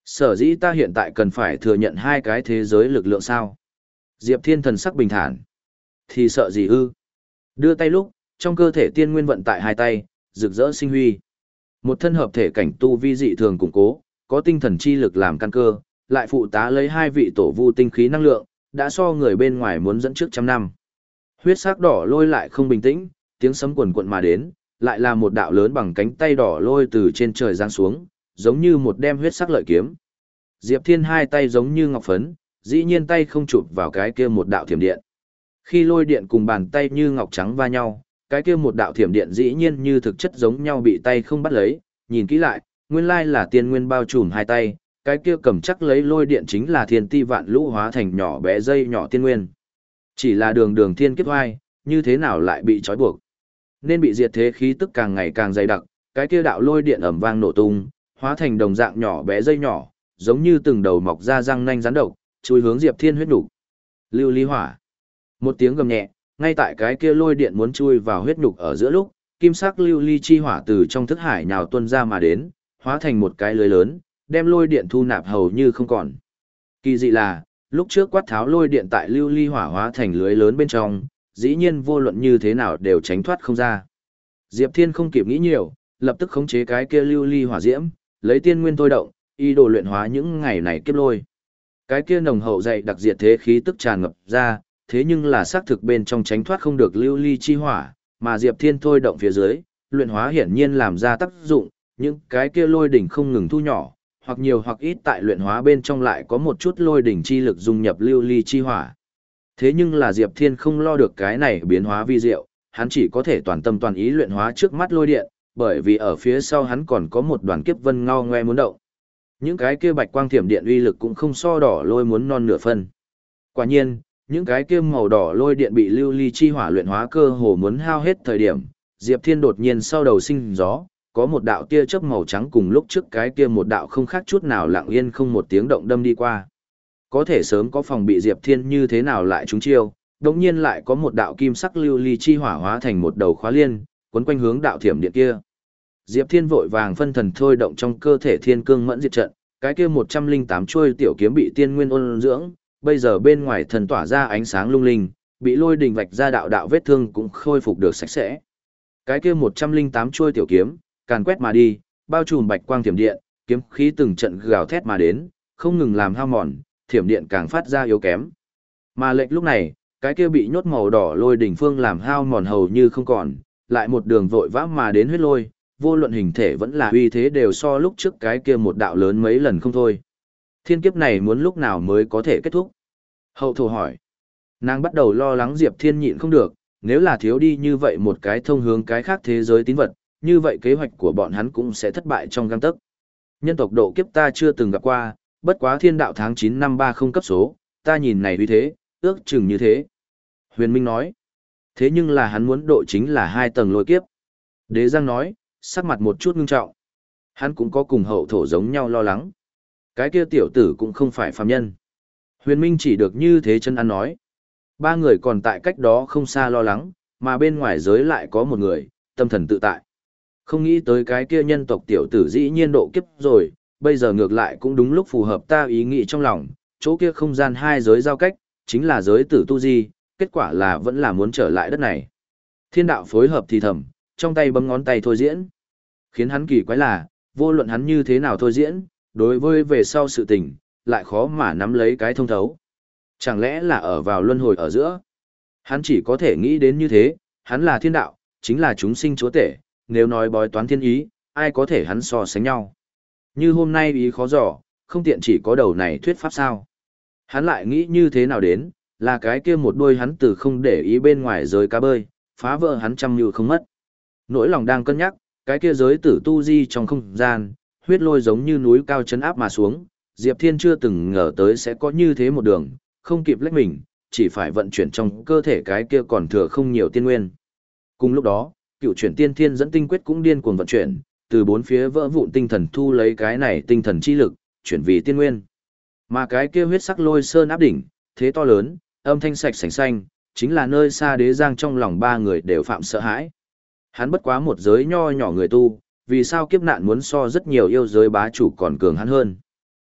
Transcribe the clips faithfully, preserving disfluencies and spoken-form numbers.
Sở dĩ ta hiện tại cần phải thừa nhận hai cái thế giới lực lượng sao? Diệp Thiên thần sắc bình thản. Thì sợ gì ư? Đưa tay lúc, trong cơ thể tiên nguyên vận tại hai tay, rực rỡ sinh huy. Một thân hợp thể cảnh tu vi dị thường củng cố, có tinh thần chi lực làm căn cơ, lại phụ tá lấy hai vị tổ vu tinh khí năng lượng, đã so người bên ngoài muốn dẫn trước trăm năm. Huyết sắc đỏ lôi lại không bình tĩnh, tiếng sấm quần quận mà đến, lại là một đạo lớn bằng cánh tay đỏ lôi từ trên trời giáng xuống, giống như một đem huyết sắc lợi kiếm. Diệp Thiên hai tay giống như ngọc phấn, dĩ nhiên tay không chụp vào cái kia một đạo thiểm điện. Khi lôi điện cùng bàn tay như ngọc trắng va nhau, cái kia một đạo thiểm điện dĩ nhiên như thực chất giống nhau bị tay không bắt lấy, nhìn kỹ lại, nguyên lai là tiên nguyên bao trùm hai tay, cái kia cầm chắc lấy lôi điện chính là thiên ti vạn lũ hóa thành nhỏ bé dây nhỏ tiên nguyên. Chỉ là đường đường thiên kiếp hoai, như thế nào lại bị trói buộc. Nên bị diệt thế khí tức càng ngày càng dày đặc, cái kia đạo lôi điện ầm vang nổ tung, hóa thành đồng dạng nhỏ bé dây nhỏ, giống như từng đầu mọc ra răng nanh rắn độc, chui hướng Diệp Thiên huyết nục. Lưu ly hỏa. Một tiếng gầm nhẹ, ngay tại cái kia lôi điện muốn chui vào huyết nục ở giữa lúc, kim sắc lưu ly chi hỏa từ trong thức hải nhào tuôn ra mà đến, hóa thành một cái lưới lớn, đem lôi điện thu nạp hầu như không còn. Kỳ dị là, lúc trước quát tháo lôi điện tại lưu ly hỏa hóa thành lưới lớn bên trong, dĩ nhiên vô luận như thế nào đều tránh thoát không ra. Diệp Thiên không kịp nghĩ nhiều, lập tức khống chế cái kia lưu ly hỏa diễm, lấy tiên nguyên thôi động, y đồ luyện hóa những ngày này kiếp lôi. Cái kia nồng hậu dày đặc diệt thế khí tức tràn ngập ra, thế nhưng là xác thực bên trong tránh thoát không được lưu ly chi hỏa, mà Diệp Thiên thôi động phía dưới, luyện hóa hiển nhiên làm ra tác dụng, những cái kia lôi đỉnh không ngừng thu nhỏ, hoặc nhiều hoặc ít tại luyện hóa bên trong lại có một chút lôi đỉnh chi lực dung nhập lưu ly chi hỏa. Thế nhưng là Diệp Thiên không lo được cái này biến hóa vi diệu, hắn chỉ có thể toàn tâm toàn ý luyện hóa trước mắt lôi điện, bởi vì ở phía sau hắn còn có một đoàn kiếp vân ngao ngoe muốn động. Những cái kia bạch quang thiểm điện uy lực cũng không so đỏ lôi muốn non nửa phân. Quả nhiên, những cái kia màu đỏ lôi điện bị lưu ly chi hỏa luyện hóa cơ hồ muốn hao hết thời điểm, Diệp Thiên đột nhiên sau đầu sinh gió, có một đạo tia chớp màu trắng cùng lúc trước cái kia một đạo không khác chút nào lặng yên không một tiếng động đâm đi qua. Có thể sớm có phòng bị Diệp Thiên như thế nào lại trúng chiêu, đột nhiên lại có một đạo kim sắc lưu ly chi hỏa hóa thành một đầu khóa liên, quấn quanh hướng đạo thiểm điện kia. Diệp Thiên vội vàng phân thần thôi động trong cơ thể thiên cương mẫn diệt trận, cái kia một trăm linh tám chuôi tiểu kiếm bị tiên nguyên ôn dưỡng, bây giờ bên ngoài thần tỏa ra ánh sáng lung linh, bị lôi đình vạch ra đạo đạo vết thương cũng khôi phục được sạch sẽ. Cái kia một trăm linh tám chuôi tiểu kiếm, càn quét mà đi, bao trùm bạch quang thiểm điện, kiếm khí từng trận gào thét mà đến, không ngừng làm hao mòn, thiểm điện càng phát ra yếu kém. Mà lệnh lúc này, cái kia bị nhốt màu đỏ lôi đỉnh phương làm hao mòn hầu như không còn, lại một đường vội vã mà đến huyết lôi, vô luận hình thể vẫn là uy thế đều so lúc trước cái kia một đạo lớn mấy lần không thôi. Thiên kiếp này muốn lúc nào mới có thể kết thúc? Hậu thổ hỏi. Nàng bắt đầu lo lắng Diệp Thiên nhịn không được, nếu là thiếu đi như vậy một cái thông hướng cái khác thế giới tín vật, như vậy kế hoạch của bọn hắn cũng sẽ thất bại trong gang tấc. Nhân tộc độ kiếp ta chưa từng gặp qua, bất quá thiên đạo tháng chín năm ba không cấp số, ta nhìn này uy thế, ước chừng như thế. Huyền Minh nói. Thế nhưng là hắn muốn độ chính là hai tầng lôi kiếp. Đế Giang nói, sắc mặt một chút ngưng trọng. Hắn cũng có cùng hậu thổ giống nhau lo lắng. Cái kia tiểu tử cũng không phải phàm nhân. Huyền Minh chỉ được như thế chân ăn nói. Ba người còn tại cách đó không xa lo lắng, mà bên ngoài giới lại có một người, tâm thần tự tại. Không nghĩ tới cái kia nhân tộc tiểu tử dĩ nhiên độ kiếp rồi, bây giờ ngược lại cũng đúng lúc phù hợp ta ý nghĩ trong lòng, chỗ kia không gian hai giới giao cách, chính là giới tử tu di, kết quả là vẫn là muốn trở lại đất này. Thiên đạo phối hợp thì thầm, trong tay bấm ngón tay thôi diễn. Khiến hắn kỳ quái là, vô luận hắn như thế nào thôi diễn, đối với về sau sự tình, lại khó mà nắm lấy cái thông thấu. Chẳng lẽ là ở vào luân hồi ở giữa? Hắn chỉ có thể nghĩ đến như thế, hắn là thiên đạo, chính là chúng sinh chúa tể, nếu nói bói toán thiên ý, ai có thể hắn so sánh nhau. Như hôm nay ý khó dò, không tiện chỉ có đầu này thuyết pháp sao. Hắn lại nghĩ như thế nào đến, là cái kia một đôi hắn từ không để ý bên ngoài giới cá bơi, phá vỡ hắn trăm như không mất. Nỗi lòng đang cân nhắc, cái kia giới tử tu di trong không gian, huyết lôi giống như núi cao chấn áp mà xuống, Diệp Thiên chưa từng ngờ tới sẽ có như thế một đường, không kịp lách mình, chỉ phải vận chuyển trong cơ thể cái kia còn thừa không nhiều tiên nguyên. Cùng lúc đó, cựu chuyển tiên thiên dẫn tinh quyết cũng điên cuồng vận chuyển, từ bốn phía vỡ vụn tinh thần thu lấy cái này tinh thần chi lực, chuyển vì tiên nguyên. Mà cái kia huyết sắc lôi sơn áp đỉnh, thế to lớn, âm thanh sạch sành xanh, chính là nơi xa Đế Giang trong lòng ba người đều phạm sợ hãi. Hắn bất quá một giới nho nhỏ người tu, vì sao kiếp nạn muốn so rất nhiều yêu giới bá chủ còn cường hắn hơn.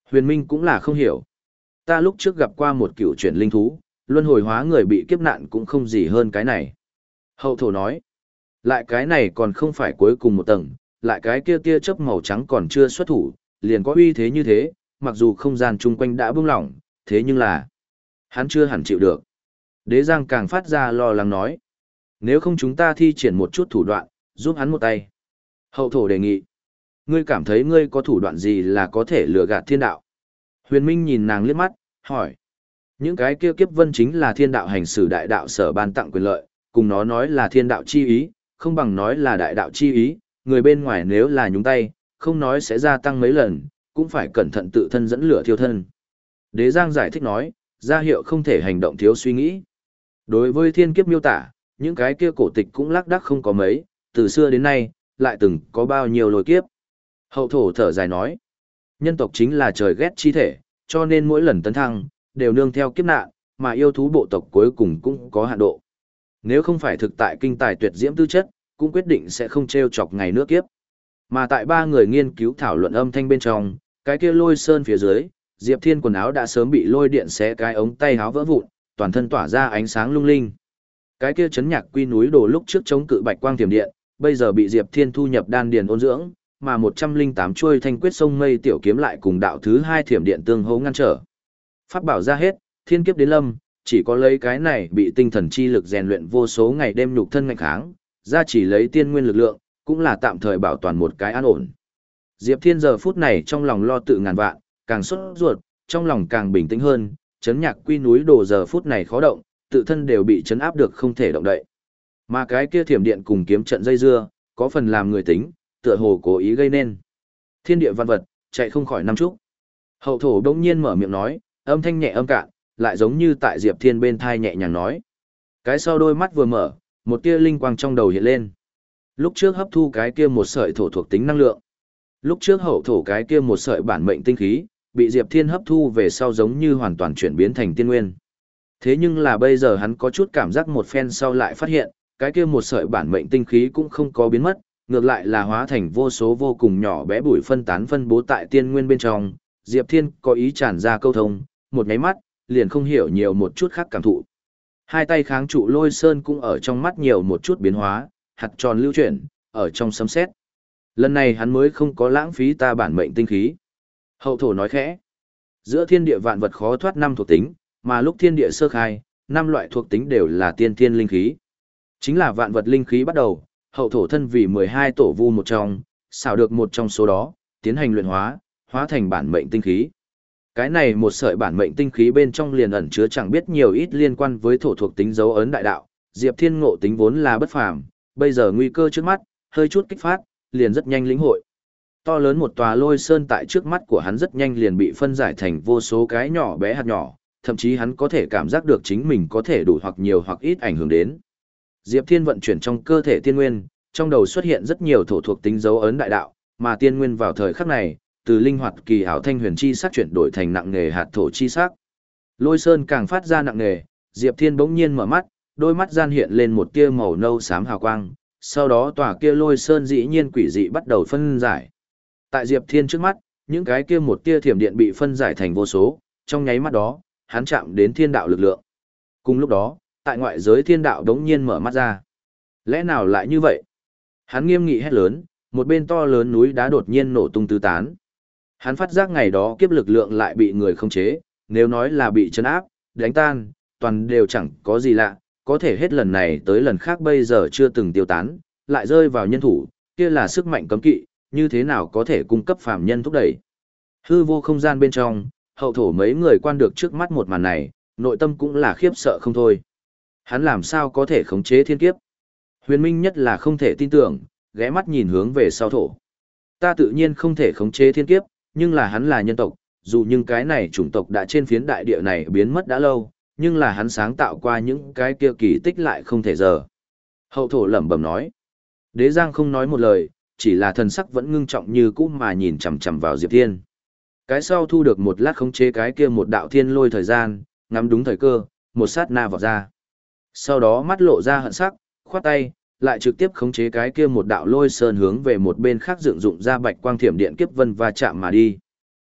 Huyền Minh cũng là không hiểu. Ta lúc trước gặp qua một cựu chuyển linh thú, luân hồi hóa người bị kiếp nạn cũng không gì hơn cái này. Hậu thổ nói, lại cái này còn không phải cuối cùng một tầng, lại cái kia tia chớp màu trắng còn chưa xuất thủ, liền có uy thế như thế, mặc dù không gian chung quanh đã bung lỏng, thế nhưng là hắn chưa hẳn chịu được. Đế Giang càng phát ra lo lắng nói, nếu không chúng ta thi triển một chút thủ đoạn, giúp hắn một tay. Hậu thổ đề nghị, ngươi cảm thấy ngươi có thủ đoạn gì là có thể lừa gạt thiên đạo? Huyền Minh nhìn nàng liếc mắt, hỏi, những cái kia kiếp vân chính là thiên đạo hành xử đại đạo sở ban tặng quyền lợi, cùng nó nói là thiên đạo chi ý, không bằng nói là đại đạo chi ý, người bên ngoài nếu là nhúng tay, không nói sẽ gia tăng mấy lần, cũng phải cẩn thận tự thân dẫn lửa thiêu thân. Đế Giang giải thích nói, ra hiệu không thể hành động thiếu suy nghĩ. Đối với thiên kiếp miêu tả, những cái kia cổ tịch cũng lác đác không có mấy, từ xưa đến nay, lại từng có bao nhiêu lôi kiếp. Hậu thổ thở dài nói, nhân tộc chính là trời ghét chi thể, cho nên mỗi lần tấn thăng, đều nương theo kiếp nạn, mà yêu thú bộ tộc cuối cùng cũng có hạn độ. Nếu không phải thực tại kinh tài tuyệt diễm tư chất, cũng quyết định sẽ không treo chọc ngày nước kiếp. Mà tại ba người nghiên cứu thảo luận âm thanh bên trong, cái kia lôi sơn phía dưới, Diệp Thiên quần áo đã sớm bị lôi điện xé cái ống tay áo vỡ vụn, toàn thân tỏa ra ánh sáng lung linh. Cái kia chấn nhạc quy núi đồ lúc trước chống cự bạch quang tiềm điện, bây giờ bị Diệp Thiên thu nhập đan điền ôn dưỡng, mà một trăm lẻ tám chuôi thanh quyết sông mây tiểu kiếm lại cùng đạo thứ hai thiểm điện tương hỗ ngăn trở. Pháp bảo ra hết, thiên kiếp đến lâm, chỉ có lấy cái này bị tinh thần chi lực rèn luyện vô số ngày đêm nhục thân ngạnh kháng, ra chỉ lấy tiên nguyên lực lượng, cũng là tạm thời bảo toàn một cái an ổn. Diệp Thiên giờ phút này trong lòng lo tự ngàn vạn, càng sốt ruột, trong lòng càng bình tĩnh hơn, chấn nhạc quy núi đồ giờ phút này khó động, tự thân đều bị chấn áp được không thể động đậy. Mà cái kia thiểm điện cùng kiếm trận dây dưa, có phần làm người tính, tựa hồ cố ý gây nên. Thiên địa văn vật, chạy không khỏi năm trúc. Hậu thổ đông nhiên mở miệng nói, âm thanh nhẹ âm cạn, lại giống như tại Diệp Thiên bên thai nhẹ nhàng nói. Cái sau đôi mắt vừa mở, một tia linh quang trong đầu hiện lên. Lúc trước hấp thu cái kia một sợi thổ thuộc tính năng lượng. Lúc trước hậu thổ cái kia một sợi bản mệnh tinh khí, bị Diệp Thiên hấp thu về sau giống như hoàn toàn chuyển biến thành tiên nguyên. Thế nhưng là bây giờ hắn có chút cảm giác một phen sau lại phát hiện, cái kia một sợi bản mệnh tinh khí cũng không có biến mất, ngược lại là hóa thành vô số vô cùng nhỏ bé bụi phân tán phân bố tại tiên nguyên bên trong. Diệp Thiên có ý tràn ra câu thông, một nháy mắt, liền không hiểu nhiều một chút khác cảm thụ. Hai tay kháng trụ lôi sơn cũng ở trong mắt nhiều một chút biến hóa, hạt tròn lưu chuyển, ở trong sấm sét. Lần này hắn mới không có lãng phí ta bản mệnh tinh khí. Hậu thổ nói khẽ. Giữa thiên địa vạn vật khó thoát năm thuộc tính, mà lúc thiên địa sơ khai, năm loại thuộc tính đều là tiên thiên linh khí. Chính là vạn vật linh khí bắt đầu, hậu thổ thân vì mười hai tổ vu một trong, xào được một trong số đó, tiến hành luyện hóa, hóa thành bản mệnh tinh khí. Cái này một sợi bản mệnh tinh khí bên trong liền ẩn chứa chẳng biết nhiều ít liên quan với thổ thuộc tính dấu ấn đại đạo, Diệp Thiên ngộ tính vốn là bất phàm, bây giờ nguy cơ trước mắt, hơi chút kích phát, liền rất nhanh lĩnh hội. To lớn một tòa lôi sơn tại trước mắt của hắn rất nhanh liền bị phân giải thành vô số cái nhỏ bé hạt nhỏ, thậm chí hắn có thể cảm giác được chính mình có thể đủ hoặc nhiều hoặc ít ảnh hưởng đến. Diệp Thiên vận chuyển trong cơ thể tiên nguyên, trong đầu xuất hiện rất nhiều thổ thuộc tính dấu ấn đại đạo, mà tiên nguyên vào thời khắc này, từ linh hoạt kỳ ảo thanh huyền chi sắc chuyển đổi thành nặng nghề hạt thổ chi sắc. Lôi sơn càng phát ra nặng nghề, Diệp Thiên bỗng nhiên mở mắt, đôi mắt gian hiện lên một tia màu nâu xám hào quang, sau đó tòa kia lôi sơn dĩ nhiên quỷ dị bắt đầu phân giải. Tại Diệp Thiên trước mắt, những cái kia một tia thiểm điện bị phân giải thành vô số, trong nháy mắt đó, hắn chạm đến thiên đạo lực lượng. Cùng lúc đó, tại ngoại giới thiên đạo đống nhiên mở mắt ra. Lẽ nào lại như vậy? Hắn nghiêm nghị hét lớn, một bên to lớn núi đá đột nhiên nổ tung tứ tán. Hắn phát giác ngày đó kiếp lực lượng lại bị người khống chế, nếu nói là bị trấn áp, đánh tan, toàn đều chẳng có gì lạ, có thể hết lần này tới lần khác bây giờ chưa từng tiêu tán, lại rơi vào nhân thủ, kia là sức mạnh cấm kỵ, như thế nào có thể cung cấp phàm nhân thúc đẩy. Hư vô không gian bên trong, hậu thổ mấy người quan được trước mắt một màn này, nội tâm cũng là khiếp sợ không thôi. Hắn làm sao có thể khống chế thiên kiếp? Huyền Minh nhất là không thể tin tưởng, ghé mắt nhìn hướng về sau thổ. Ta tự nhiên không thể khống chế thiên kiếp, nhưng là hắn là nhân tộc, dù nhưng cái này chủng tộc đã trên phiến đại địa này biến mất đã lâu, nhưng là hắn sáng tạo qua những cái kia kỳ tích lại không thể giờ. Hậu thổ lẩm bẩm nói. Đế Giang không nói một lời, chỉ là thần sắc vẫn ngưng trọng như cũ mà nhìn chằm chằm vào Diệp Thiên. Cái sau thu được một lát khống chế cái kia một đạo thiên lôi thời gian, ngắm đúng thời cơ, một sát na vọt ra. Sau đó mắt lộ ra hận sắc, khoát tay, lại trực tiếp khống chế cái kia một đạo lôi sơn hướng về một bên khác dựng dụng ra bạch quang thiểm điện kiếp vân và chạm mà đi.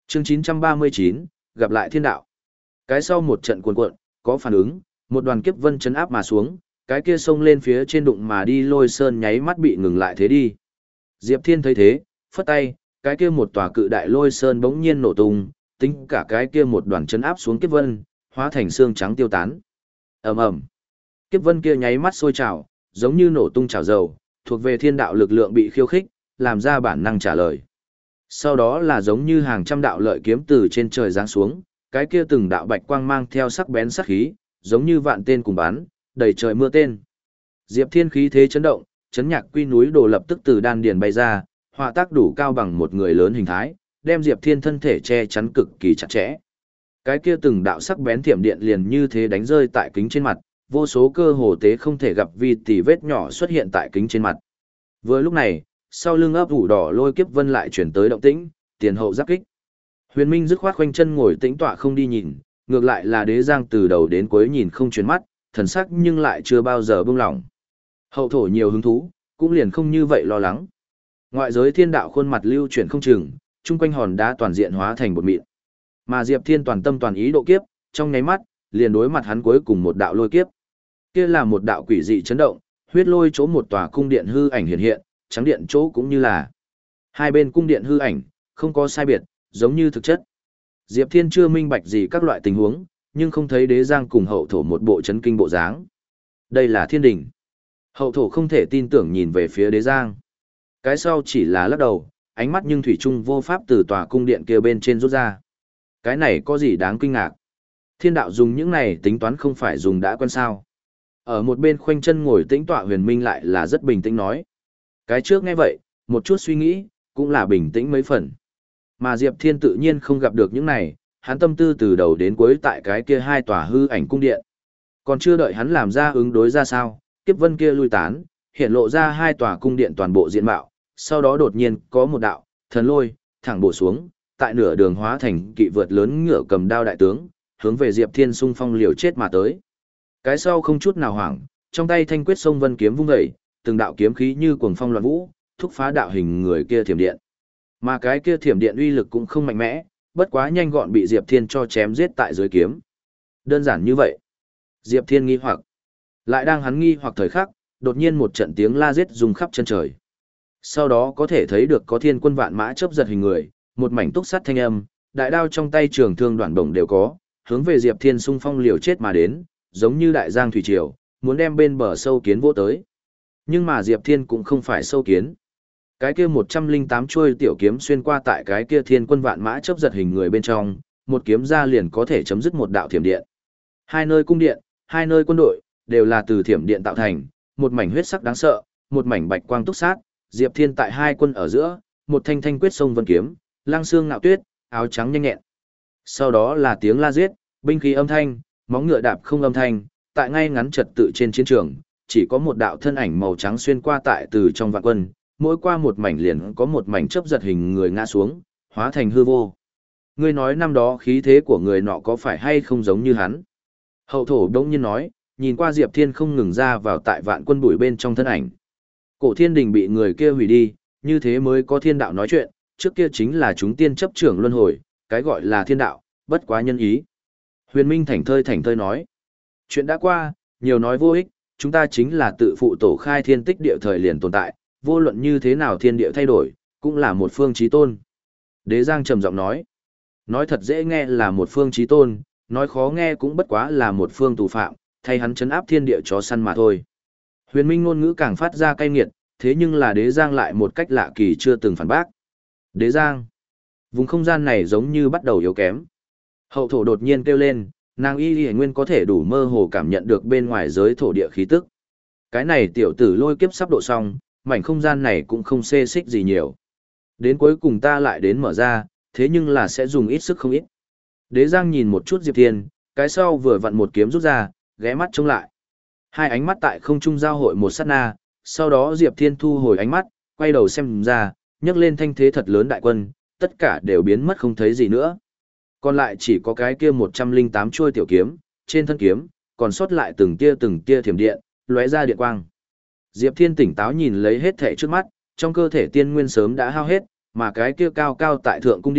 Chương chín trăm ba mươi chín, gặp lại thiên đạo. Cái sau một trận cuồn cuộn, có phản ứng, một đoàn kiếp vân chấn áp mà xuống, cái kia xông lên phía trên đụng mà đi lôi sơn nháy mắt bị ngừng lại thế đi. Diệp Thiên thấy thế, phất tay, cái kia một tòa cự đại lôi sơn bỗng nhiên nổ tung, tính cả cái kia một đoàn chấn áp xuống kiếp vân, hóa thành xương trắng tiêu tán. Ầm ầm. Kiếp vân kia nháy mắt sôi trào, giống như nổ tung chảo dầu, thuộc về thiên đạo lực lượng bị khiêu khích, làm ra bản năng trả lời. Sau đó là giống như hàng trăm đạo lợi kiếm từ trên trời giáng xuống, cái kia từng đạo bạch quang mang theo sắc bén sắc khí, giống như vạn tên cùng bắn, đầy trời mưa tên. Diệp Thiên khí thế chấn động, chấn nhạc quy núi đồ lập tức từ đan điền bay ra, họa tác đủ cao bằng một người lớn hình thái, đem Diệp Thiên thân thể che chắn cực kỳ chặt chẽ. Cái kia từng đạo sắc bén thiểm điện liền như thế đánh rơi tại kính trên mặt, vô số cơ hồ tế không thể gặp vi tỷ vết nhỏ xuất hiện tại kính trên mặt. Vừa lúc này, sau lưng ấp ủ đỏ lôi kiếp vân lại chuyển tới động tĩnh, tiền hậu giáp kích. Huyền Minh dứt khoát khoanh chân ngồi tĩnh tọa không đi nhìn, ngược lại là Đế Giang từ đầu đến cuối nhìn không chuyển mắt, thần sắc nhưng lại chưa bao giờ buông lỏng. Hậu thổ nhiều hứng thú, cũng liền không như vậy lo lắng. Ngoại giới thiên đạo khuôn mặt lưu chuyển không chừng, chung quanh hòn đá toàn diện hóa thành bột mịn. Mà Diệp Thiên toàn tâm toàn ý độ kiếp, trong nháy mắt, liền đối mặt hắn cuối cùng một đạo lôi kiếp. Kia là một đạo quỷ dị chấn động, huyết lôi chỗ một tòa cung điện hư ảnh hiện hiện, trắng điện chỗ cũng như là hai bên cung điện hư ảnh, không có sai biệt, giống như thực chất. Diệp Thiên chưa minh bạch gì các loại tình huống, nhưng không thấy Đế Giang cùng hậu thổ một bộ chấn kinh bộ dáng. Đây là thiên đình. Hậu thổ không thể tin tưởng nhìn về phía Đế Giang. Cái sau chỉ là lắc đầu, ánh mắt nhưng thủy chung vô pháp từ tòa cung điện kia bên trên rút ra. Cái này có gì đáng kinh ngạc? Thiên đạo dùng những này tính toán không phải dùng đã quen sao. Ở một bên khoanh chân ngồi tĩnh tọa Huyền Minh lại là rất bình tĩnh nói. Cái trước nghe vậy, một chút suy nghĩ, cũng là bình tĩnh mấy phần. Mà Diệp Thiên tự nhiên không gặp được những này, hắn tâm tư từ đầu đến cuối tại cái kia hai tòa hư ảnh cung điện. Còn chưa đợi hắn làm ra ứng đối ra sao, kiếp vân kia lui tán, hiện lộ ra hai tòa cung điện toàn bộ diện mạo, sau đó đột nhiên có một đạo, thần lôi, thẳng bổ xuống, tại nửa đường hóa thành kỵ vượt lớn ngựa cầm đao đại tướng, hướng về Diệp Thiên xung phong liều chết mà tới. Cái sau không chút nào hoảng, trong tay thanh quyết sông vân kiếm vung dậy, từng đạo kiếm khí như cuồng phong loạn vũ, thúc phá đạo hình người kia thiểm điện. Mà cái kia thiểm điện uy lực cũng không mạnh mẽ, bất quá nhanh gọn bị Diệp Thiên cho chém giết tại dưới kiếm. Đơn giản như vậy. Diệp Thiên nghi hoặc. Lại đang hắn nghi hoặc thời khắc, đột nhiên một trận tiếng la giết rung khắp chân trời. Sau đó có thể thấy được có thiên quân vạn mã chớp giật hình người, một mảnh túc sắt thanh âm, đại đao trong tay trường thương đoạn đồng đều có, hướng về Diệp Thiên xung phong liều chết mà đến, giống như đại giang thủy triều, muốn đem bên bờ sâu kiến vỗ tới. Nhưng mà Diệp Thiên cũng không phải sâu kiến. Cái kia một trăm linh tám chuôi tiểu kiếm xuyên qua tại cái kia thiên quân vạn mã chớp giật hình người bên trong, một kiếm ra liền có thể chấm dứt một đạo thiểm điện. Hai nơi cung điện, hai nơi quân đội, đều là từ thiểm điện tạo thành, một mảnh huyết sắc đáng sợ, một mảnh bạch quang túc sát, Diệp Thiên tại hai quân ở giữa, một thanh thanh quyết sông vân kiếm, lang xương ngạo tuyết, áo trắng nhanh nhẹn. Sau đó là tiếng la giết, binh khí âm thanh, móng ngựa đạp không âm thanh, tại ngay ngắn trật tự trên chiến trường, chỉ có một đạo thân ảnh màu trắng xuyên qua tại từ trong vạn quân, mỗi qua một mảnh liền có một mảnh chớp giật hình người ngã xuống, hóa thành hư vô. Ngươi nói năm đó khí thế của người nọ có phải hay không giống như hắn? Hậu thổ đống nhiên nói, nhìn qua Diệp Thiên không ngừng ra vào tại vạn quân bụi bên trong thân ảnh. Cổ thiên đình bị người kia hủy đi, như thế mới có thiên đạo nói chuyện, trước kia chính là chúng tiên chấp trưởng luân hồi, cái gọi là thiên đạo, bất quá nhân ý. Huyền Minh thảnh thơi thảnh thơi nói, chuyện đã qua, nhiều nói vô ích, chúng ta chính là tự phụ tổ khai thiên tích địa thời liền tồn tại, vô luận như thế nào thiên địa thay đổi, cũng là một phương chí tôn. Đế Giang trầm giọng nói, nói thật dễ nghe là một phương chí tôn, nói khó nghe cũng bất quá là một phương tù phạm, thay hắn chấn áp thiên địa chó săn mà thôi. Huyền Minh ngôn ngữ càng phát ra cay nghiệt, thế nhưng là Đế Giang lại một cách lạ kỳ chưa từng phản bác. Đế Giang, vùng không gian này giống như bắt đầu yếu kém. Hậu thổ đột nhiên kêu lên, nàng y y nguyên có thể đủ mơ hồ cảm nhận được bên ngoài giới thổ địa khí tức. Cái này tiểu tử lôi kiếp sắp độ xong, mảnh không gian này cũng không xê xích gì nhiều. Đến cuối cùng ta lại đến mở ra, thế nhưng là sẽ dùng ít sức không ít. Đế Giang nhìn một chút Diệp Thiên, cái sau vừa vặn một kiếm rút ra, ghé mắt trông lại. Hai ánh mắt tại không trung giao hội một sát na, sau đó Diệp Thiên thu hồi ánh mắt, quay đầu xem ra, nhấc lên thanh thế thật lớn đại quân, tất cả đều biến mất không thấy gì nữa. Còn lại chỉ có cái kia một trăm linh tám chuôi tiểu kiếm, trên thân kiếm, còn sót lại từng tia từng tia thiểm điện, lóe ra điện quang. Diệp Thiên tỉnh táo nhìn lấy hết thể trước mắt, trong cơ thể tiên nguyên sớm đã hao hết, mà cái kia cao cao tại thượng cung điện,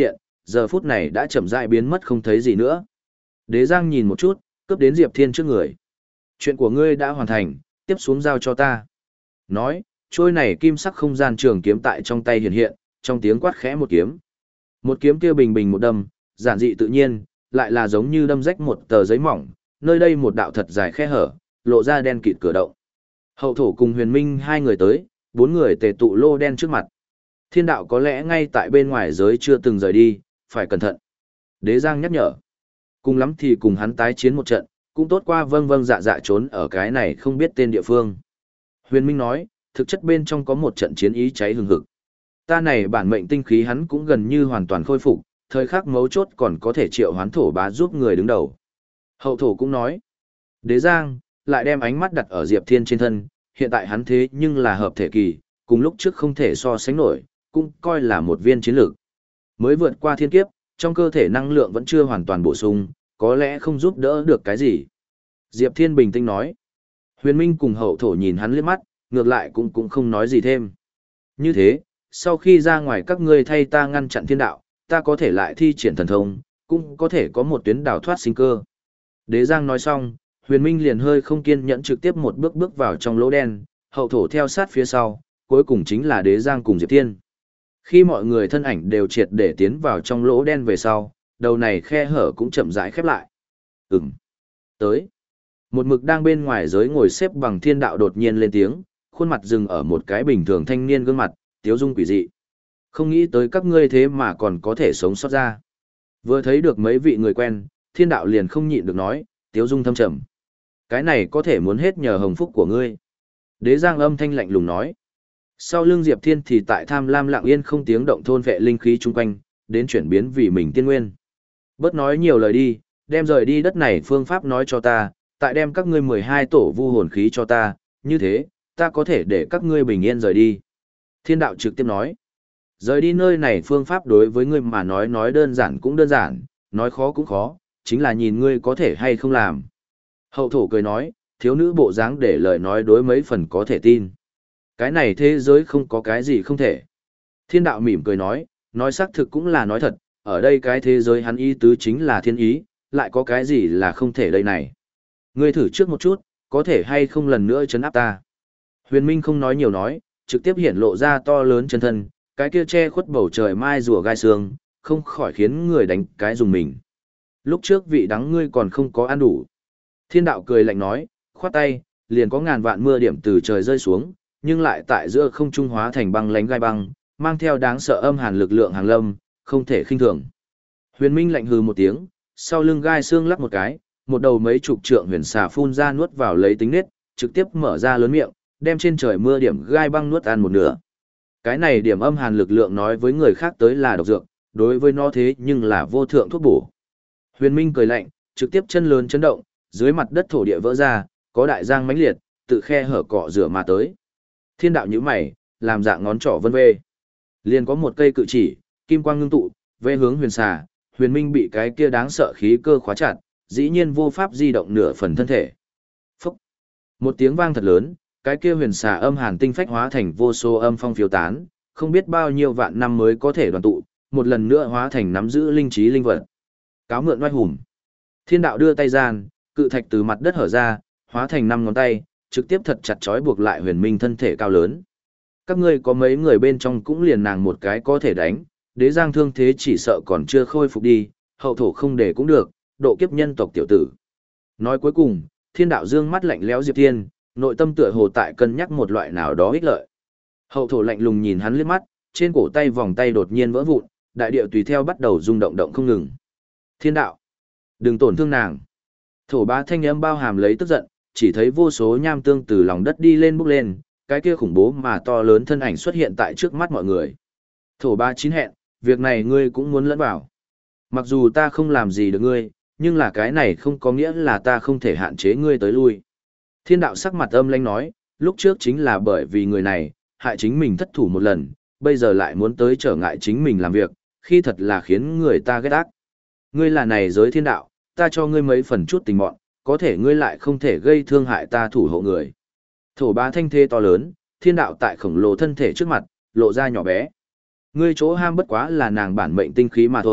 giờ phút này đã chậm rãi biến mất không thấy gì nữa. Đế Giang nhìn một chút, cướp đến Diệp Thiên trước người. Chuyện của ngươi đã hoàn thành, tiếp xuống giao cho ta. Nói, trôi này kim sắc không gian trường kiếm tại trong tay hiện hiện, trong tiếng quát khẽ một kiếm. Một kiếm kia bình bình một đâm, giản dị tự nhiên, lại là giống như đâm rách một tờ giấy mỏng, nơi đây một đạo thật dài khe hở, lộ ra đen kịt cửa động. Hậu thổ cùng Huyền Minh hai người tới, bốn người tề tụ lô đen trước mặt. Thiên đạo có lẽ ngay tại bên ngoài giới chưa từng rời đi, phải cẩn thận. Đế Giang nhắc nhở. Cùng lắm thì cùng hắn tái chiến một trận, cũng tốt qua vâng vâng dạ dạ trốn ở cái này không biết tên địa phương. Huyền Minh nói, thực chất bên trong có một trận chiến ý cháy hừng hực. Ta này bản mệnh tinh khí hắn cũng gần như hoàn toàn khôi phục, thời khắc mấu chốt còn có thể triệu hoán thổ bá giúp người đứng đầu. Hậu thổ cũng nói, Đế Giang, lại đem ánh mắt đặt ở Diệp Thiên trên thân, hiện tại hắn thế nhưng là hợp thể kỳ, cùng lúc trước không thể so sánh nổi, cũng coi là một viên chiến lược. Mới vượt qua thiên kiếp, trong cơ thể năng lượng vẫn chưa hoàn toàn bổ sung, có lẽ không giúp đỡ được cái gì. Diệp Thiên bình tĩnh nói. Huyền Minh cùng hậu thổ nhìn hắn liếc mắt, ngược lại cũng cũng không nói gì thêm. Như thế, sau khi ra ngoài các ngươi thay ta ngăn chặn thiên đạo, ta có thể lại thi triển thần thông, cũng có thể có một tuyến đào thoát sinh cơ. Đế Giang nói xong, Huyền Minh liền hơi không kiên nhẫn trực tiếp một bước bước vào trong lỗ đen, hậu thổ theo sát phía sau, cuối cùng chính là Đế Giang cùng Diệp Thiên. Khi mọi người thân ảnh đều triệt để tiến vào trong lỗ đen về sau, đầu này khe hở cũng chậm rãi khép lại. Ừm. Tới. Một mực đang bên ngoài giới ngồi xếp bằng thiên đạo đột nhiên lên tiếng, khuôn mặt dừng ở một cái bình thường thanh niên gương mặt, tiếu dung quỷ dị. Không nghĩ tới các ngươi thế mà còn có thể sống sót ra. Vừa thấy được mấy vị người quen, thiên đạo liền không nhịn được nói, tiếu dung thâm trầm. Cái này có thể muốn hết nhờ hồng phúc của ngươi. Đế Giang âm thanh lạnh lùng nói. Sau lưng Diệp Thiên thì tại tham lam lặng yên không tiếng động thôn vệ linh khí chung quanh, đến chuyển biến vì mình tiên nguyên. Bớt nói nhiều lời đi, đem rời đi đất này phương pháp nói cho ta, tại đem các ngươi mười hai tổ vu hồn khí cho ta, như thế, ta có thể để các ngươi bình yên rời đi. Thiên đạo trực tiếp nói, rời đi nơi này phương pháp đối với ngươi mà nói nói đơn giản cũng đơn giản, nói khó cũng khó, chính là nhìn ngươi có thể hay không làm. Hậu thổ cười nói, thiếu nữ bộ dáng để lời nói đối mấy phần có thể tin. Cái này thế giới không có cái gì không thể. Thiên đạo mỉm cười nói, nói xác thực cũng là nói thật, ở đây cái thế giới hắn ý tứ chính là thiên ý, lại có cái gì là không thể đây này. Ngươi thử trước một chút, có thể hay không lần nữa chấn áp ta. Huyền Minh không nói nhiều nói, trực tiếp hiện lộ ra to lớn chân thân, cái kia che khuất bầu trời mai rùa gai xương, không khỏi khiến người đánh cái dùng mình. Lúc trước vị đắng ngươi còn không có ăn đủ. Thiên đạo cười lạnh nói, khoát tay, liền có ngàn vạn mưa điểm từ trời rơi xuống, nhưng lại tại giữa không trung hóa thành băng lánh gai băng, mang theo đáng sợ âm hàn lực lượng hàng lâm, không thể khinh thường. Huyền Minh lạnh hừ một tiếng, sau lưng gai xương lắc một cái, một đầu mấy chục trượng huyền xà phun ra nuốt vào lấy tính nết, trực tiếp mở ra lớn miệng, đem trên trời mưa điểm gai băng nuốt ăn một nửa. Cái này điểm âm hàn lực lượng nói với người khác tới là độc dược, đối với nó thế nhưng là vô thượng thuốc bổ. Huyền Minh cười lạnh, trực tiếp chân lớn chấn động, dưới mặt đất thổ địa vỡ ra, có đại giang mãnh liệt, tự khe hở cọ rửa mà tới. Thiên đạo nhíu mày, làm dạng ngón trỏ vân vê. Liền có một cây cự chỉ, kim quang ngưng tụ, về hướng huyền xà, Huyền Minh bị cái kia đáng sợ khí cơ khóa chặt, dĩ nhiên vô pháp di động nửa phần thân thể. Phúc! Một tiếng vang thật lớn, cái kia huyền xà âm hàn tinh phách hóa thành vô số âm phong phiêu tán, không biết bao nhiêu vạn năm mới có thể đoàn tụ, một lần nữa hóa thành nắm giữ linh trí linh vật. Cáo mượn oai hùng. Thiên đạo đưa tay gian, cự thạch từ mặt đất hở ra, hóa thành năm ngón tay, trực tiếp thật chặt trói buộc lại Huyền Minh thân thể cao lớn. Các ngươi có mấy người bên trong cũng liền nàng một cái có thể đánh, Đế Giang thương thế chỉ sợ còn chưa khôi phục đi, hậu thổ không để cũng được, độ kiếp nhân tộc tiểu tử. Nói cuối cùng, thiên đạo dương mắt lạnh lẽo Diệp Thiên, nội tâm tựa hồ tại cân nhắc một loại nào đó ích lợi. Hậu thổ lạnh lùng nhìn hắn liếc mắt, trên cổ tay vòng tay đột nhiên vỡ vụn, đại địa tùy theo bắt đầu rung động động không ngừng. Thiên đạo, đừng tổn thương nàng. Thổ bá thanh âm bao hàm lấy tức giận, chỉ thấy vô số nham tương từ lòng đất đi lên bốc lên, cái kia khủng bố mà to lớn thân ảnh xuất hiện tại trước mắt mọi người. Thổ bá chín hẹn, việc này ngươi cũng muốn lẫn vào. Mặc dù ta không làm gì được ngươi, nhưng là cái này không có nghĩa là ta không thể hạn chế ngươi tới lui. Thiên đạo sắc mặt âm lãnh nói, lúc trước chính là bởi vì người này, hại chính mình thất thủ một lần, bây giờ lại muốn tới trở ngại chính mình làm việc, khi thật là khiến người ta ghét ác. Ngươi là này giới thiên đạo, ta cho ngươi mấy phần chút tình mọn, có thể ngươi lại không thể gây thương hại ta thủ hộ người. Thổ bá thanh thế to lớn, thiên đạo tại khổng lồ thân thể trước mặt, lộ ra nhỏ bé. Ngươi chỗ ham bất quá là nàng bản mệnh tinh khí mà thôi,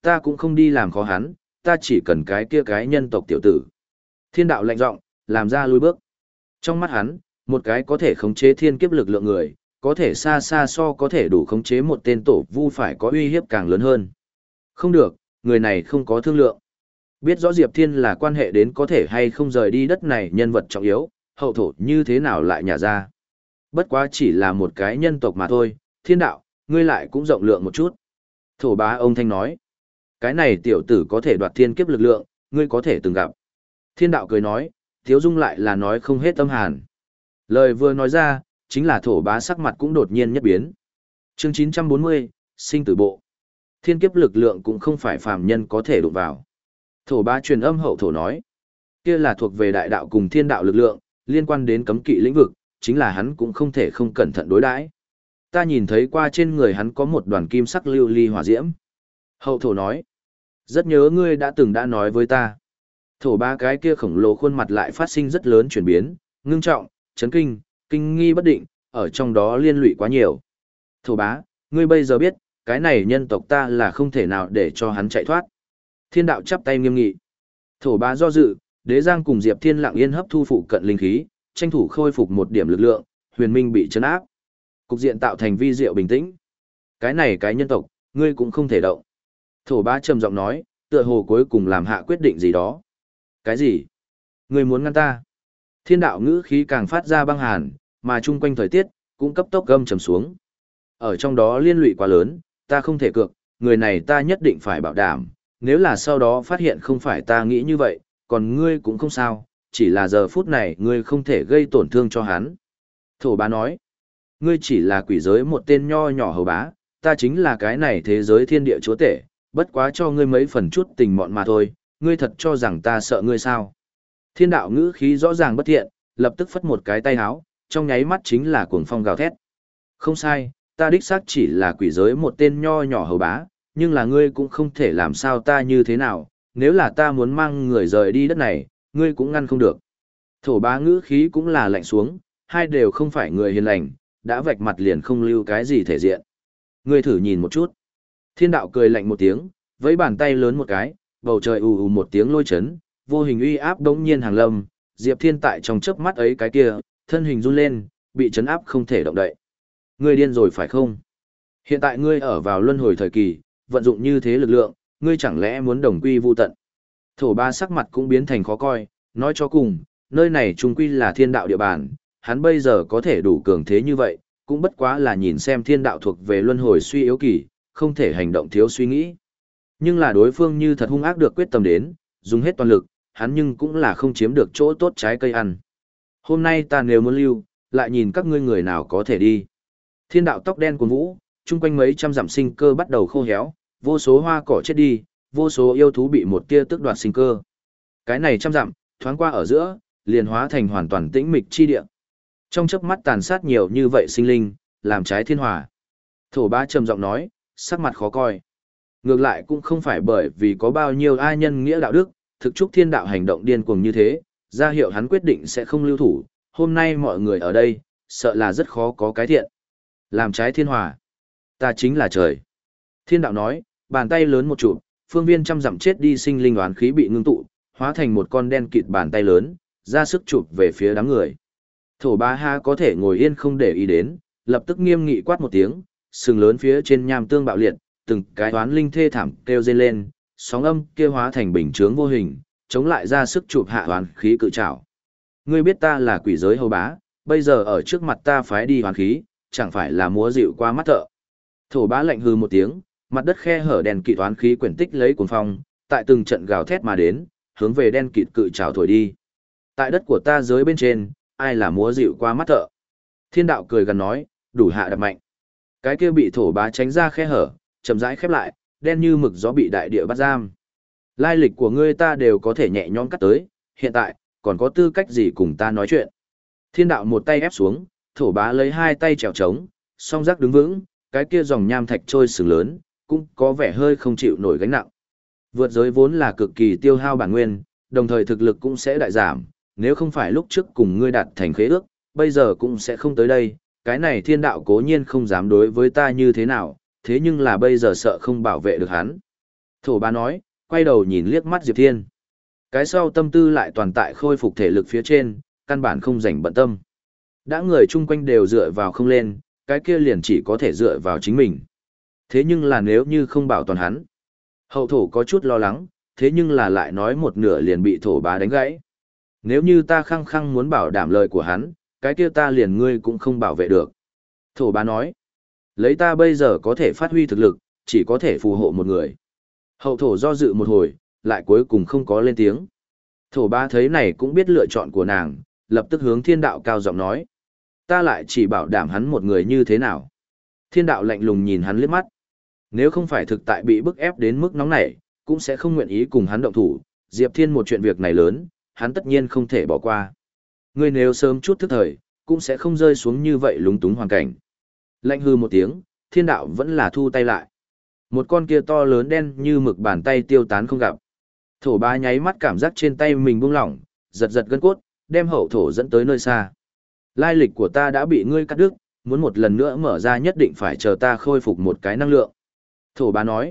ta cũng không đi làm khó hắn, ta chỉ cần cái kia cái nhân tộc tiểu tử. Thiên đạo lạnh giọng, làm ra lui bước. Trong mắt hắn, một cái có thể khống chế thiên kiếp lực lượng người, có thể xa xa so có thể đủ khống chế một tên tổ vu phải có uy hiếp càng lớn hơn. Không được, người này không có thương lượng. Biết rõ Diệp Thiên là quan hệ đến có thể hay không rời đi đất này nhân vật trọng yếu, hậu thổ như thế nào lại nhả ra. Bất quá chỉ là một cái nhân tộc mà thôi, thiên đạo, ngươi lại cũng rộng lượng một chút. Thổ bá ông thanh nói, cái này tiểu tử có thể đoạt thiên kiếp lực lượng, ngươi có thể từng gặp. Thiên đạo cười nói, Tiếu Dung lại là nói không hết tâm hàn. Lời vừa nói ra, chính là thổ bá sắc mặt cũng đột nhiên nhất biến. Chương chín trăm bốn mươi, sinh tử bộ. Thiên kiếp lực lượng cũng không phải phàm nhân có thể đụng vào. Thổ bá truyền âm hậu thổ nói, kia là thuộc về đại đạo cùng thiên đạo lực lượng, liên quan đến cấm kỵ lĩnh vực, chính là hắn cũng không thể không cẩn thận đối đãi. Ta nhìn thấy qua trên người hắn có một đoàn kim sắc lưu ly hỏa diễm. Hậu thổ nói, rất nhớ ngươi đã từng đã nói với ta. Thổ ba cái kia khổng lồ khuôn mặt lại phát sinh rất lớn chuyển biến, ngưng trọng, chấn kinh, kinh nghi bất định, ở trong đó liên lụy quá nhiều. Thổ bá, ngươi bây giờ biết, cái này nhân tộc ta là không thể nào để cho hắn chạy thoát. Thiên đạo chắp tay nghiêm nghị. Thổ bá do dự, Đế Giang cùng Diệp Thiên lặng yên hấp thu phụ cận linh khí, tranh thủ khôi phục một điểm lực lượng, huyền minh bị chấn áp. Cục diện tạo thành vi diệu bình tĩnh. Cái này cái nhân tộc, ngươi cũng không thể động. Thổ bá trầm giọng nói, tựa hồ cuối cùng làm hạ quyết định gì đó. Cái gì? Ngươi muốn ngăn ta? Thiên đạo ngữ khí càng phát ra băng hàn, mà chung quanh thời tiết, cũng cấp tốc gâm trầm xuống. Ở trong đó liên lụy quá lớn, ta không thể cược, người này ta nhất định phải bảo đảm, nếu là sau đó phát hiện không phải ta nghĩ như vậy, còn ngươi cũng không sao, chỉ là giờ phút này ngươi không thể gây tổn thương cho hắn. Thổ bá nói, ngươi chỉ là quỷ giới một tên nho nhỏ hầu bá, ta chính là cái này thế giới thiên địa chúa tể, bất quá cho ngươi mấy phần chút tình mọn mà thôi, ngươi thật cho rằng ta sợ ngươi sao. Thiên đạo ngữ khí rõ ràng bất thiện, lập tức phất một cái tay háo, trong nháy mắt chính là cuồng phong gào thét. Không sai, ta đích xác chỉ là quỷ giới một tên nho nhỏ hầu bá, nhưng là ngươi cũng không thể làm sao ta như thế nào, nếu là ta muốn mang người rời đi đất này, ngươi cũng ngăn không được. Thổ bá ngữ khí cũng là lạnh xuống, hai đều không phải người hiền lành, đã vạch mặt liền không lưu cái gì thể diện. Ngươi thử nhìn một chút. Thiên đạo cười lạnh một tiếng, với bàn tay lớn một cái, bầu trời ù ù một tiếng lôi chấn, vô hình uy áp đống nhiên hàng lâm, Diệp Thiên tại trong chớp mắt ấy cái kia, thân hình run lên, bị chấn áp không thể động đậy. Ngươi điên rồi phải không? Hiện tại ngươi ở vào luân hồi thời kỳ, vận dụng như thế lực lượng, ngươi chẳng lẽ muốn đồng quy vu tận? Thổ ba sắc mặt cũng biến thành khó coi, nói cho cùng, nơi này trung quy là thiên đạo địa bàn, hắn bây giờ có thể đủ cường thế như vậy, cũng bất quá là nhìn xem thiên đạo thuộc về luân hồi suy yếu kỳ, không thể hành động thiếu suy nghĩ. Nhưng là đối phương như thật hung ác được quyết tâm đến, dùng hết toàn lực, hắn nhưng cũng là không chiếm được chỗ tốt trái cây ăn. Hôm nay ta nếu muốn lưu, lại nhìn các ngươi người nào có thể đi. Thiên đạo tóc đen cuồn vũ, chung quanh mấy trăm dặm sinh cơ bắt đầu khô héo, vô số hoa cỏ chết đi, vô số yêu thú bị một tia tước đoạt sinh cơ. Cái này trăm dặm, thoáng qua ở giữa, liền hóa thành hoàn toàn tĩnh mịch chi địa. Trong chớp mắt tàn sát nhiều như vậy sinh linh, làm trái thiên hòa. Thổ bá trầm giọng nói, sắc mặt khó coi. Ngược lại cũng không phải bởi vì có bao nhiêu ai nhân nghĩa đạo đức, thực chúc thiên đạo hành động điên cuồng như thế, ra hiệu hắn quyết định sẽ không lưu thủ, hôm nay mọi người ở đây, sợ là rất khó có cái thiện. Làm trái thiên hòa. Ta chính là trời. Thiên đạo nói, bàn tay lớn một chụp, phương viên trăm dặm chết đi sinh linh oán khí bị ngưng tụ, hóa thành một con đen kịt bàn tay lớn, ra sức chụp về phía đám người. Thổ ba ha có thể ngồi yên không để ý đến, lập tức nghiêm nghị quát một tiếng, sừng lớn phía trên nham tương bạo liệt, từng cái oán linh thê thảm kêu rên lên, sóng âm kia hóa thành bình chướng vô hình, chống lại ra sức chụp hạ oán khí cự trảo. Ngươi biết ta là quỷ giới hầu bá, bây giờ ở trước mặt ta phái đi oán khí, chẳng phải là múa dịu qua mắt thợ. Thổ bá lạnh hừ một tiếng, mặt đất khe hở đèn kịt oán khí quyển tích lấy cuồng phong, tại từng trận gào thét mà đến, hướng về đen kịt cự trảo thổi đi. Tại đất của ta giới bên trên, ai là múa dịu qua mắt thợ? Thiên đạo cười gần nói, đủ hạ đập mạnh. Cái kia bị thổ bá tránh ra khe hở, chậm rãi khép lại, đen như mực gió bị đại địa bắt giam. Lai lịch của ngươi ta đều có thể nhẹ nhõm cắt tới, hiện tại, còn có tư cách gì cùng ta nói chuyện? Thiên đạo một tay ép xuống, thổ bá lấy hai tay trèo trống, song giác đứng vững, cái kia dòng nham thạch trôi sừng lớn, cũng có vẻ hơi không chịu nổi gánh nặng. Vượt giới vốn là cực kỳ tiêu hao bản nguyên, đồng thời thực lực cũng sẽ đại giảm, nếu không phải lúc trước cùng ngươi đạt thành khế ước, bây giờ cũng sẽ không tới đây, cái này thiên đạo cố nhiên không dám đối với ta như thế nào, thế nhưng là bây giờ sợ không bảo vệ được hắn. Thổ bá nói, quay đầu nhìn liếc mắt Diệp Thiên. Cái sau tâm tư lại toàn tại khôi phục thể lực phía trên, căn bản không rảnh bận tâm. Đã người chung quanh đều dựa vào không lên, cái kia liền chỉ có thể dựa vào chính mình. Thế nhưng là nếu như không bảo toàn hắn. Hậu thổ có chút lo lắng, thế nhưng là lại nói một nửa liền bị thổ bá đánh gãy. Nếu như ta khăng khăng muốn bảo đảm lời của hắn, cái kia ta liền ngươi cũng không bảo vệ được. Thổ bá nói, lấy ta bây giờ có thể phát huy thực lực, chỉ có thể phù hộ một người. Hậu thổ do dự một hồi, lại cuối cùng không có lên tiếng. Thổ bá thấy này cũng biết lựa chọn của nàng, lập tức hướng thiên đạo cao giọng nói. Ta lại chỉ bảo đảm hắn một người như thế nào. Thiên đạo lạnh lùng nhìn hắn liếc mắt. Nếu không phải thực tại bị bức ép đến mức nóng nảy, cũng sẽ không nguyện ý cùng hắn động thủ. Diệp Thiên một chuyện việc này lớn, hắn tất nhiên không thể bỏ qua. Ngươi nếu sớm chút thức thời, cũng sẽ không rơi xuống như vậy lúng túng hoàn cảnh. Lạnh hư một tiếng, thiên đạo vẫn là thu tay lại. Một con kia to lớn đen như mực bàn tay tiêu tán không gặp. Thổ bá nháy mắt cảm giác trên tay mình buông lỏng, giật giật gân cốt, đem hậu thổ dẫn tới nơi xa. Lai lịch của ta đã bị ngươi cắt đứt, muốn một lần nữa mở ra nhất định phải chờ ta khôi phục một cái năng lượng. Thổ bá nói,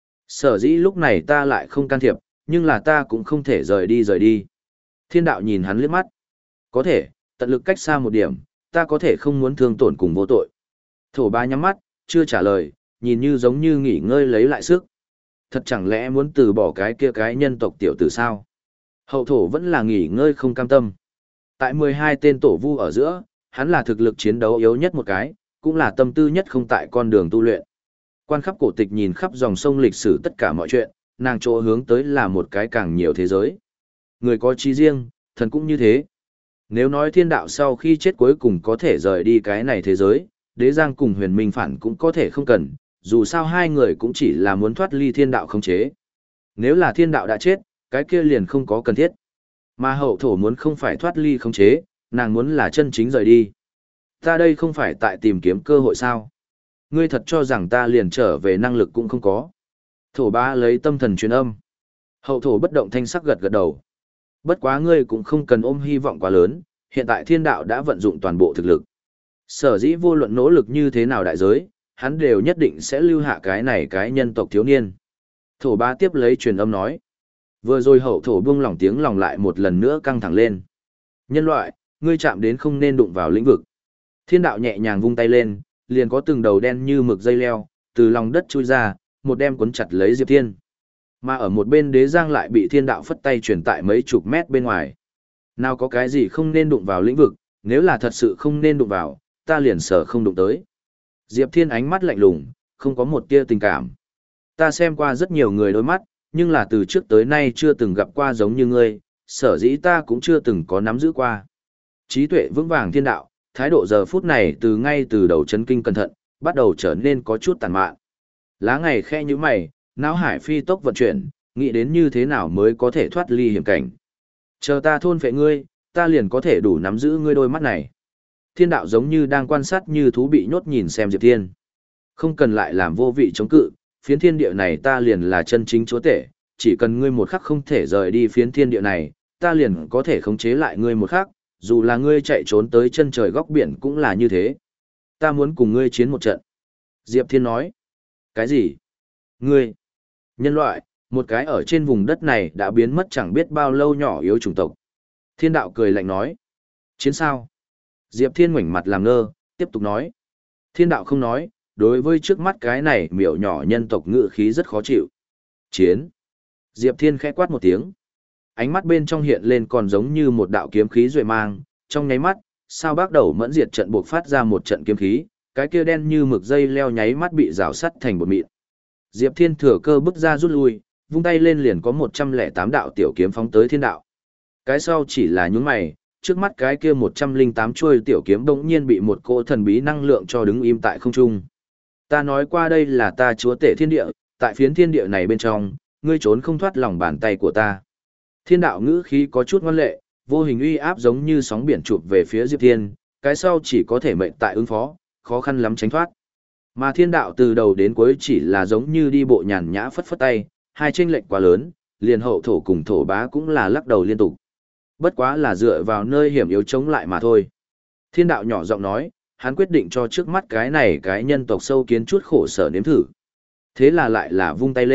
sở dĩ lúc này ta lại không can thiệp, nhưng là ta cũng không thể rời đi rời đi. Thiên đạo nhìn hắn liếc mắt. Có thể, tận lực cách xa một điểm, ta có thể không muốn thương tổn cùng vô tội. Thổ bá nhắm mắt, chưa trả lời, nhìn như giống như nghỉ ngơi lấy lại sức. Thật chẳng lẽ muốn từ bỏ cái kia cái nhân tộc tiểu tử sao? Hậu thổ vẫn là nghỉ ngơi không cam tâm. Tại mười hai tên tổ vu ở giữa, hắn là thực lực chiến đấu yếu nhất một cái, cũng là tâm tư nhất không tại con đường tu luyện. Quan khắp cổ tịch nhìn khắp dòng sông lịch sử tất cả mọi chuyện, nàng chỗ hướng tới là một cái càng nhiều thế giới. Người có chí riêng, thần cũng như thế. Nếu nói thiên đạo sau khi chết cuối cùng có thể rời đi cái này thế giới, đế giang cùng huyền minh phản cũng có thể không cần, dù sao hai người cũng chỉ là muốn thoát ly thiên đạo không chế. Nếu là thiên đạo đã chết, cái kia liền không có cần thiết. Mà hậu thổ muốn không phải thoát ly không chế, nàng muốn là chân chính rời đi. Ta đây không phải tại tìm kiếm cơ hội sao? Ngươi thật cho rằng ta liền trở về năng lực cũng không có. Thổ bá lấy tâm thần truyền âm. Hậu thổ bất động thanh sắc gật gật đầu. Bất quá ngươi cũng không cần ôm hy vọng quá lớn, hiện tại thiên đạo đã vận dụng toàn bộ thực lực. Sở dĩ vô luận nỗ lực như thế nào đại giới, hắn đều nhất định sẽ lưu hạ cái này cái nhân tộc thiếu niên. Thổ bá tiếp lấy truyền âm nói. Vừa rồi hậu thổ buông lỏng tiếng lòng lại một lần nữa căng thẳng lên. Nhân loại, ngươi chạm đến không nên đụng vào lĩnh vực. Thiên đạo nhẹ nhàng vung tay lên, liền có từng đầu đen như mực dây leo, từ lòng đất chui ra, một đem cuốn chặt lấy Diệp Thiên. Mà ở một bên đế giang lại bị thiên đạo phất tay chuyển tại mấy chục mét bên ngoài. Nào có cái gì không nên đụng vào lĩnh vực, nếu là thật sự không nên đụng vào, ta liền sở không đụng tới. Diệp Thiên ánh mắt lạnh lùng, không có một tia tình cảm. Ta xem qua rất nhiều người đôi mắt, nhưng là từ trước tới nay chưa từng gặp qua giống như ngươi, sở dĩ ta cũng chưa từng có nắm giữ qua. Trí tuệ vững vàng thiên đạo, thái độ giờ phút này từ ngay từ đầu chấn kinh cẩn thận, bắt đầu trở nên có chút tàn mạn. Lá ngày khe như mày, não hải phi tốc vận chuyển, nghĩ đến như thế nào mới có thể thoát ly hiểm cảnh. Chờ ta thôn phệ ngươi, ta liền có thể đủ nắm giữ ngươi đôi mắt này. Thiên đạo giống như đang quan sát như thú bị nhốt nhìn xem Diệp Thiên. Không cần lại làm vô vị chống cự, phiến thiên địa này ta liền là chân chính chúa tể, chỉ cần ngươi một khắc không thể rời đi phiến thiên địa này, ta liền có thể khống chế lại ngươi một khắc, dù là ngươi chạy trốn tới chân trời góc biển cũng là như thế. Ta muốn cùng ngươi chiến một trận. Diệp Thiên nói. Cái gì? Ngươi? Nhân loại, một cái ở trên vùng đất này đã biến mất chẳng biết bao lâu nhỏ yếu chủng tộc. Thiên đạo cười lạnh nói. Chiến sao? Diệp Thiên ngoảnh mặt làm ngơ, tiếp tục nói. Thiên đạo không nói, đối với trước mắt cái này miểu nhỏ nhân tộc ngự khí rất khó chịu. Chiến. Diệp Thiên khẽ quát một tiếng. Ánh mắt bên trong hiện lên còn giống như một đạo kiếm khí duệ mang, trong nháy mắt, sao bác đầu mẫn diệt trận buộc phát ra một trận kiếm khí, cái kia đen như mực dây leo nháy mắt bị rào sắt thành bột mịn. Diệp Thiên thừa cơ bước ra rút lui, vung tay lên liền có một trăm lẻ tám đạo tiểu kiếm phóng tới thiên đạo. Cái sau chỉ là nhún mày, trước mắt cái kia một trăm lẻ tám chuôi tiểu kiếm bỗng nhiên bị một cỗ thần bí năng lượng cho đứng im tại không trung. Ta nói qua đây là ta chúa tể thiên địa, tại phiến thiên địa này bên trong, ngươi trốn không thoát lòng bàn tay của ta. Thiên đạo ngữ khí có chút ngoan lệ, vô hình uy áp giống như sóng biển chụp về phía Diệp Thiên, cái sau chỉ có thể mệnh tại ứng phó, khó khăn lắm tránh thoát. Mà thiên đạo từ đầu đến cuối chỉ là giống như đi bộ nhàn nhã phất phất tay, hai chênh lệch quá lớn, liền hậu thổ cùng thổ bá cũng là lắc đầu liên tục. Bất quá là dựa vào nơi hiểm yếu chống lại mà thôi. Thiên đạo nhỏ giọng nói, hắn quyết định cho trước mắt cái này cái nhân tộc sâu kiến chút khổ sở nếm thử. Thế là lại là vung tay lên,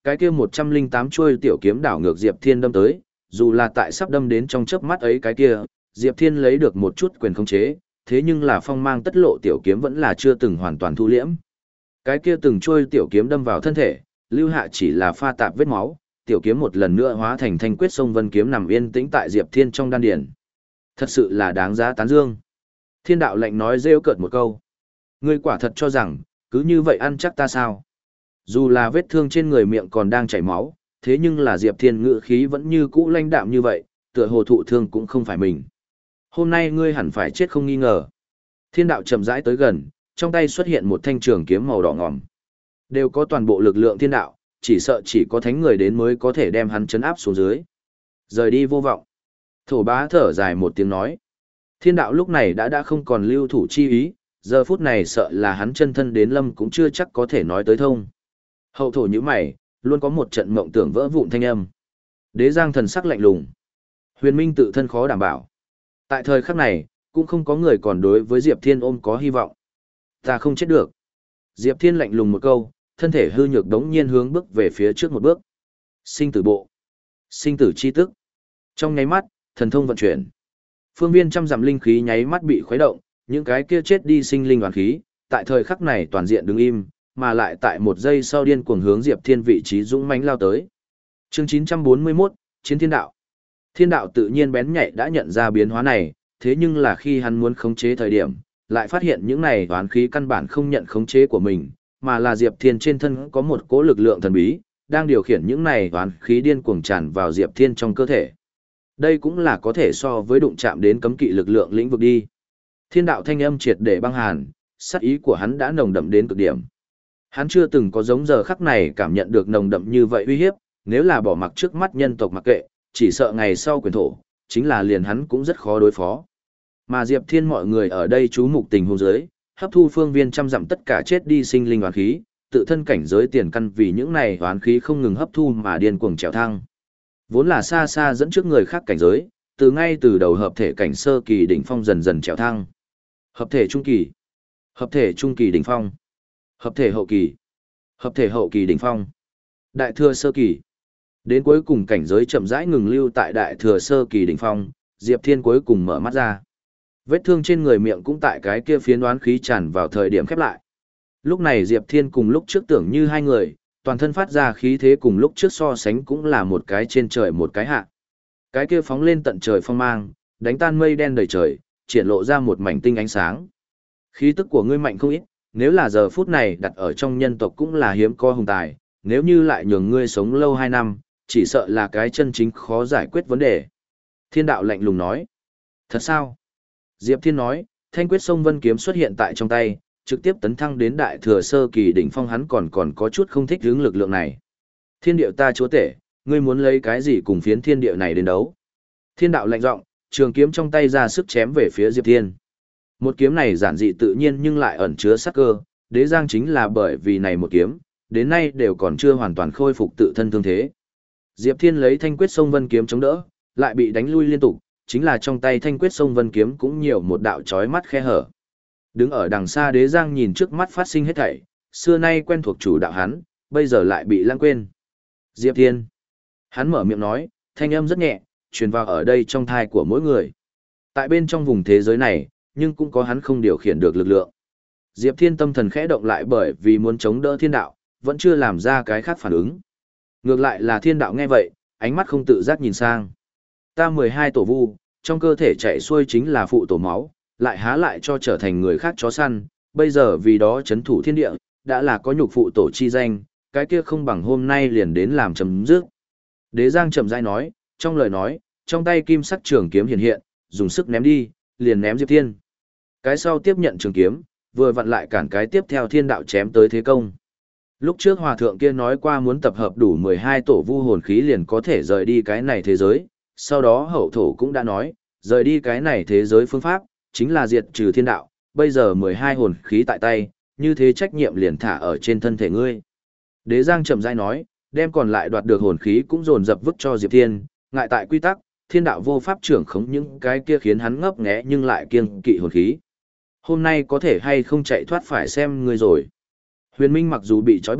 cái kia một trăm linh tám chuôi tiểu kiếm đảo ngược Diệp Thiên đâm tới, dù là tại sắp đâm đến trong chớp mắt ấy cái kia, Diệp Thiên lấy được một chút quyền khống chế, thế nhưng là phong mang tất lộ tiểu kiếm vẫn là chưa từng hoàn toàn thu liễm. Cái kia từng chuôi tiểu kiếm đâm vào thân thể, lưu hạ chỉ là pha tạp vết máu, tiểu kiếm một lần nữa hóa thành thanh quyết sông vân kiếm nằm yên tĩnh tại Diệp Thiên trong đan điền. Thật sự là đáng giá tán dương. Thiên đạo lạnh nói rêu cợt một câu. Ngươi quả thật cho rằng, cứ như vậy ăn chắc ta sao? Dù là vết thương trên người miệng còn đang chảy máu, thế nhưng là Diệp Thiên ngữ khí vẫn như cũ lãnh đạm như vậy, tựa hồ thụ thương cũng không phải mình. Hôm nay ngươi hẳn phải chết không nghi ngờ. Thiên đạo chậm rãi tới gần, trong tay xuất hiện một thanh trường kiếm màu đỏ ngòm. Đều có toàn bộ lực lượng thiên đạo, chỉ sợ chỉ có thánh người đến mới có thể đem hắn chấn áp xuống dưới. Rời đi vô vọng. Thổ bá thở dài một tiếng nói. Thiên đạo lúc này đã đã không còn lưu thủ chi ý, giờ phút này sợ là hắn chân thân đến lâm cũng chưa chắc có thể nói tới thông. Hậu thổ như mày, luôn có một trận mộng tưởng vỡ vụn thanh âm. Đế giang thần sắc lạnh lùng. Huyền minh tự thân khó đảm bảo. Tại thời khắc này, cũng không có người còn đối với Diệp Thiên ôm có hy vọng. Ta không chết được. Diệp Thiên lạnh lùng một câu, thân thể hư nhược đống nhiên hướng bước về phía trước một bước. Sinh tử bộ. Sinh tử chi tức. Trong nháy mắt, thần thông vận chuyển. Phương viên trăm dặm linh khí nháy mắt bị khuấy động, những cái kia chết đi sinh linh hoàn khí, tại thời khắc này toàn diện đứng im, mà lại tại một giây sau điên cuồng hướng Diệp Thiên vị trí dũng mãnh lao tới. Chương chín trăm bốn mươi mốt, Chiến Thiên Đạo. Thiên đạo tự nhiên bén nhạy đã nhận ra biến hóa này, thế nhưng là khi hắn muốn khống chế thời điểm, lại phát hiện những này hoán khí căn bản không nhận khống chế của mình, mà là Diệp Thiên trên thân có một cỗ lực lượng thần bí, đang điều khiển những này hoán khí điên cuồng tràn vào Diệp Thiên trong cơ thể. Đây cũng là có thể so với đụng chạm đến cấm kỵ lực lượng lĩnh vực đi. Thiên đạo thanh âm triệt để băng hàn, sát ý của hắn đã nồng đậm đến cực điểm. Hắn chưa từng có giống giờ khắc này cảm nhận được nồng đậm như vậy uy hiếp, nếu là bỏ mặc trước mắt nhân tộc mặc kệ, chỉ sợ ngày sau quyền thổ, chính là liền hắn cũng rất khó đối phó. Mà Diệp Thiên mọi người ở đây chú mục tình huống dưới, hấp thu phương viên trăm dặm tất cả chết đi sinh linh oán khí, tự thân cảnh giới tiền căn vì những này oán khí không ngừng hấp thu mà điên cuồng trèo thăng. Vốn là xa xa dẫn trước người khác cảnh giới, từ ngay từ đầu hợp thể cảnh sơ kỳ đỉnh phong dần dần trèo thăng. Hợp thể trung kỳ, hợp thể trung kỳ đỉnh phong, hợp thể hậu kỳ, hợp thể hậu kỳ đỉnh phong, đại thừa sơ kỳ. Đến cuối cùng cảnh giới chậm rãi ngừng lưu tại đại thừa sơ kỳ đỉnh phong, Diệp Thiên cuối cùng mở mắt ra. Vết thương trên người miệng cũng tại cái kia phiến đoán khí tràn vào thời điểm khép lại. Lúc này Diệp Thiên cùng lúc trước tưởng như hai người, toàn thân phát ra khí thế cùng lúc trước so sánh cũng là một cái trên trời một cái hạ. Cái kia phóng lên tận trời phong mang, đánh tan mây đen đầy trời, triển lộ ra một mảnh tinh ánh sáng. Khí tức của ngươi mạnh không ít, nếu là giờ phút này đặt ở trong nhân tộc cũng là hiếm có hùng tài, nếu như lại nhường ngươi sống lâu hai năm, chỉ sợ là cái chân chính khó giải quyết vấn đề. Thiên đạo lạnh lùng nói. Thật sao? Diệp Thiên nói, thanh quyết sông vân kiếm xuất hiện tại trong tay, trực tiếp tấn thăng đến đại thừa sơ kỳ đỉnh phong, hắn còn còn có chút không thích hướng lực lượng này. Thiên điệu ta chúa tể, ngươi muốn lấy cái gì cùng phiến thiên địa này đến đấu? Thiên đạo lạnh giọng, trường kiếm trong tay ra sức chém về phía Diệp Thiên. Một kiếm này giản dị tự nhiên nhưng lại ẩn chứa sát cơ, đế giang chính là bởi vì này một kiếm, đến nay đều còn chưa hoàn toàn khôi phục tự thân thương thế. Diệp Thiên lấy thanh quyết sông vân kiếm chống đỡ, lại bị đánh lui liên tục, chính là trong tay thanh quyết sông vân kiếm cũng nhiều một đạo chói mắt khe hở. Đứng ở đằng xa đế giang nhìn trước mắt phát sinh hết thảy, xưa nay quen thuộc chủ đạo hắn, bây giờ lại bị lãng quên. Diệp Thiên. Hắn mở miệng nói, thanh âm rất nhẹ, truyền vào ở đây trong thai của mỗi người. Tại bên trong vùng thế giới này, nhưng cũng có hắn không điều khiển được lực lượng. Diệp Thiên tâm thần khẽ động lại bởi vì muốn chống đỡ thiên đạo, vẫn chưa làm ra cái khác phản ứng. Ngược lại là thiên đạo nghe vậy, ánh mắt không tự giác nhìn sang. Ta mười hai tổ vu, trong cơ thể chạy xuôi chính là phụ tổ máu, lại há lại cho trở thành người khác chó săn, bây giờ vì đó chấn thủ thiên địa, đã là có nhục phụ tổ chi danh, cái kia không bằng hôm nay liền đến làm chấm dứt. Đế Giang chậm rãi nói, trong lời nói, trong tay kim sắc trường kiếm hiện hiện, dùng sức ném đi, liền ném Diệp Thiên. Cái sau tiếp nhận trường kiếm, vừa vặn lại cản cái tiếp theo thiên đạo chém tới thế công. Lúc trước hòa thượng kia nói qua muốn tập hợp đủ mười hai tổ vu hồn khí liền có thể rời đi cái này thế giới, sau đó hậu thổ cũng đã nói, rời đi cái này thế giới phương pháp, chính là diệt trừ thiên đạo, bây giờ mười hai hồn khí tại tay, như thế trách nhiệm liền thả ở trên thân thể ngươi. Đế Giang chậm rãi nói, đem còn lại đoạt được hồn khí cũng dồn dập vứt cho Diệp Thiên, ngại tại quy tắc, thiên đạo vô pháp trưởng khống những cái kia khiến hắn ngấp nghé nhưng lại kiêng kỵ hồn khí. Hôm nay có thể hay không chạy thoát phải xem ngươi rồi. Huyền Minh mặc dù bị trói buộc,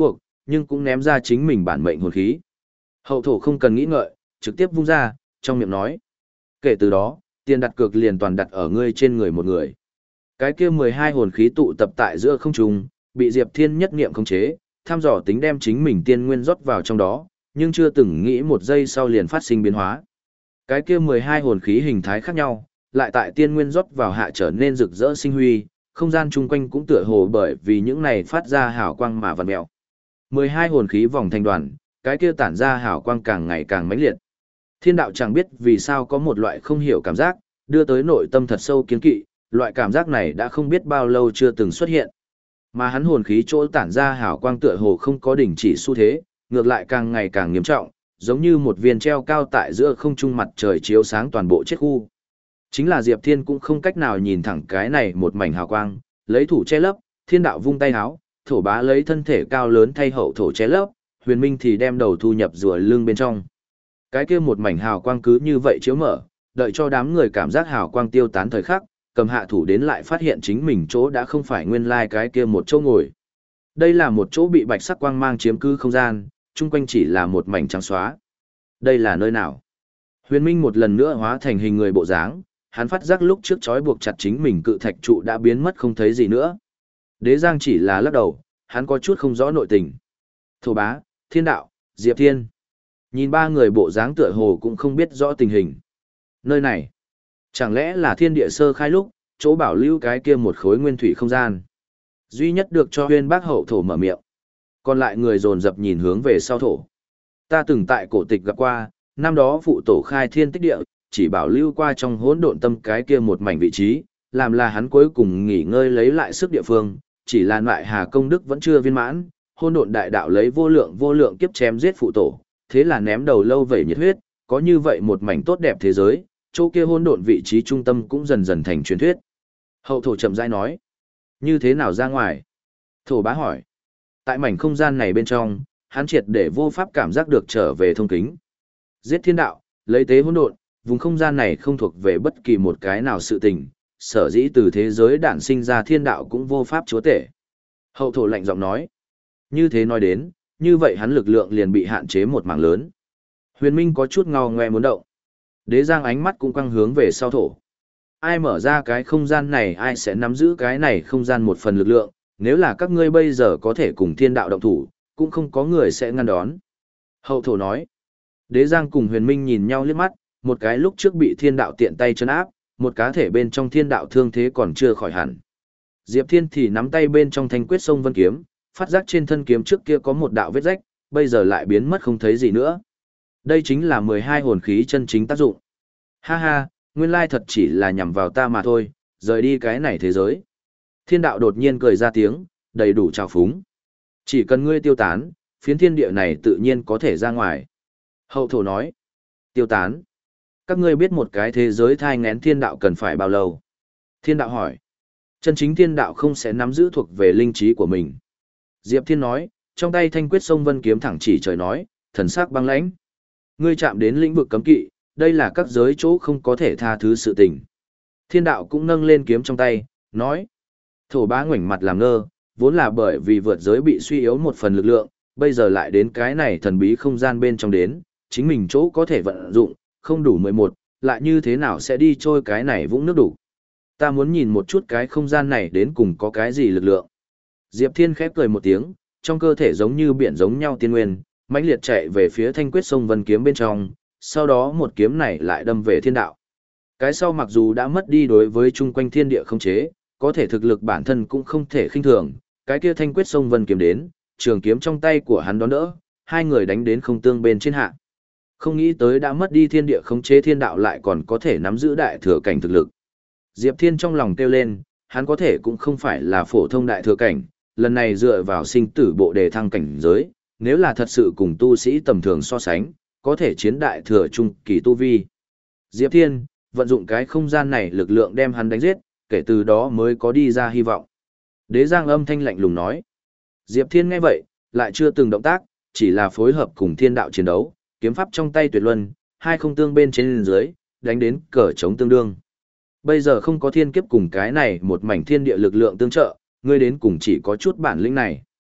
nhưng cũng ném ra chính mình bản mệnh hồn khí. Hậu thổ không cần nghĩ ngợi, trực tiếp vung ra, trong miệng nói. Kể từ đó, tiền đặt cược liền toàn đặt ở ngươi trên người một người. Cái kia mười hai hồn khí tụ tập tại giữa không trung, bị Diệp Thiên nhất niệm khống chế, tham dò tính đem chính mình tiên nguyên rót vào trong đó, nhưng chưa từng nghĩ một giây sau liền phát sinh biến hóa. Cái kia mười hai hồn khí hình thái khác nhau, lại tại tiên nguyên rót vào hạ trở nên rực rỡ sinh huy, không gian chung quanh cũng tựa hồ bởi vì những này phát ra hào quang mà vặn mèo. mười hai hồn khí vòng thành đoàn, cái kia tản ra hào quang càng ngày càng mãnh liệt. Thiên đạo chẳng biết vì sao có một loại không hiểu cảm giác, đưa tới nội tâm thật sâu kiến kỵ, loại cảm giác này đã không biết bao lâu chưa từng xuất hiện. Mà hắn hồn khí chỗ tản ra hào quang tựa hồ không có đỉnh chỉ xu thế, ngược lại càng ngày càng nghiêm trọng, giống như một viên treo cao tại giữa không trung mặt trời chiếu sáng toàn bộ chết khu. Chính là Diệp Thiên cũng không cách nào nhìn thẳng cái này một mảnh hào quang, lấy thủ che lấp, thiên đạo vung tay háo, thổ bá lấy thân thể cao lớn thay hậu thổ che lấp, huyền minh thì đem đầu thu nhập rùa lưng bên trong. Cái kia một mảnh hào quang cứ như vậy chiếu mở, đợi cho đám người cảm giác hào quang tiêu tán thời khắc, cầm hạ thủ đến lại phát hiện chính mình chỗ đã không phải nguyên lai cái kia một chỗ ngồi. Đây là một chỗ bị bạch sắc quang mang chiếm cứ không gian, chung quanh chỉ là một mảnh trắng xóa. Đây là nơi nào? Huyền Minh một lần nữa hóa thành hình người bộ dáng, hắn phát giác lúc trước trói buộc chặt chính mình cự thạch trụ đã biến mất không thấy gì nữa. Đế Giang chỉ là lắc đầu, hắn có chút không rõ nội tình. Thổ bá, thiên đạo, Diệp Thiên. Nhìn ba người bộ dáng tựa hồ cũng không biết rõ tình hình. Nơi này, chẳng lẽ là thiên địa sơ khai lúc, chỗ bảo lưu cái kia một khối nguyên thủy không gian. Duy nhất được cho huyên bác hậu thổ mở miệng. Còn lại người dồn dập nhìn hướng về sau thổ. Ta từng tại cổ tịch gặp qua, năm đó phụ tổ khai thiên tích địa, chỉ bảo lưu qua trong hỗn độn tâm cái kia một mảnh vị trí, làm là hắn cuối cùng nghỉ ngơi lấy lại sức địa phương, chỉ là loại hà công đức vẫn chưa viên mãn, hỗn độn đại đạo lấy vô lượng vô lượng kiếp chém giết phụ tổ, thế là ném đầu lâu vẩy nhiệt huyết, có như vậy một mảnh tốt đẹp thế giới, chỗ kia hỗn độn vị trí trung tâm cũng dần dần thành truyền thuyết. Hậu thổ chậm rãi nói, như thế nào ra ngoài? Thổ bá hỏi, tại mảnh không gian này bên trong, hắn triệt để vô pháp cảm giác được trở về thông kính. Giết thiên đạo, lấy tế hỗn độn, vùng không gian này không thuộc về bất kỳ một cái nào sự tình, sở dĩ từ thế giới đản sinh ra thiên đạo cũng vô pháp chúa tể. Hậu thổ lạnh giọng nói, như thế nói đến, như vậy hắn lực lượng liền bị hạn chế một mảng lớn. Huyền Minh có chút ngao ngoe muốn động. Đế Giang ánh mắt cũng quăng hướng về sau thổ. Ai mở ra cái không gian này ai sẽ nắm giữ cái này không gian một phần lực lượng, nếu là các ngươi bây giờ có thể cùng thiên đạo động thủ, cũng không có người sẽ ngăn đón. Hậu thổ nói, Đế Giang cùng Huyền Minh nhìn nhau liếc mắt, một cái lúc trước bị thiên đạo tiện tay chân áp, một cá thể bên trong thiên đạo thương thế còn chưa khỏi hẳn. Diệp Thiên thì nắm tay bên trong thanh quyết sông vân kiếm, phát giác trên thân kiếm trước kia có một đạo vết rách, bây giờ lại biến mất không thấy gì nữa. Đây chính là mười hai hồn khí chân chính tác dụng. Ha ha, nguyên lai thật chỉ là nhằm vào ta mà thôi, rời đi cái này thế giới. Thiên đạo đột nhiên cười ra tiếng, đầy đủ trào phúng. Chỉ cần ngươi tiêu tán, phiến thiên địa này tự nhiên có thể ra ngoài. Hậu thổ nói, tiêu tán. Các ngươi biết một cái thế giới thai ngén thiên đạo cần phải bao lâu? Thiên đạo hỏi, chân chính thiên đạo không sẽ nắm giữ thuộc về linh trí của mình. Diệp Thiên nói, trong tay thanh quyết sông vân kiếm thẳng chỉ trời nói, thần sắc băng lãnh. Ngươi chạm đến lĩnh vực cấm kỵ, đây là các giới chỗ không có thể tha thứ sự tình. Thiên đạo cũng nâng lên kiếm trong tay, nói. Thổ bá ngoảnh mặt làm ngơ, vốn là bởi vì vượt giới bị suy yếu một phần lực lượng, bây giờ lại đến cái này thần bí không gian bên trong đến, chính mình chỗ có thể vận dụng, không đủ mười một, lại như thế nào sẽ đi trôi cái này vũng nước đủ. Ta muốn nhìn một chút cái không gian này đến cùng có cái gì lực lượng. Diệp Thiên khép cười một tiếng, trong cơ thể giống như biển giống nhau tiên nguyên, mãnh liệt chạy về phía thanh quyết sông vân kiếm bên trong, sau đó một kiếm này lại đâm về thiên đạo. Cái sau mặc dù đã mất đi đối với chung quanh thiên địa không chế, có thể thực lực bản thân cũng không thể khinh thường, cái kia thanh quyết sông vân kiếm đến, trường kiếm trong tay của hắn đón đỡ, hai người đánh đến không tương bên trên hạ. Không nghĩ tới đã mất đi thiên địa không chế thiên đạo lại còn có thể nắm giữ đại thừa cảnh thực lực. Diệp Thiên trong lòng kêu lên, hắn có thể cũng không phải là phổ thông đại thừa cảnh, lần này dựa vào sinh tử bộ đề thăng cảnh giới, nếu là thật sự cùng tu sĩ tầm thường so sánh, có thể chiến đại thừa trung kỳ tu vi. Diệp Thiên, vận dụng cái không gian này lực lượng đem hắn đánh giết, kể từ đó mới có đi ra hy vọng. Đế Giang âm thanh lạnh lùng nói. Diệp Thiên nghe vậy, lại chưa từng động tác, chỉ là phối hợp cùng thiên đạo chiến đấu, kiếm pháp trong tay tuyệt luân, hai không tương bên trên dưới, đánh đến cờ chống tương đương. Bây giờ không có thiên kiếp cùng cái này một mảnh thiên địa lực lượng tương trợ, ngươi đến cùng chỉ có chút bản lĩnh này.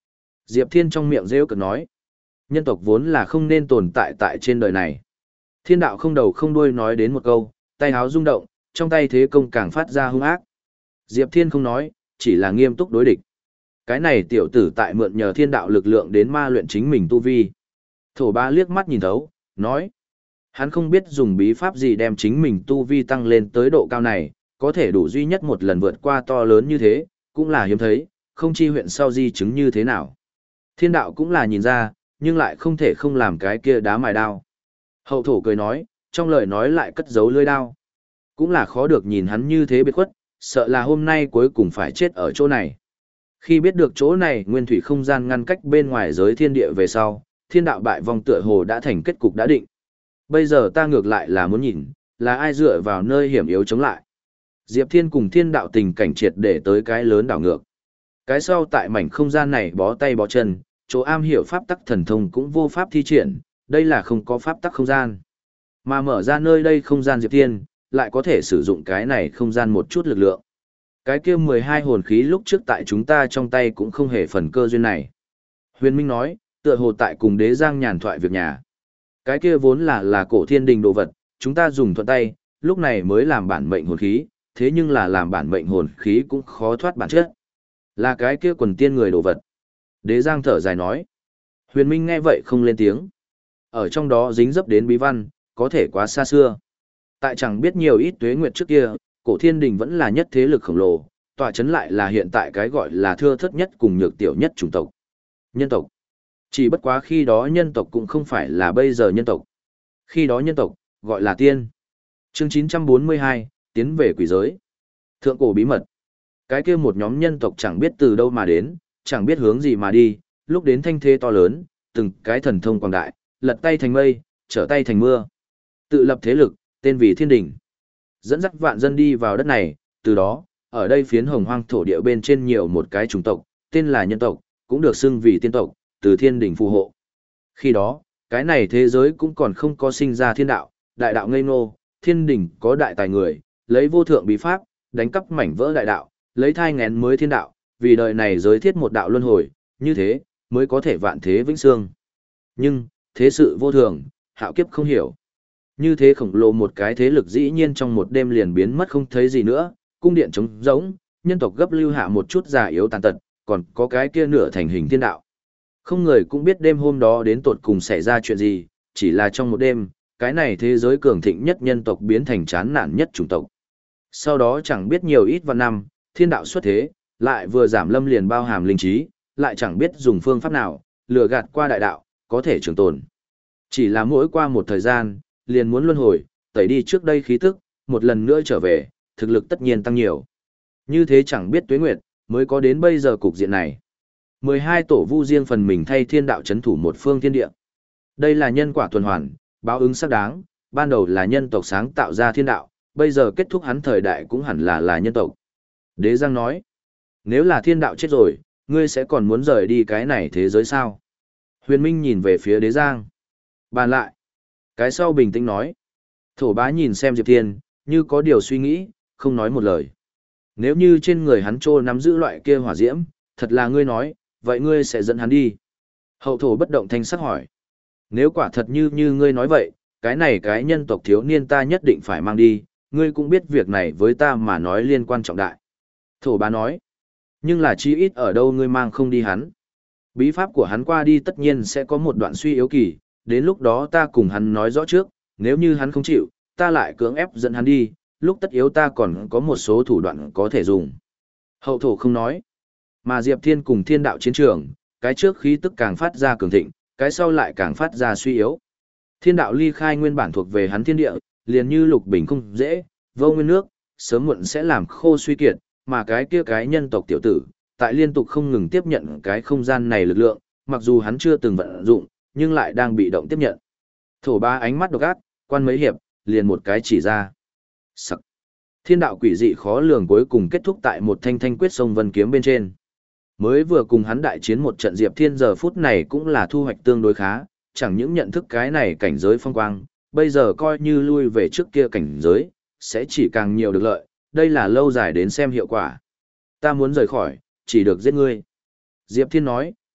Diệp Thiên trong miệng rêu cực nói. Nhân tộc vốn là không nên tồn tại tại trên đời này. Thiên đạo không đầu không đuôi nói đến một câu, tay háo rung động, trong tay thế công càng phát ra hung ác. Diệp Thiên không nói, chỉ là nghiêm túc đối địch. Cái này tiểu tử tại mượn nhờ thiên đạo lực lượng đến ma luyện chính mình tu vi. Thổ Bá liếc mắt nhìn thấu, nói. Hắn không biết dùng bí pháp gì đem chính mình tu vi tăng lên tới độ cao này, có thể đủ duy nhất một lần vượt qua to lớn như thế, cũng là hiếm thấy, không chi huyện sau di chứng như thế nào. Thiên đạo cũng là nhìn ra, nhưng lại không thể không làm cái kia đá mài đao. Hậu thổ cười nói, trong lời nói lại cất giấu lưỡi đao. Cũng là khó được nhìn hắn như thế biệt khuất, sợ là hôm nay cuối cùng phải chết ở chỗ này. Khi biết được chỗ này nguyên thủy không gian ngăn cách bên ngoài giới thiên địa về sau, thiên đạo bại vong tựa hồ đã thành kết cục đã định. Bây giờ ta ngược lại là muốn nhìn, là ai dựa vào nơi hiểm yếu chống lại. Diệp Thiên cùng thiên đạo tình cảnh triệt để tới cái lớn đảo ngược. Cái sau tại mảnh không gian này bó tay bó chân, chỗ am hiểu pháp tắc thần thông cũng vô pháp thi triển, đây là không có pháp tắc không gian. Mà mở ra nơi đây không gian Diệp Thiên, lại có thể sử dụng cái này không gian một chút lực lượng. Cái kia mười hai hồn khí lúc trước tại chúng ta trong tay cũng không hề phần cơ duyên này. Huyền Minh nói, tựa hồ tại cùng đế giang nhàn thoại việc nhà. Cái kia vốn là là cổ thiên đình đồ vật, chúng ta dùng thuận tay, lúc này mới làm bản mệnh hồn khí, thế nhưng là làm bản mệnh hồn khí cũng khó thoát bản chất. Là cái kia quần tiên người đồ vật. Đế giang thở dài nói. Huyền Minh nghe vậy không lên tiếng. Ở trong đó dính dấp đến bí văn, có thể quá xa xưa. Tại chẳng biết nhiều ít tuế nguyệt trước kia, cổ thiên đình vẫn là nhất thế lực khổng lồ, tọa chấn lại là hiện tại cái gọi là thưa thớt nhất cùng nhược tiểu nhất chủng tộc. Nhân tộc. Chỉ bất quá khi đó nhân tộc cũng không phải là bây giờ nhân tộc. Khi đó nhân tộc, gọi là tiên. Chương chín trăm bốn mươi hai, tiến về quỷ giới. Thượng cổ bí mật. Cái kia một nhóm nhân tộc chẳng biết từ đâu mà đến, chẳng biết hướng gì mà đi, lúc đến thanh thế to lớn, từng cái thần thông quảng đại, lật tay thành mây, trở tay thành mưa. Tự lập thế lực, tên vì thiên đình. Dẫn dắt vạn dân đi vào đất này, từ đó, ở đây phiến hồng hoang thổ địa bên trên nhiều một cái chủng tộc, tên là nhân tộc, cũng được xưng vì tiên tộc, từ thiên đình phù hộ. Khi đó, cái này thế giới cũng còn không có sinh ra thiên đạo, đại đạo ngây ngô, thiên đình có đại tài người, lấy vô thượng bí pháp, đánh cắp mảnh vỡ đại đạo, lấy thai nghén mới thiên đạo, vì đời này giới thiết một đạo luân hồi, như thế, mới có thể vạn thế vĩnh sương. Nhưng, thế sự vô thường, hạo kiếp không hiểu. Như thế khổng lồ một cái thế lực dĩ nhiên trong một đêm liền biến mất không thấy gì nữa, cung điện trống rỗng, nhân tộc gấp lưu hạ một chút già yếu tàn tật, còn có cái kia nửa thành hình thiên đạo. Không người cũng biết đêm hôm đó đến tột cùng xảy ra chuyện gì, chỉ là trong một đêm, cái này thế giới cường thịnh nhất nhân tộc biến thành chán nản nhất chủng tộc. Sau đó chẳng biết nhiều ít vạn năm, thiên đạo xuất thế, lại vừa giảm lâm liền bao hàm linh trí, lại chẳng biết dùng phương pháp nào, lừa gạt qua đại đạo, có thể trường tồn. Chỉ là mỗi qua một thời gian, liền muốn luân hồi, tẩy đi trước đây khí tức, một lần nữa trở về, thực lực tất nhiên tăng nhiều. Như thế chẳng biết tuế nguyệt, mới có đến bây giờ cục diện này. mười hai tổ vu riêng phần mình thay thiên đạo chấn thủ một phương thiên địa. Đây là nhân quả tuần hoàn, báo ứng xác đáng, ban đầu là nhân tộc sáng tạo ra thiên đạo, bây giờ kết thúc hắn thời đại cũng hẳn là là nhân tộc. Đế Giang nói, nếu là thiên đạo chết rồi, ngươi sẽ còn muốn rời đi cái này thế giới sao? Huyền Minh nhìn về phía Đế Giang. Bàn lại. Cái sau bình tĩnh nói. Thổ Bá nhìn xem Diệp Thiên, như có điều suy nghĩ, không nói một lời. Nếu như trên người hắn trô nắm giữ loại kia hỏa diễm, thật là ngươi nói, vậy ngươi sẽ dẫn hắn đi. Hậu thổ bất động thanh sắc hỏi. Nếu quả thật như như ngươi nói vậy, cái này cái nhân tộc thiếu niên ta nhất định phải mang đi, ngươi cũng biết việc này với ta mà nói liên quan trọng đại. Thổ Bá nói. Nhưng là chi ít ở đâu ngươi mang không đi hắn. Bí pháp của hắn qua đi tất nhiên sẽ có một đoạn suy yếu kỳ, đến lúc đó ta cùng hắn nói rõ trước, nếu như hắn không chịu, ta lại cưỡng ép dẫn hắn đi, lúc tất yếu ta còn có một số thủ đoạn có thể dùng. Hậu thổ không nói. Mà Diệp Thiên cùng thiên đạo chiến trường, cái trước khí tức càng phát ra cường thịnh, cái sau lại càng phát ra suy yếu. Thiên đạo ly khai nguyên bản thuộc về hắn thiên địa, liền như lục bình không dễ, vô nguyên nước, sớm muộn sẽ làm khô suy kiệt, mà cái kia cái nhân tộc tiểu tử, tại liên tục không ngừng tiếp nhận cái không gian này lực lượng, mặc dù hắn chưa từng vận dụng, nhưng lại đang bị động tiếp nhận. Thổ Bá ánh mắt độc ác, quan mấy hiệp, liền một cái chỉ ra. Sắc. Thiên đạo quỷ dị khó lường cuối cùng kết thúc tại một thanh thanh quyết sông vân kiếm bên trên. Mới vừa cùng hắn đại chiến một trận Diệp Thiên giờ phút này cũng là thu hoạch tương đối khá, chẳng những nhận thức cái này cảnh giới phong quang, bây giờ coi như lui về trước kia cảnh giới, sẽ chỉ càng nhiều được lợi, đây là lâu dài đến xem hiệu quả. Ta muốn rời khỏi, chỉ được giết ngươi. Diệp Thiên nói,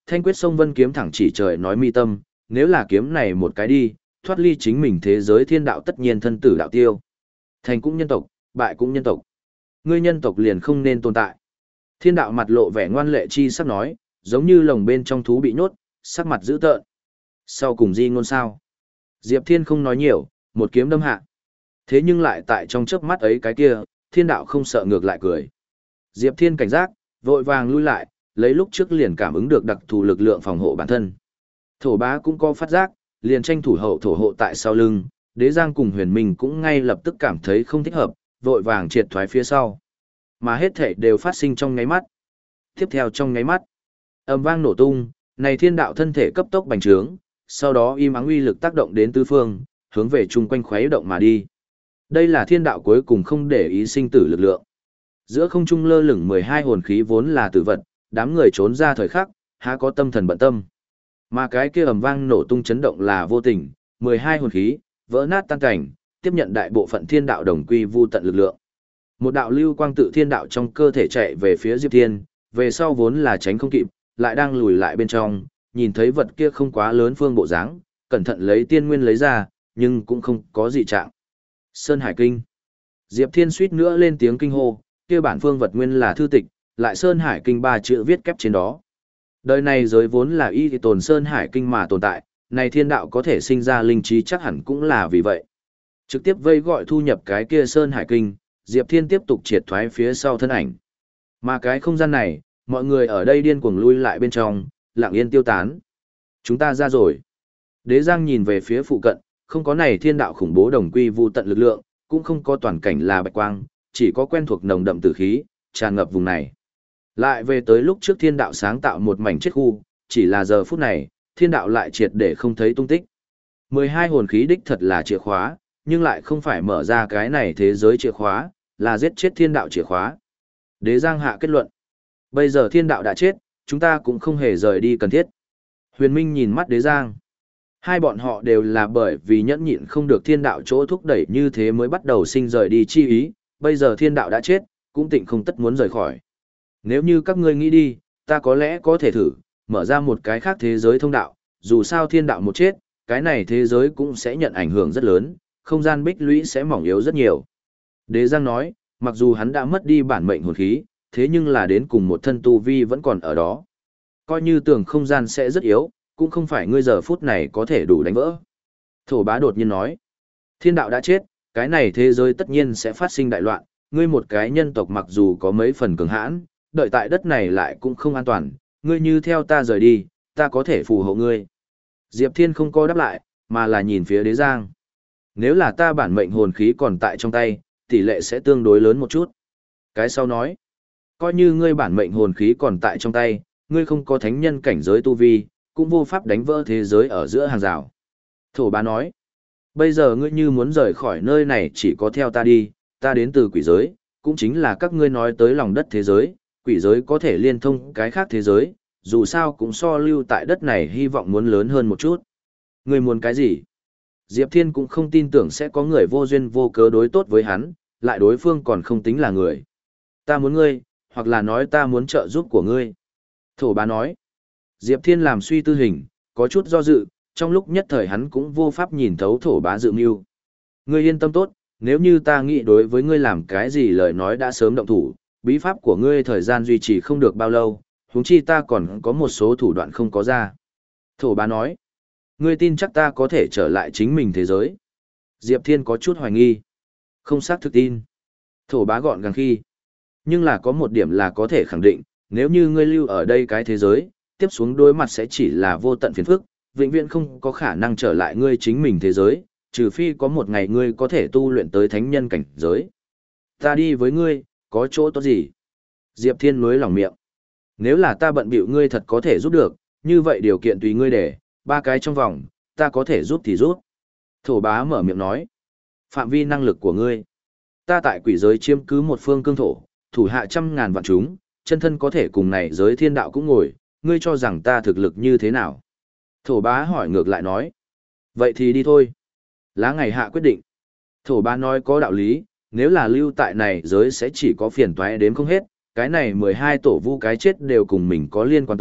Thanh quyết sông vân kiếm thẳng chỉ trời nói mi tâm, nếu là kiếm này một cái đi, thoát ly chính mình thế giới thiên đạo tất nhiên thân tử đạo tiêu. Thành cũng nhân tộc, bại cũng nhân tộc. Ngươi nhân tộc liền không nên tồn tại. Thiên đạo mặt lộ vẻ ngoan lệ chi sắc nói, giống như lồng bên trong thú bị nhốt, sắc mặt dữ tợn. Sau cùng di ngôn sao? Diệp Thiên không nói nhiều, một kiếm đâm hạ. Thế nhưng lại tại trong chớp mắt ấy cái kia, thiên đạo không sợ ngược lại cười. Diệp Thiên cảnh giác, vội vàng lui lại, lấy lúc trước liền cảm ứng được đặc thù lực lượng phòng hộ bản thân. Thổ bá cũng có phát giác, liền tranh thủ hậu thổ hộ tại sau lưng, Đế Giang cùng Huyền Minh cũng ngay lập tức cảm thấy không thích hợp, vội vàng triệt thoái phía sau. Mà hết thể đều phát sinh trong nháy mắt. Tiếp theo trong nháy mắt, âm vang nổ tung, này thiên đạo thân thể cấp tốc bành trướng, sau đó im ắng uy lực tác động đến tứ phương, hướng về chung quanh khuấy động mà đi. Đây là thiên đạo cuối cùng không để ý sinh tử lực lượng. Giữa không trung lơ lửng mười hai hồn khí vốn là tử vật, đám người trốn ra thời khắc, há có tâm thần bận tâm. Mà cái kia ầm vang nổ tung chấn động là vô tình, mười hai hồn khí, vỡ nát tan cảnh, tiếp nhận đại bộ phận thiên đạo đồng quy vu tận lực lượng. Một đạo lưu quang tự thiên đạo trong cơ thể chạy về phía Diệp Thiên, về sau vốn là tránh không kịp, lại đang lùi lại bên trong, nhìn thấy vật kia không quá lớn phương bộ dáng, cẩn thận lấy tiên nguyên lấy ra, nhưng cũng không có gì trạng. Sơn Hải Kinh. Diệp Thiên suýt nữa lên tiếng kinh hô, kia bản phương vật nguyên là thư tịch, lại Sơn Hải Kinh ba chữ viết kép trên đó. Đời này giới vốn là y thì tồn Sơn Hải Kinh mà tồn tại, này thiên đạo có thể sinh ra linh trí chắc hẳn cũng là vì vậy. Trực tiếp vây gọi thu nhập cái kia Sơn Hải Kinh, Diệp Thiên tiếp tục triệt thoái phía sau thân ảnh. Mà cái không gian này, mọi người ở đây điên cuồng lui lại bên trong, lặng yên tiêu tán. Chúng ta ra rồi. Đế Giang nhìn về phía phụ cận, không có này thiên đạo khủng bố đồng quy vu tận lực lượng, cũng không có toàn cảnh là bạch quang, chỉ có quen thuộc nồng đậm tử khí, tràn ngập vùng này. Lại về tới lúc trước thiên đạo sáng tạo một mảnh chết khu, chỉ là giờ phút này, thiên đạo lại triệt để không thấy tung tích. mười hai hồn khí đích thật là chìa khóa, nhưng lại không phải mở ra cái này thế giới chìa khóa, là giết chết thiên đạo chìa khóa. Đế Giang hạ kết luận. Bây giờ thiên đạo đã chết, chúng ta cũng không hề rời đi cần thiết. Huyền Minh nhìn mắt Đế Giang. Hai bọn họ đều là bởi vì nhẫn nhịn không được thiên đạo chỗ thúc đẩy như thế mới bắt đầu sinh rời đi chi ý, bây giờ thiên đạo đã chết, cũng tịnh không tất muốn rời khỏi. Nếu như các ngươi nghĩ đi, ta có lẽ có thể thử, mở ra một cái khác thế giới thông đạo, dù sao thiên đạo một chết, cái này thế giới cũng sẽ nhận ảnh hưởng rất lớn, không gian bích lũy sẽ mỏng yếu rất nhiều. Đế Giang nói, mặc dù hắn đã mất đi bản mệnh hồn khí, thế nhưng là đến cùng một thân tu vi vẫn còn ở đó. Coi như tưởng không gian sẽ rất yếu, cũng không phải ngươi giờ phút này có thể đủ đánh vỡ. Thổ bá đột nhiên nói, thiên đạo đã chết, cái này thế giới tất nhiên sẽ phát sinh đại loạn, ngươi một cái nhân tộc mặc dù có mấy phần cường hãn, đợi tại đất này lại cũng không an toàn, ngươi như theo ta rời đi, ta có thể phù hộ ngươi. Diệp Thiên không có đáp lại, mà là nhìn phía Đế Giang. Nếu là ta bản mệnh hồn khí còn tại trong tay, tỷ lệ sẽ tương đối lớn một chút. Cái sau nói, coi như ngươi bản mệnh hồn khí còn tại trong tay, ngươi không có thánh nhân cảnh giới tu vi, cũng vô pháp đánh vỡ thế giới ở giữa hàng rào. Thổ bá nói, bây giờ ngươi như muốn rời khỏi nơi này chỉ có theo ta đi, ta đến từ quỷ giới, cũng chính là các ngươi nói tới lòng đất thế giới, quỷ giới có thể liên thông cái khác thế giới, dù sao cũng so lưu tại đất này hy vọng muốn lớn hơn một chút. Ngươi muốn cái gì? Diệp Thiên cũng không tin tưởng sẽ có người vô duyên vô cớ đối tốt với hắn, lại đối phương còn không tính là người. Ta muốn ngươi, hoặc là nói ta muốn trợ giúp của ngươi. Thổ bá nói. Diệp Thiên làm suy tư hình, có chút do dự, trong lúc nhất thời hắn cũng vô pháp nhìn thấu thổ bá dự mưu. Ngươi yên tâm tốt, nếu như ta nghĩ đối với ngươi làm cái gì lời nói đã sớm động thủ, bí pháp của ngươi thời gian duy trì không được bao lâu, huống chi ta còn có một số thủ đoạn không có ra. Thổ bá nói. Ngươi tin chắc ta có thể trở lại chính mình thế giới. Diệp Thiên có chút hoài nghi. Không xác thực tin. Thổ bá gọn gàng khi. Nhưng là có một điểm là có thể khẳng định, nếu như ngươi lưu ở đây cái thế giới, tiếp xuống đối mặt sẽ chỉ là vô tận phiền phức, vĩnh viễn không có khả năng trở lại ngươi chính mình thế giới, trừ phi có một ngày ngươi có thể tu luyện tới thánh nhân cảnh giới. Ta đi với ngươi, có chỗ tốt gì? Diệp Thiên nuối lòng miệng. Nếu là ta bận bịu ngươi thật có thể giúp được, như vậy điều kiện tùy ngươi để, ba cái trong vòng, ta có thể giúp thì giúp. Thổ bá mở miệng nói. Phạm vi năng lực của ngươi. Ta tại quỷ giới chiếm cứ một phương cương thổ, thủ hạ trăm ngàn vạn chúng, chân thân có thể cùng này giới thiên đạo cũng ngồi, ngươi cho rằng ta thực lực như thế nào? Thổ bá hỏi ngược lại nói. Vậy thì đi thôi. Lá ngày hạ quyết định. Thổ bá nói có đạo lý, nếu là lưu tại này giới sẽ chỉ có phiền toái đếm không hết, cái này mười hai tổ vu cái chết đều cùng mình có liên quan tới,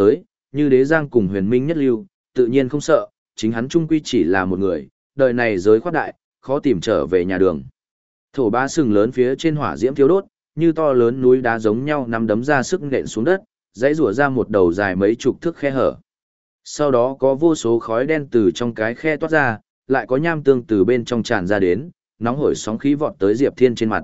như Đế Giang cùng Huyền Minh nhất lưu, tự nhiên không sợ, chính hắn trung quy chỉ là một người, đời này giới khoát đại, khó tìm trở về nhà đường. Thổ bá sừng lớn phía trên hỏa diễm thiếu đốt, như to lớn núi đá giống nhau nắm đấm ra sức nện xuống đất, dãy rủa ra một đầu dài mấy chục thước khe hở. Sau đó có vô số khói đen từ trong cái khe toát ra, lại có nham tương từ bên trong tràn ra đến, nóng hổi sóng khí vọt tới Diệp Thiên trên mặt.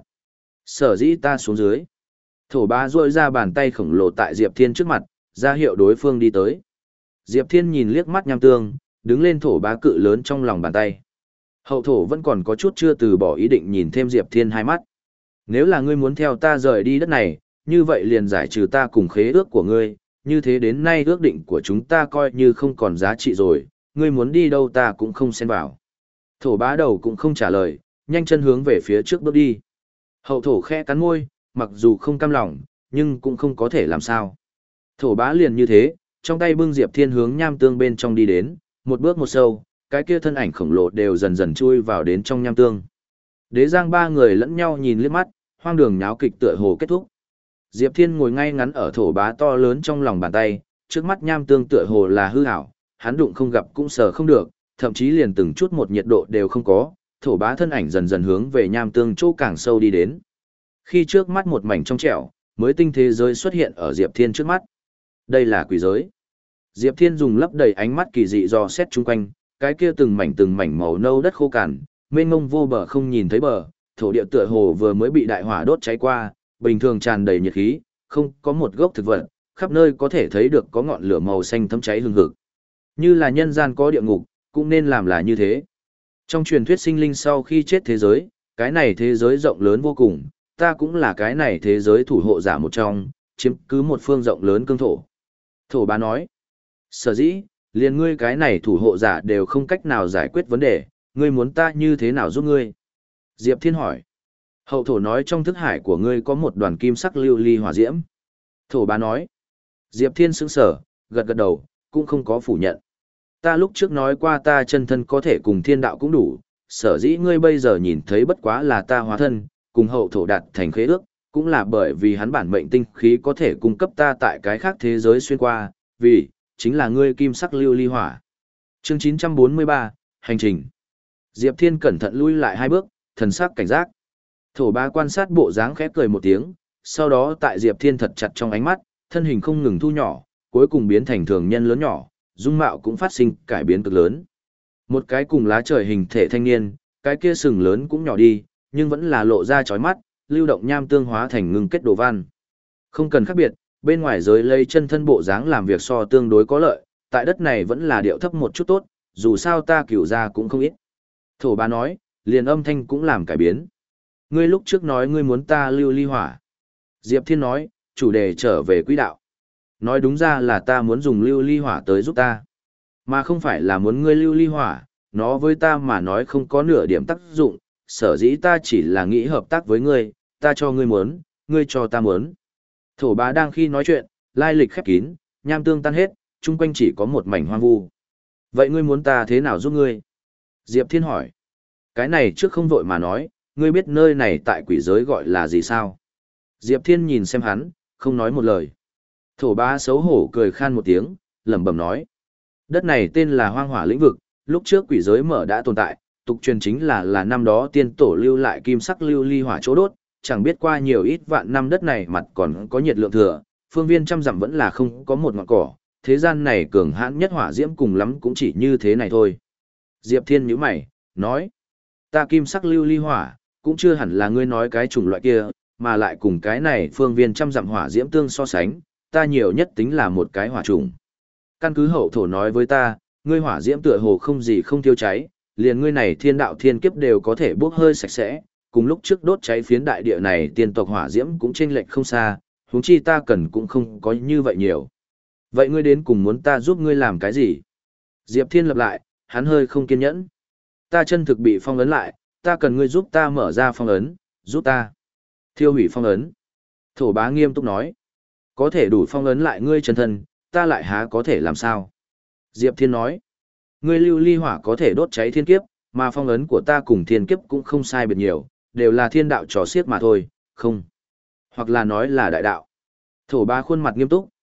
Sở dĩ ta xuống dưới. Thổ bá duỗi ra bàn tay khổng lồ tại Diệp Thiên trước mặt, ra hiệu đối phương đi tới. Diệp Thiên nhìn liếc mắt nham tương, đứng lên thổ bá cự lớn trong lòng bàn tay. Hậu thổ vẫn còn có chút chưa từ bỏ ý định nhìn thêm Diệp Thiên hai mắt. Nếu là ngươi muốn theo ta rời đi đất này, như vậy liền giải trừ ta cùng khế ước của ngươi, như thế đến nay ước định của chúng ta coi như không còn giá trị rồi, ngươi muốn đi đâu ta cũng không xen vào. Thổ bá đầu cũng không trả lời, nhanh chân hướng về phía trước bước đi. Hậu thổ khẽ cắn môi, mặc dù không cam lòng, nhưng cũng không có thể làm sao. Thổ bá liền như thế, trong tay bưng Diệp Thiên hướng nham tương bên trong đi đến, một bước một sâu, cái kia thân ảnh khổng lồ đều dần dần chui vào đến trong nham tương. Đế Giang ba người lẫn nhau nhìn liếc mắt, hoang đường nháo kịch tựa hồ kết thúc. Diệp Thiên ngồi ngay ngắn ở thổ bá to lớn trong lòng bàn tay, trước mắt nham tương tựa hồ là hư ảo, hắn đụng không gặp cũng sờ không được, thậm chí liền từng chút một nhiệt độ đều không có, thổ bá thân ảnh dần dần hướng về nham tương chỗ càng sâu đi đến. Khi trước mắt một mảnh trong trẻo, mới tinh thế giới xuất hiện ở Diệp Thiên trước mắt. Đây là quỷ giới. Diệp Thiên dùng lấp đầy ánh mắt kỳ dị dò xét chung quanh, cái kia từng mảnh từng mảnh màu nâu đất khô cằn, mênh mông vô bờ không nhìn thấy bờ, thổ địa tựa hồ vừa mới bị đại hỏa đốt cháy qua, bình thường tràn đầy nhiệt khí, không có một gốc thực vật, khắp nơi có thể thấy được có ngọn lửa màu xanh thấm cháy hừng hực. Như là nhân gian có địa ngục, cũng nên làm là như thế. Trong truyền thuyết sinh linh sau khi chết thế giới, cái này thế giới rộng lớn vô cùng, ta cũng là cái này thế giới thủ hộ giả một trong, chiếm cứ một phương rộng lớn cương thổ. Thổ bá nói, sở dĩ, liền ngươi cái này thủ hộ giả đều không cách nào giải quyết vấn đề, ngươi muốn ta như thế nào giúp ngươi? Diệp Thiên hỏi. Hậu thổ nói trong thức hải của ngươi có một đoàn kim sắc lưu ly hỏa diễm. Thổ bá nói. Diệp Thiên sững sở, gật gật đầu, cũng không có phủ nhận. Ta lúc trước nói qua ta chân thân có thể cùng thiên đạo cũng đủ, sở dĩ ngươi bây giờ nhìn thấy bất quá là ta hóa thân, cùng hậu thổ đạt thành khế ước, cũng là bởi vì hắn bản mệnh tinh khí có thể cung cấp ta tại cái khác thế giới xuyên qua, vì, chính là ngươi kim sắc lưu ly hỏa. Chương chín trăm bốn mươi ba, Hành trình. Diệp Thiên cẩn thận lui lại hai bước, thần sắc cảnh giác. Thổ bá quan sát bộ dáng khẽ cười một tiếng, sau đó tại Diệp Thiên thật chặt trong ánh mắt, thân hình không ngừng thu nhỏ, cuối cùng biến thành thường nhân lớn nhỏ, dung mạo cũng phát sinh cải biến cực lớn. Một cái cùng lá trời hình thể thanh niên, cái kia sừng lớn cũng nhỏ đi, nhưng vẫn là lộ ra chói mắt, lưu động nham tương hóa thành ngưng kết đồ văn. Không cần khác biệt, bên ngoài giới lây chân thân bộ dáng làm việc so tương đối có lợi, tại đất này vẫn là điệu thấp một chút tốt, dù sao ta cửu ra cũng không ít. Thổ bá nói, liền âm thanh cũng làm cải biến. Ngươi lúc trước nói ngươi muốn ta lưu ly hỏa. Diệp Thiên nói, chủ đề trở về quỹ đạo. Nói đúng ra là ta muốn dùng lưu ly hỏa tới giúp ta. Mà không phải là muốn ngươi lưu ly hỏa, nó với ta mà nói không có nửa điểm tác dụng, sở dĩ ta chỉ là nghĩ hợp tác với ngươi, ta cho ngươi muốn, ngươi cho ta muốn. Thổ bá đang khi nói chuyện, lai lịch khép kín, nham tương tan hết, chung quanh chỉ có một mảnh hoang vu. Vậy ngươi muốn ta thế nào giúp ngươi? Diệp Thiên hỏi. Cái này trước không vội mà nói, ngươi biết nơi này tại quỷ giới gọi là gì sao? Diệp Thiên nhìn xem hắn, không nói một lời. Thổ bá xấu hổ cười khan một tiếng, lẩm bẩm nói. Đất này tên là hoang hỏa lĩnh vực, lúc trước quỷ giới mở đã tồn tại, tục truyền chính là là năm đó tiên tổ lưu lại kim sắc lưu ly hỏa chỗ đốt, chẳng biết qua nhiều ít vạn năm đất này mặt còn có nhiệt lượng thừa, phương viên trăm dặm vẫn là không có một ngọn cỏ, thế gian này cường hãn nhất hỏa diễm cùng lắm cũng chỉ như thế này thôi. Diệp Thiên nhíu mày, nói, ta kim sắc lưu ly hỏa, cũng chưa hẳn là ngươi nói cái chủng loại kia, mà lại cùng cái này phương viên trăm dặm hỏa diễm tương so sánh, ta nhiều nhất tính là một cái hỏa trùng. Căn cứ hậu thổ nói với ta, ngươi hỏa diễm tựa hồ không gì không tiêu cháy, liền ngươi này thiên đạo thiên kiếp đều có thể bốc hơi sạch sẽ, cùng lúc trước đốt cháy phiến đại địa này tiên tộc hỏa diễm cũng chênh lệch không xa, huống chi ta cần cũng không có như vậy nhiều. Vậy ngươi đến cùng muốn ta giúp ngươi làm cái gì? Diệp Thiên lặp lại, hắn hơi không kiên nhẫn. Ta chân thực bị phong ấn lại, ta cần ngươi giúp ta mở ra phong ấn, giúp ta thiêu hủy phong ấn. Thổ bá nghiêm túc nói, có thể đủ phong ấn lại ngươi chân thân, ta lại há có thể làm sao? Diệp Thiên nói, ngươi lưu ly hỏa có thể đốt cháy thiên kiếp, mà phong ấn của ta cùng thiên kiếp cũng không sai biệt nhiều, đều là thiên đạo trò xiếc mà thôi, không. Hoặc là nói là đại đạo. Thổ bá khuôn mặt nghiêm túc,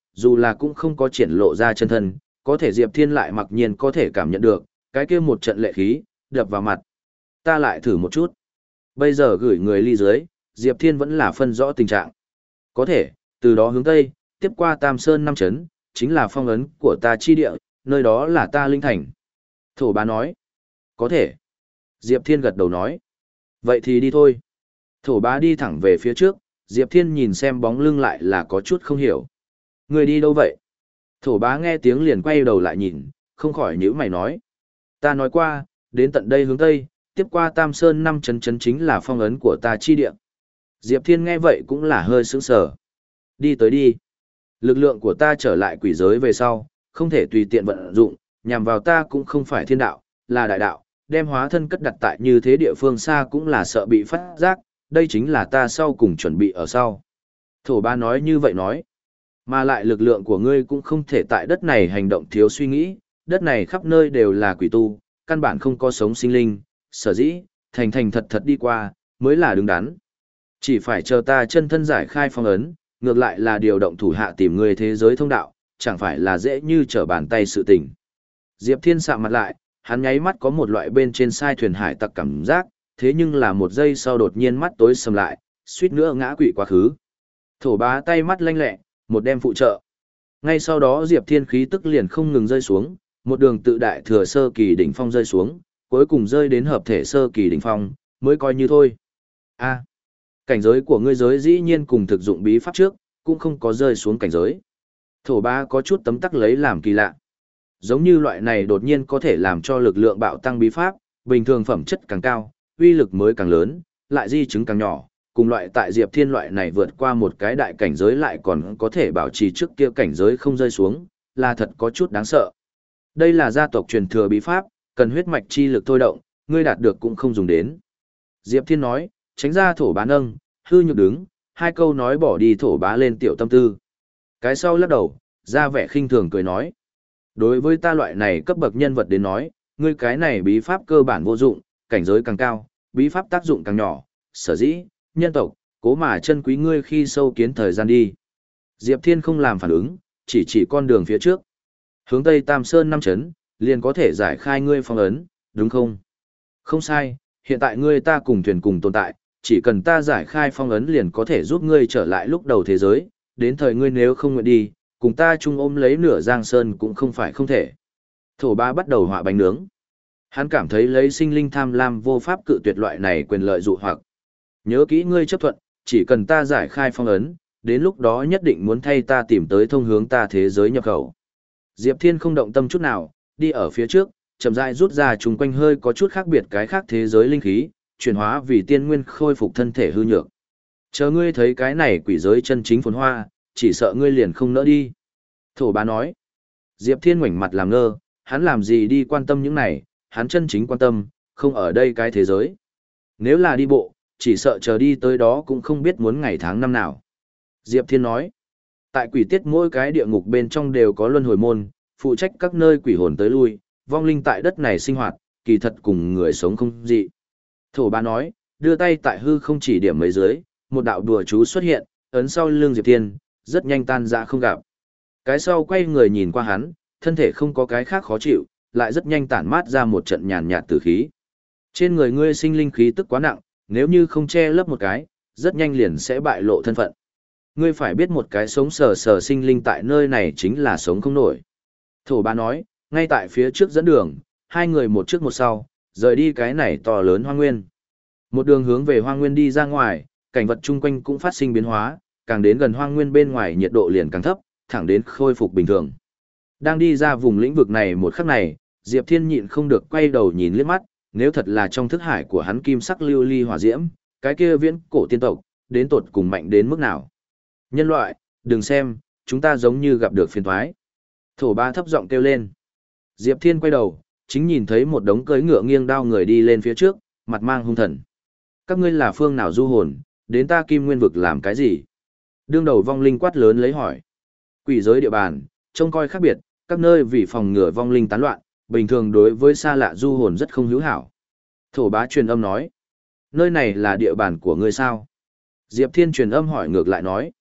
dù là cũng không có triển lộ ra chân thân, có thể Diệp Thiên lại mặc nhiên có thể cảm nhận được, cái kia một trận lệ khí, đập vào mặt. Ta lại thử một chút. Bây giờ gửi người ly dưới, Diệp Thiên vẫn là phân rõ tình trạng. Có thể, từ đó hướng Tây, tiếp qua Tam Sơn năm chấn, chính là phong ấn của ta chi địa, nơi đó là ta linh thành. Thổ bá nói. Có thể. Diệp Thiên gật đầu nói. Vậy thì đi thôi. Thổ bá đi thẳng về phía trước, Diệp Thiên nhìn xem bóng lưng lại là có chút không hiểu. Người đi đâu vậy? Thổ bá nghe tiếng liền quay đầu lại nhìn, không khỏi nhíu mày nói. Ta nói qua, đến tận đây hướng Tây, tiếp qua Tam Sơn năm chấn chấn chính là phong ấn của ta chi địa. Diệp Thiên nghe vậy cũng là hơi sững sờ. Đi tới đi. Lực lượng của ta trở lại quỷ giới về sau, không thể tùy tiện vận dụng, nhằm vào ta cũng không phải thiên đạo, là đại đạo, đem hóa thân cất đặt tại như thế địa phương xa cũng là sợ bị phát giác, đây chính là ta sau cùng chuẩn bị ở sau. Thổ ba nói như vậy nói, mà lại lực lượng của ngươi cũng không thể tại đất này hành động thiếu suy nghĩ, đất này khắp nơi đều là quỷ tu, căn bản không có sống sinh linh, sở dĩ, thành thành thật thật đi qua, mới là đứng đắn. Chỉ phải chờ ta chân thân giải khai phong ấn, ngược lại là điều động thủ hạ tìm người thế giới thông đạo, chẳng phải là dễ như trở bàn tay sự tình. Diệp Thiên sạm mặt lại, hắn nháy mắt có một loại bên trên sai thuyền hải tặc cảm giác, thế nhưng là một giây sau đột nhiên mắt tối sầm lại, suýt nữa ngã quỵ quá khứ. Thổ bá tay mắt lanh lẹ, một đem phụ trợ. Ngay sau đó Diệp Thiên khí tức liền không ngừng rơi xuống, một đường tự đại thừa sơ kỳ đỉnh phong rơi xuống, cuối cùng rơi đến hợp thể sơ kỳ đỉnh phong, mới coi như thôi. A, cảnh giới của ngươi giới dĩ nhiên cùng thực dụng bí pháp trước, cũng không có rơi xuống cảnh giới. Thổ bá có chút tấm tắc lấy làm kỳ lạ. Giống như loại này đột nhiên có thể làm cho lực lượng bạo tăng bí pháp, bình thường phẩm chất càng cao, uy lực mới càng lớn, lại di chứng càng nhỏ, cùng loại tại Diệp Thiên loại này vượt qua một cái đại cảnh giới lại còn có thể bảo trì trước kia cảnh giới không rơi xuống, là thật có chút đáng sợ. Đây là gia tộc truyền thừa bí pháp, cần huyết mạch chi lực thôi động, ngươi đạt được cũng không dùng đến. Diệp Thiên nói, tránh ra thổ bá nâng, hư nhược đứng, hai câu nói bỏ đi thổ bá lên tiểu tâm tư. Cái sau lắc đầu, ra vẻ khinh thường cười nói. Đối với ta loại này cấp bậc nhân vật đến nói, ngươi cái này bí pháp cơ bản vô dụng, cảnh giới càng cao, bí pháp tác dụng càng nhỏ, sở dĩ, nhân tộc, cố mà chân quý ngươi khi sâu kiến thời gian đi. Diệp Thiên không làm phản ứng, chỉ chỉ con đường phía trước. Hướng Tây Tam Sơn năm chấn, liền có thể giải khai ngươi phong ấn, đúng không? Không sai, hiện tại ngươi ta cùng thuyền cùng tồn tại, chỉ cần ta giải khai phong ấn liền có thể giúp ngươi trở lại lúc đầu thế giới, đến thời ngươi nếu không nguyện đi, cùng ta chung ôm lấy nửa giang sơn cũng không phải không thể. Thổ ba bắt đầu họa bánh nướng. Hắn cảm thấy lấy sinh linh tham lam vô pháp cự tuyệt loại này quyền lợi dụ hoặc. Nhớ kỹ ngươi chấp thuận, chỉ cần ta giải khai phong ấn, đến lúc đó nhất định muốn thay ta tìm tới thông hướng ta thế giới nhập khẩu. Diệp Thiên không động tâm chút nào, đi ở phía trước, chậm rãi rút ra chung quanh hơi có chút khác biệt cái khác thế giới linh khí, chuyển hóa vì tiên nguyên khôi phục thân thể hư nhược. Chờ ngươi thấy cái này quỷ giới chân chính phồn hoa, chỉ sợ ngươi liền không nỡ đi. Thổ bá nói. Diệp Thiên ngoảnh mặt làm ngơ, hắn làm gì đi quan tâm những này, hắn chân chính quan tâm, không ở đây cái thế giới. Nếu là đi bộ, chỉ sợ chờ đi tới đó cũng không biết muốn ngày tháng năm nào. Diệp Thiên nói. Tại quỷ tiết mỗi cái địa ngục bên trong đều có luân hồi môn, phụ trách các nơi quỷ hồn tới lui, vong linh tại đất này sinh hoạt, kỳ thật cùng người sống không dị. Thổ bá nói, đưa tay tại hư không chỉ điểm mấy dưới, một đạo đùa chú xuất hiện, ấn sau lưng Diệp Thiên, rất nhanh tan ra không gặp. Cái sau quay người nhìn qua hắn, thân thể không có cái khác khó chịu, lại rất nhanh tản mát ra một trận nhàn nhạt tử khí. Trên người ngươi sinh linh khí tức quá nặng, nếu như không che lấp một cái, rất nhanh liền sẽ bại lộ thân phận. Ngươi phải biết một cái sống sờ sờ sinh linh tại nơi này chính là sống không nổi. Thổ bá nói, ngay tại phía trước dẫn đường, hai người một trước một sau, rời đi cái này to lớn hoang nguyên. Một đường hướng về hoang nguyên đi ra ngoài, cảnh vật chung quanh cũng phát sinh biến hóa, càng đến gần hoang nguyên bên ngoài nhiệt độ liền càng thấp, thẳng đến khôi phục bình thường. Đang đi ra vùng lĩnh vực này một khắc này, Diệp Thiên nhịn không được quay đầu nhìn liếc mắt, nếu thật là trong thức hải của hắn kim sắc lưu ly hỏa diễm, cái kia viễn cổ tiên tộc, đến tột cùng mạnh đến mức nào. Nhân loại, đừng xem, chúng ta giống như gặp được phiền toái. Thổ ba thấp giọng kêu lên. Diệp Thiên quay đầu, chính nhìn thấy một đống cưỡi ngựa nghiêng đao người đi lên phía trước, mặt mang hung thần. Các ngươi là phương nào du hồn, đến ta kim nguyên vực làm cái gì? Đương đầu vong linh quát lớn lấy hỏi. Quỷ giới địa bàn, trông coi khác biệt, các nơi vì phòng ngừa vong linh tán loạn, bình thường đối với xa lạ du hồn rất không hữu hảo. Thổ bá truyền âm nói. Nơi này là địa bàn của ngươi sao? Diệp Thiên truyền âm hỏi ngược lại nói.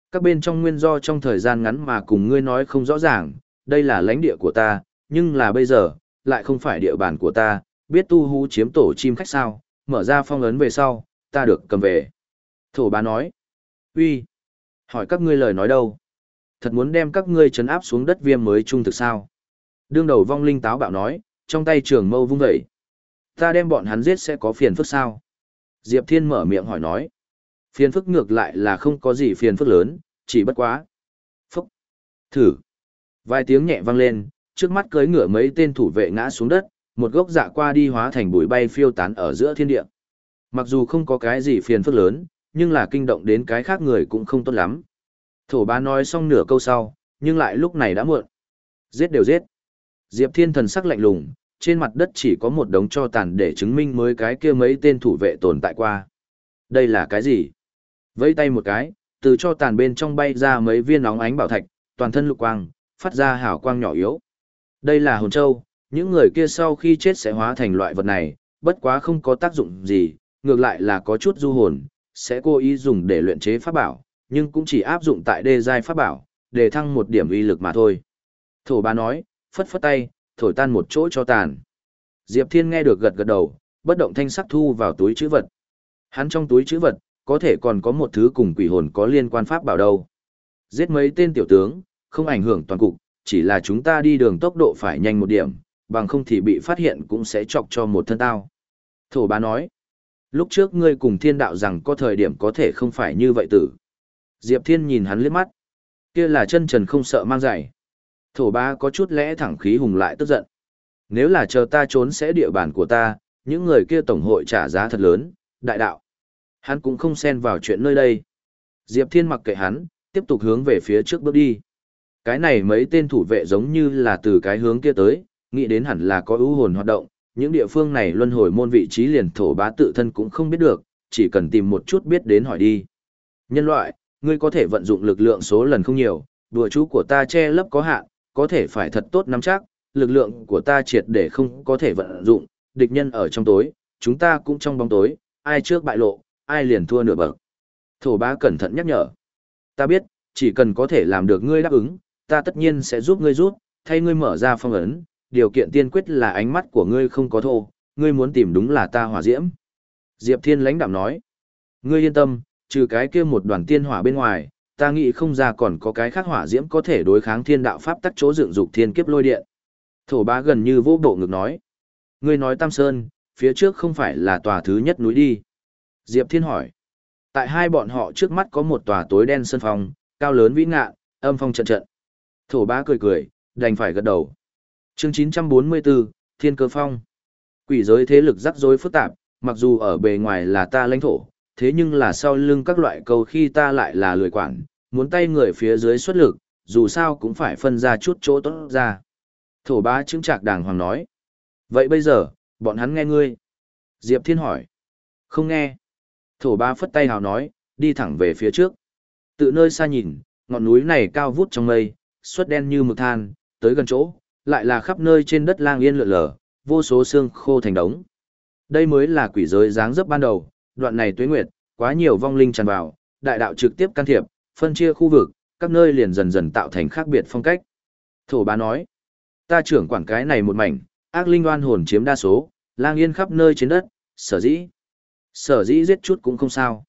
Các bên trong nguyên do trong thời gian ngắn mà cùng ngươi nói không rõ ràng, đây là lãnh địa của ta, nhưng là bây giờ, lại không phải địa bàn của ta, biết tu hú chiếm tổ chim khách sao, mở ra phong ấn về sau, ta được cầm về. Thổ bá nói, uy, hỏi các ngươi lời nói đâu? Thật muốn đem các ngươi trấn áp xuống đất viêm mới trung thực sao? Đương đầu vong linh táo bạo nói, trong tay trường mâu vung vẩy. Ta đem bọn hắn giết sẽ có phiền phức sao? Diệp Thiên mở miệng hỏi nói. Phiền phức ngược lại là không có gì phiền phức lớn, chỉ bất quá. Phúc. Thử. Vài tiếng nhẹ vang lên, trước mắt cưỡi ngựa mấy tên thủ vệ ngã xuống đất, một gốc dạ qua đi hóa thành bụi bay phiêu tán ở giữa thiên địa. Mặc dù không có cái gì phiền phức lớn, nhưng là kinh động đến cái khác người cũng không tốt lắm. Thổ bá nói xong nửa câu sau, nhưng lại lúc này đã muộn. Giết đều giết. Diệp Thiên thần sắc lạnh lùng, trên mặt đất chỉ có một đống tro tàn để chứng minh mới cái kia mấy tên thủ vệ tồn tại qua. Đây là cái gì? Vẫy tay một cái, từ tro tàn bên trong bay ra mấy viên óng ánh bảo thạch, toàn thân lục quang, phát ra hào quang nhỏ yếu. Đây là hồn châu, những người kia sau khi chết sẽ hóa thành loại vật này, bất quá không có tác dụng gì, ngược lại là có chút du hồn, sẽ cố ý dùng để luyện chế pháp bảo, nhưng cũng chỉ áp dụng tại đê giai pháp bảo, để thăng một điểm uy lực mà thôi. Thổ bá nói, phất phất tay, thổi tan một chỗ cho tàn. Diệp Thiên nghe được gật gật đầu, bất động thanh sắc thu vào túi trữ vật. Hắn trong túi trữ vật, có thể còn có một thứ cùng quỷ hồn có liên quan pháp bảo đâu. Giết mấy tên tiểu tướng, không ảnh hưởng toàn cục, chỉ là chúng ta đi đường tốc độ phải nhanh một điểm, bằng không thì bị phát hiện cũng sẽ chọc cho một thân tao. Thổ bá nói, lúc trước ngươi cùng thiên đạo rằng có thời điểm có thể không phải như vậy tử. Diệp Thiên nhìn hắn liếc mắt, kia là chân trần không sợ mang giày. Thổ bá có chút lẽ thẳng khí hùng lại tức giận. Nếu là chờ ta trốn sẽ địa bàn của ta, những người kia tổng hội trả giá thật lớn, đại đạo. Hắn cũng không xen vào chuyện nơi đây. Diệp Thiên mặc kệ hắn, tiếp tục hướng về phía trước bước đi. Cái này mấy tên thủ vệ giống như là từ cái hướng kia tới, nghĩ đến hẳn là có ưu hồn hoạt động, những địa phương này luân hồi môn vị trí liền thổ bá tự thân cũng không biết được, chỉ cần tìm một chút biết đến hỏi đi. Nhân loại, ngươi có thể vận dụng lực lượng số lần không nhiều, đùa chú của ta che lấp có hạn, có thể phải thật tốt nắm chắc, lực lượng của ta triệt để không có thể vận dụng, địch nhân ở trong tối, chúng ta cũng trong bóng tối, ai trước bại lộ, ai liền thua nửa bậc. Thổ bá cẩn thận nhắc nhở. Ta biết, chỉ cần có thể làm được ngươi đáp ứng, ta tất nhiên sẽ giúp ngươi rút, thay ngươi mở ra phong ấn, điều kiện tiên quyết là ánh mắt của ngươi không có thô, ngươi muốn tìm đúng là ta hỏa diễm. Diệp Thiên lãnh đạm nói. Ngươi yên tâm, trừ cái kia một đoàn tiên hỏa bên ngoài, ta nghĩ không ra còn có cái khác hỏa diễm có thể đối kháng thiên đạo pháp tắc chỗ dựng dục thiên kiếp lôi điện. Thổ bá gần như vô bộ ngực nói. Ngươi nói Tam Sơn, phía trước không phải là tòa thứ nhất núi đi. Diệp Thiên hỏi. Tại hai bọn họ trước mắt có một tòa tối đen sơn phong, cao lớn vĩ ngạn, âm phong trận trận. Thổ bá cười cười, đành phải gật đầu. Chương chín trăm bốn mươi tư, Thiên Cơ Phong. Quỷ giới thế lực rắc rối phức tạp, mặc dù ở bề ngoài là ta lãnh thổ, thế nhưng là sau lưng các loại câu khi ta lại là lười quản, muốn tay người phía dưới xuất lực, dù sao cũng phải phân ra chút chỗ tốt ra. Thổ bá chứng trạc đàng hoàng nói. Vậy bây giờ, bọn hắn nghe ngươi. Diệp Thiên hỏi. Không nghe. Thổ bá phất tay hào nói, đi thẳng về phía trước. Tự nơi xa nhìn, ngọn núi này cao vút trong mây, suốt đen như mực than, tới gần chỗ, lại là khắp nơi trên đất lang yên lượn lờ, vô số xương khô thành đống. Đây mới là quỷ giới dáng dấp ban đầu, đoạn này tuế nguyệt, quá nhiều vong linh tràn vào, đại đạo trực tiếp can thiệp, phân chia khu vực, các nơi liền dần dần tạo thành khác biệt phong cách. Thổ bá nói, ta trưởng quản cái này một mảnh, ác linh oan hồn chiếm đa số, lang yên khắp nơi trên đất, sở dĩ. Sở dĩ giết chút cũng không sao.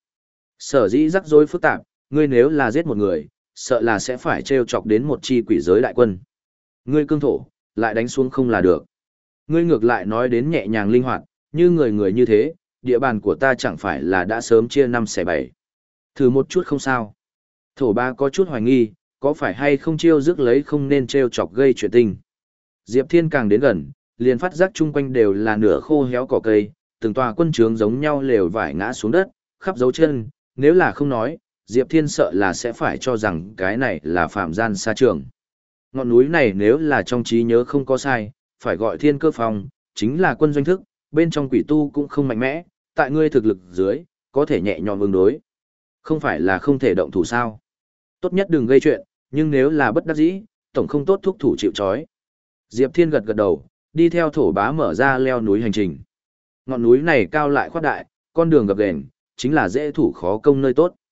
Sở dĩ rắc rối phức tạp, ngươi nếu là giết một người, sợ là sẽ phải trêu chọc đến một chi quỷ giới đại quân. Ngươi cương thổ, lại đánh xuống không là được. Ngươi ngược lại nói đến nhẹ nhàng linh hoạt, như người người như thế, địa bàn của ta chẳng phải là đã sớm chia năm xẻ bảy. Thử một chút không sao. Thổ ba có chút hoài nghi, có phải hay không chiêu rước lấy không nên trêu chọc gây chuyện tình. Diệp Thiên càng đến gần, liền phát giác chung quanh đều là nửa khô héo cỏ cây, từng tòa quân trướng giống nhau lều vải ngã xuống đất, khắp dấu chân, nếu là không nói, Diệp Thiên sợ là sẽ phải cho rằng cái này là phạm gian xa trường. Ngọn núi này nếu là trong trí nhớ không có sai, phải gọi Thiên Cơ Phong, chính là quân doanh thức, bên trong quỷ tu cũng không mạnh mẽ, tại ngươi thực lực dưới, có thể nhẹ nhõm ứng đối. Không phải là không thể động thủ sao. Tốt nhất đừng gây chuyện, nhưng nếu là bất đắc dĩ, tổng không tốt thúc thủ chịu trói. Diệp Thiên gật gật đầu, đi theo thổ bá mở ra leo núi hành trình. Ngọn núi này cao lại khoát đại, con đường gập ghềnh, chính là dễ thủ khó công nơi tốt.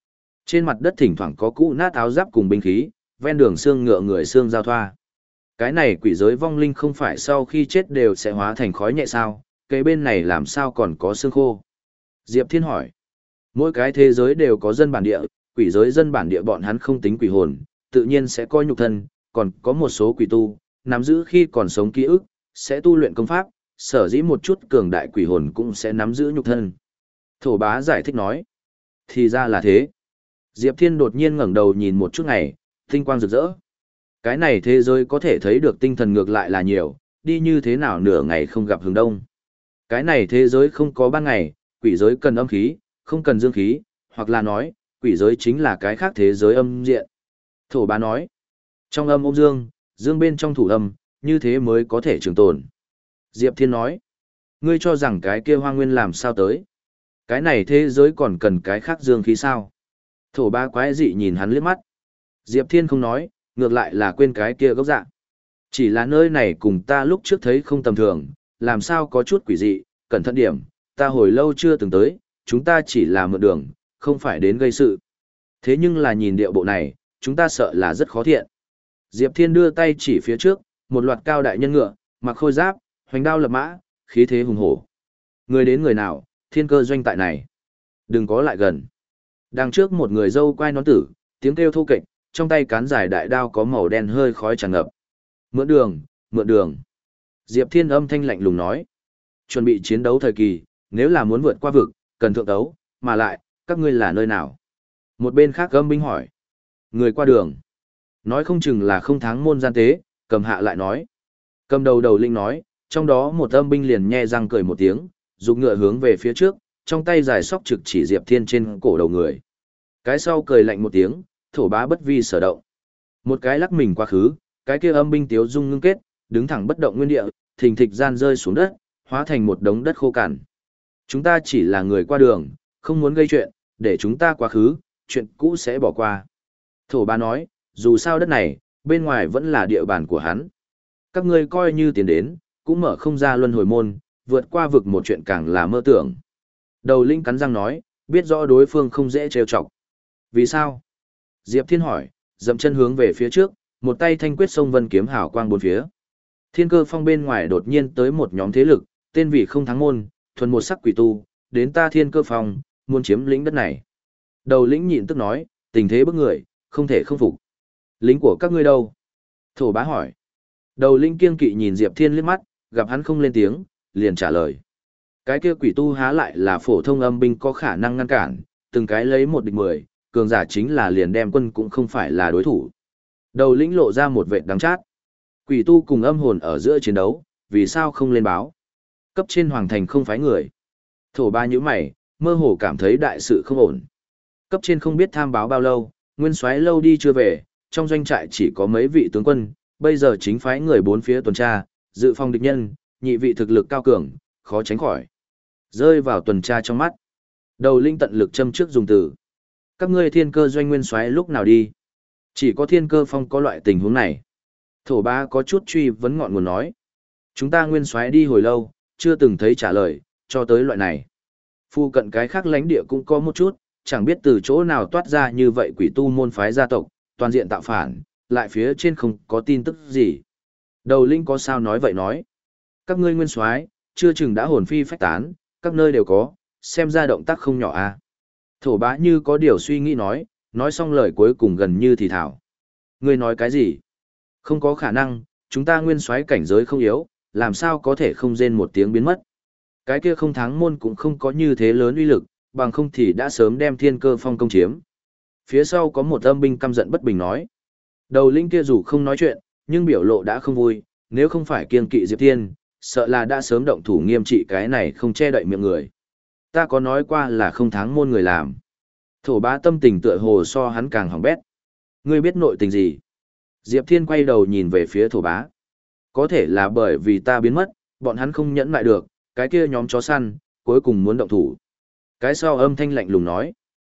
Trên mặt đất thỉnh thoảng có cũ nát áo giáp cùng binh khí, ven đường xương ngựa người xương giao thoa. Cái này quỷ giới vong linh không phải sau khi chết đều sẽ hóa thành khói nhẹ sao, cái bên này làm sao còn có xương khô? Diệp Thiên hỏi. Mỗi cái thế giới đều có dân bản địa, quỷ giới dân bản địa bọn hắn không tính quỷ hồn, tự nhiên sẽ coi nhục thân, còn có một số quỷ tu, nắm giữ khi còn sống ký ức, sẽ tu luyện công pháp, sở dĩ một chút cường đại quỷ hồn cũng sẽ nắm giữ nhục thân. Thổ bá giải thích nói. Thì ra là thế. Diệp Thiên đột nhiên ngẩng đầu nhìn một chút ngày, tinh quang rực rỡ. Cái này thế giới có thể thấy được tinh thần ngược lại là nhiều, đi như thế nào nửa ngày không gặp hướng đông. Cái này thế giới không có ban ngày, quỷ giới cần âm khí, không cần dương khí, hoặc là nói, quỷ giới chính là cái khác thế giới âm diện. Thổ bá nói, trong âm ôm dương, dương bên trong thủ âm, như thế mới có thể trường tồn. Diệp Thiên nói, ngươi cho rằng cái kia hoa nguyên làm sao tới? Cái này thế giới còn cần cái khác dương khí sao? Thổ bá quái dị nhìn hắn liếc mắt. Diệp Thiên không nói, ngược lại là quên cái kia gốc dạng. Chỉ là nơi này cùng ta lúc trước thấy không tầm thường, làm sao có chút quỷ dị, cẩn thận điểm, ta hồi lâu chưa từng tới, chúng ta chỉ là mượn đường, không phải đến gây sự. Thế nhưng là nhìn điệu bộ này, chúng ta sợ là rất khó thiện. Diệp Thiên đưa tay chỉ phía trước, một loạt cao đại nhân ngựa, mặc khôi giáp, hoành đao lập mã, khí thế hùng hổ. Người đến người nào, thiên cơ doanh tại này. Đừng có lại gần. Đằng trước một người dâu quai nón tử, tiếng kêu thô kệch, trong tay cán dài đại đao có màu đen hơi khói tràn ngập. Mượn đường, mượn đường. Diệp Thiên âm thanh lạnh lùng nói. Chuẩn bị chiến đấu thời kỳ, nếu là muốn vượt qua vực, cần thượng đấu, mà lại, các ngươi là nơi nào? Một bên khác âm binh hỏi. Người qua đường. Nói không chừng là không tháng môn gian tế, cầm hạ lại nói. Cầm đầu đầu linh nói, trong đó một âm binh liền nhe răng cười một tiếng, dùng ngựa hướng về phía trước, trong tay dài sóc trực chỉ Diệp Thiên trên cổ đầu người. Cái sau cười lạnh một tiếng, thổ bá bất vi sở động. Một cái lắc mình quá khứ, cái kia âm binh tiếu dung ngưng kết, đứng thẳng bất động nguyên địa, thình thịch gian rơi xuống đất, hóa thành một đống đất khô cằn. Chúng ta chỉ là người qua đường, không muốn gây chuyện, để chúng ta quá khứ, chuyện cũ sẽ bỏ qua. Thổ bá nói, dù sao đất này, bên ngoài vẫn là địa bàn của hắn. Các ngươi coi như tiến đến, cũng mở không ra luân hồi môn, vượt qua vực một chuyện càng là mơ tưởng. Đầu linh cắn răng nói, biết rõ đối phương không dễ trêu chọc. Vì sao? Diệp Thiên hỏi, dậm chân hướng về phía trước, một tay thanh quyết sông vân kiếm hào quang bốn phía. Thiên cơ phong bên ngoài đột nhiên tới một nhóm thế lực, tên vị không thắng môn, thuần một sắc quỷ tu, đến ta thiên cơ phong, muốn chiếm lĩnh đất này. Đầu lĩnh nhịn tức nói, tình thế bức người, không thể không phục. Lính của các ngươi đâu? Thổ bá hỏi. Đầu lĩnh kiêng kỵ nhìn Diệp Thiên liếc mắt, gặp hắn không lên tiếng, liền trả lời. Cái kia quỷ tu há lại là phổ thông âm binh có khả năng ngăn cản, từng cái lấy một địch mười, cường giả chính là liền đem quân cũng không phải là đối thủ. Đầu lĩnh lộ ra một vệt đắng chát. Quỷ tu cùng âm hồn ở giữa chiến đấu, vì sao không lên báo? Cấp trên hoàng thành không phái người. Thổ ba nhíu mày, mơ hồ cảm thấy đại sự không ổn. Cấp trên không biết tham báo bao lâu, nguyên soái lâu đi chưa về, trong doanh trại chỉ có mấy vị tướng quân, bây giờ chính phái người bốn phía tuần tra, dự phòng địch nhân, nhị vị thực lực cao cường, khó tránh khỏi. Rơi vào tuần tra trong mắt. Đầu linh tận lực châm trước dùng từ. Các ngươi thiên cơ doanh nguyên soái lúc nào đi? Chỉ có thiên cơ phong có loại tình huống này. Thổ ba có chút truy vấn ngọn nguồn nói. Chúng ta nguyên soái đi hồi lâu, chưa từng thấy trả lời, cho tới loại này. Phu cận cái khác lãnh địa cũng có một chút, chẳng biết từ chỗ nào toát ra như vậy quỷ tu môn phái gia tộc, toàn diện tạo phản, lại phía trên không có tin tức gì. Đầu linh có sao nói vậy nói. Các ngươi nguyên soái chưa chừng đã hồn phi phách tán, các nơi đều có, xem ra động tác không nhỏ a. À. Thổ bá như có điều suy nghĩ nói, nói xong lời cuối cùng gần như thì thảo. Ngươi nói cái gì? Không có khả năng, chúng ta nguyên soái cảnh giới không yếu, làm sao có thể không rên một tiếng biến mất. Cái kia không thắng môn cũng không có như thế lớn uy lực, bằng không thì đã sớm đem thiên cơ phong công chiếm. Phía sau có một âm binh căm giận bất bình nói. Đầu linh kia dù không nói chuyện, nhưng biểu lộ đã không vui, nếu không phải kiêng kỵ Diệp Thiên, sợ là đã sớm động thủ nghiêm trị cái này không che đậy miệng người. Ta có nói qua là không thắng môn người làm. Thổ bá tâm tình tựa hồ so hắn càng hỏng bét. Ngươi biết nội tình gì? Diệp Thiên quay đầu nhìn về phía thổ bá. Có thể là bởi vì ta biến mất, bọn hắn không nhẫn lại được, cái kia nhóm chó săn, cuối cùng muốn động thủ. Cái sau âm thanh lạnh lùng nói.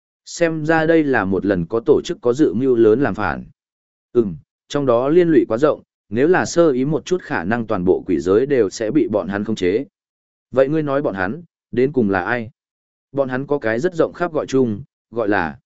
Xem ra đây là một lần có tổ chức có dự mưu lớn làm phản. Ừm, trong đó liên lụy quá rộng, nếu là sơ ý một chút khả năng toàn bộ quỷ giới đều sẽ bị bọn hắn khống chế. Vậy ngươi nói bọn hắn, đến cùng là ai? Bọn hắn có cái rất rộng khắp gọi chung, gọi là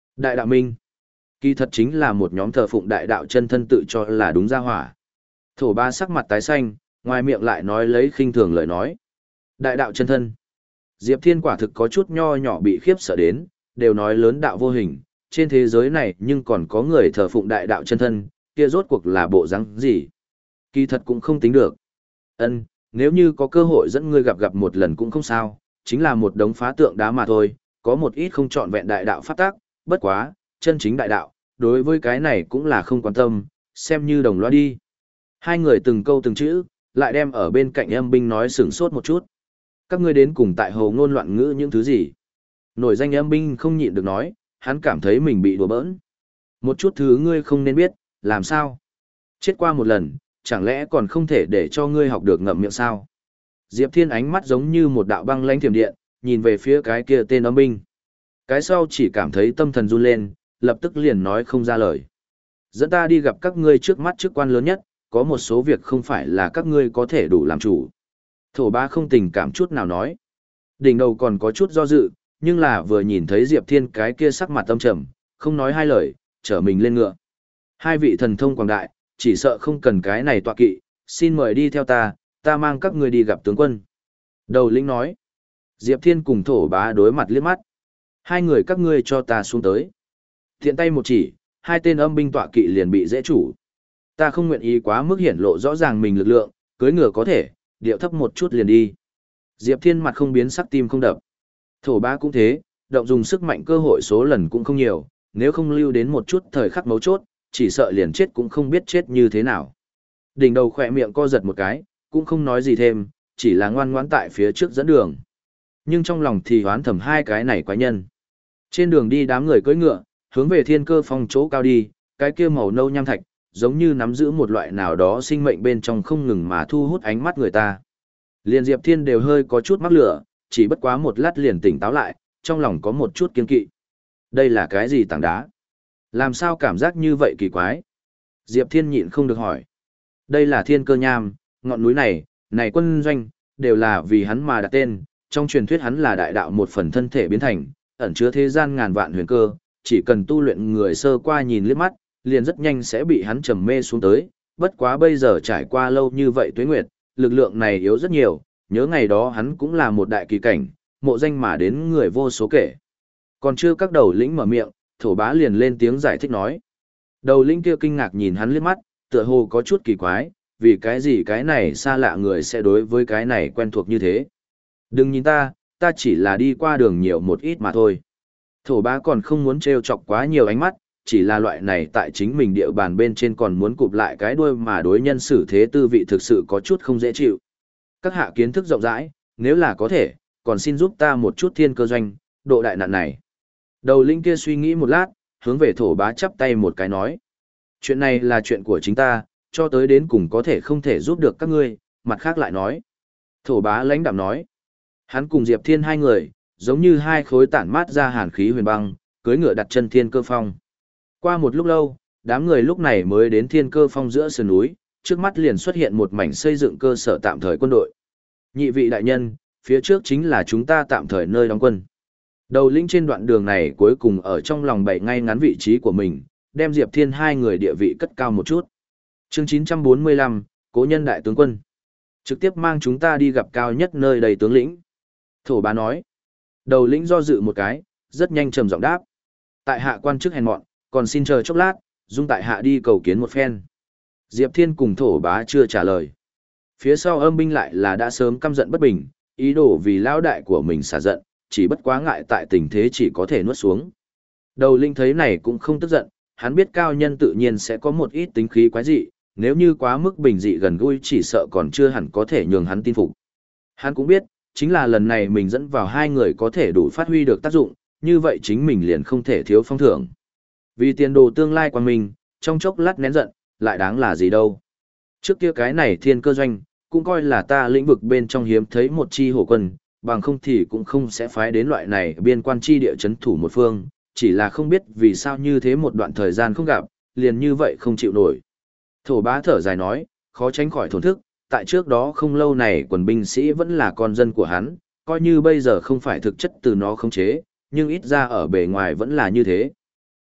Đại đạo minh. Kỳ thật chính là một nhóm thờ phụng đại đạo chân thân tự cho là đúng ra hỏa. Thổ ba sắc mặt tái xanh, ngoài miệng lại nói lấy khinh thường lời nói. Đại đạo chân thân. Diệp Thiên quả thực có chút nho nhỏ bị khiếp sợ đến, đều nói lớn đạo vô hình, trên thế giới này nhưng còn có người thờ phụng đại đạo chân thân, kia rốt cuộc là bộ rắn gì. Kỳ thật cũng không tính được. Ân, nếu như có cơ hội dẫn ngươi gặp gặp một lần cũng không sao, chính là một đống phá tượng đá mà thôi, có một ít không trọn vẹn đại đạo pháp tác, bất quá, chân chính đại đạo, đối với cái này cũng là không quan tâm, xem như đồng loa đi. Hai người từng câu từng chữ, lại đem ở bên cạnh âm binh nói sửng sốt một chút. Các ngươi đến cùng tại hồ ngôn loạn ngữ những thứ gì? Nổi danh âm binh không nhịn được nói, hắn cảm thấy mình bị đùa bỡn. Một chút thứ ngươi không nên biết, làm sao? Chết qua một lần, chẳng lẽ còn không thể để cho ngươi học được ngậm miệng sao? Diệp Thiên ánh mắt giống như một đạo băng lãnh thiểm điện, nhìn về phía cái kia tên âm binh. Cái sau chỉ cảm thấy tâm thần run lên, lập tức liền nói không ra lời. Dẫn ta đi gặp các ngươi trước mắt chức quan lớn nhất, có một số việc không phải là các ngươi có thể đủ làm chủ. Thổ ba không tình cảm chút nào nói. Đỉnh đầu còn có chút do dự, nhưng là vừa nhìn thấy Diệp Thiên cái kia sắc mặt tâm trầm, không nói hai lời, trở mình lên ngựa. Hai vị thần thông quảng đại, chỉ sợ không cần cái này tọa kỵ, xin mời đi theo ta, ta mang các ngươi đi gặp tướng quân. Đầu lĩnh nói. Diệp Thiên cùng thổ bá đối mặt liếc mắt. Hai người các ngươi cho ta xuống tới. Thiện tay một chỉ, hai tên âm binh tọa kỵ liền bị dễ chủ. Ta không nguyện ý quá mức hiển lộ rõ ràng mình lực lượng, cưới ngựa có thể, điệu thấp một chút liền đi. Diệp Thiên mặt không biến sắc tim không đập. Thổ bá cũng thế, động dùng sức mạnh cơ hội số lần cũng không nhiều, nếu không lưu đến một chút thời khắc mấu chốt, chỉ sợ liền chết cũng không biết chết như thế nào. Đỉnh đầu khỏe miệng co giật một cái, cũng không nói gì thêm, chỉ là ngoan ngoãn tại phía trước dẫn đường. Nhưng trong lòng thì hoán thầm hai cái này quái nhân. Trên đường đi đám người cưỡi ngựa, hướng về thiên cơ phong chỗ cao đi, cái kia màu nâu nham thạch, giống như nắm giữ một loại nào đó sinh mệnh bên trong không ngừng mà thu hút ánh mắt người ta. Liền Diệp Thiên đều hơi có chút mắc lửa, chỉ bất quá một lát liền tỉnh táo lại, trong lòng có một chút kiên kỵ. Đây là cái gì tảng đá? Làm sao cảm giác như vậy kỳ quái? Diệp Thiên nhịn không được hỏi. Đây là thiên cơ nham, ngọn núi này, này quân doanh, đều là vì hắn mà đặt tên, trong truyền thuyết hắn là đại đạo một phần thân thể biến thành, ẩn chứa thế gian ngàn vạn huyền cơ, chỉ cần tu luyện người sơ qua nhìn liếc mắt, liền rất nhanh sẽ bị hắn trầm mê xuống tới, bất quá bây giờ trải qua lâu như vậy tuế nguyệt, lực lượng này yếu rất nhiều, nhớ ngày đó hắn cũng là một đại kỳ cảnh, mộ danh mà đến người vô số kể. Còn chưa các đầu lĩnh mở miệng, thổ bá liền lên tiếng giải thích nói. Đầu lĩnh kia kinh ngạc nhìn hắn liếc mắt, tựa hồ có chút kỳ quái, vì cái gì cái này xa lạ người sẽ đối với cái này quen thuộc như thế. Đừng nhìn ta, ta chỉ là đi qua đường nhiều một ít mà thôi. Thổ bá còn không muốn trêu chọc quá nhiều ánh mắt, chỉ là loại này tại chính mình địa bàn bên trên còn muốn cụp lại cái đuôi mà đối nhân xử thế tư vị thực sự có chút không dễ chịu. Các hạ kiến thức rộng rãi, nếu là có thể, còn xin giúp ta một chút thiên cơ doanh, độ đại nạn này. Đầu linh kia suy nghĩ một lát, hướng về thổ bá chắp tay một cái nói. Chuyện này là chuyện của chính ta, cho tới đến cùng có thể không thể giúp được các ngươi, mặt khác lại nói. Thổ bá lãnh đạm nói. Hắn cùng Diệp Thiên hai người, giống như hai khối tản mát ra hàn khí huyền băng, cưới ngựa đặt chân thiên cơ phong. Qua một lúc lâu, đám người lúc này mới đến thiên cơ phong giữa sườn núi, trước mắt liền xuất hiện một mảnh xây dựng cơ sở tạm thời quân đội. Nhị vị đại nhân, phía trước chính là chúng ta tạm thời nơi đóng quân. Đầu lĩnh trên đoạn đường này cuối cùng ở trong lòng bày ngay ngắn vị trí của mình, đem Diệp Thiên hai người địa vị cất cao một chút. Chương chín trăm bốn mươi lăm, Cố nhân đại tướng quân. Trực tiếp mang chúng ta đi gặp cao nhất nơi đầy tướng lĩnh. Thổ bá nói. Đầu lĩnh do dự một cái, rất nhanh trầm giọng đáp. Tại hạ quan chức hèn mọn, còn xin chờ chốc lát, dung tại hạ đi cầu kiến một phen. Diệp Thiên cùng thổ bá chưa trả lời. Phía sau âm binh lại là đã sớm căm giận bất bình, ý đồ vì lão đại của mình xả giận, chỉ bất quá ngại tại tình thế chỉ có thể nuốt xuống. Đầu linh thấy này cũng không tức giận, hắn biết cao nhân tự nhiên sẽ có một ít tính khí quái dị, nếu như quá mức bình dị gần gũi chỉ sợ còn chưa hẳn có thể nhường hắn tin phục. Hắn cũng biết, chính là lần này mình dẫn vào hai người có thể đủ phát huy được tác dụng, như vậy chính mình liền không thể thiếu phong thưởng. Vì tiền đồ tương lai của mình, trong chốc lát nén giận, lại đáng là gì đâu. Trước kia cái này thiên cơ doanh, cũng coi là ta lĩnh vực bên trong hiếm thấy một chi hổ quân, bằng không thì cũng không sẽ phái đến loại này biên quan chi địa chấn thủ một phương, chỉ là không biết vì sao như thế một đoạn thời gian không gặp, liền như vậy không chịu nổi. Thổ bá thở dài nói, khó tránh khỏi thổn thức, tại trước đó không lâu này quần binh sĩ vẫn là con dân của hắn, coi như bây giờ không phải thực chất từ nó khống chế, nhưng ít ra ở bề ngoài vẫn là như thế.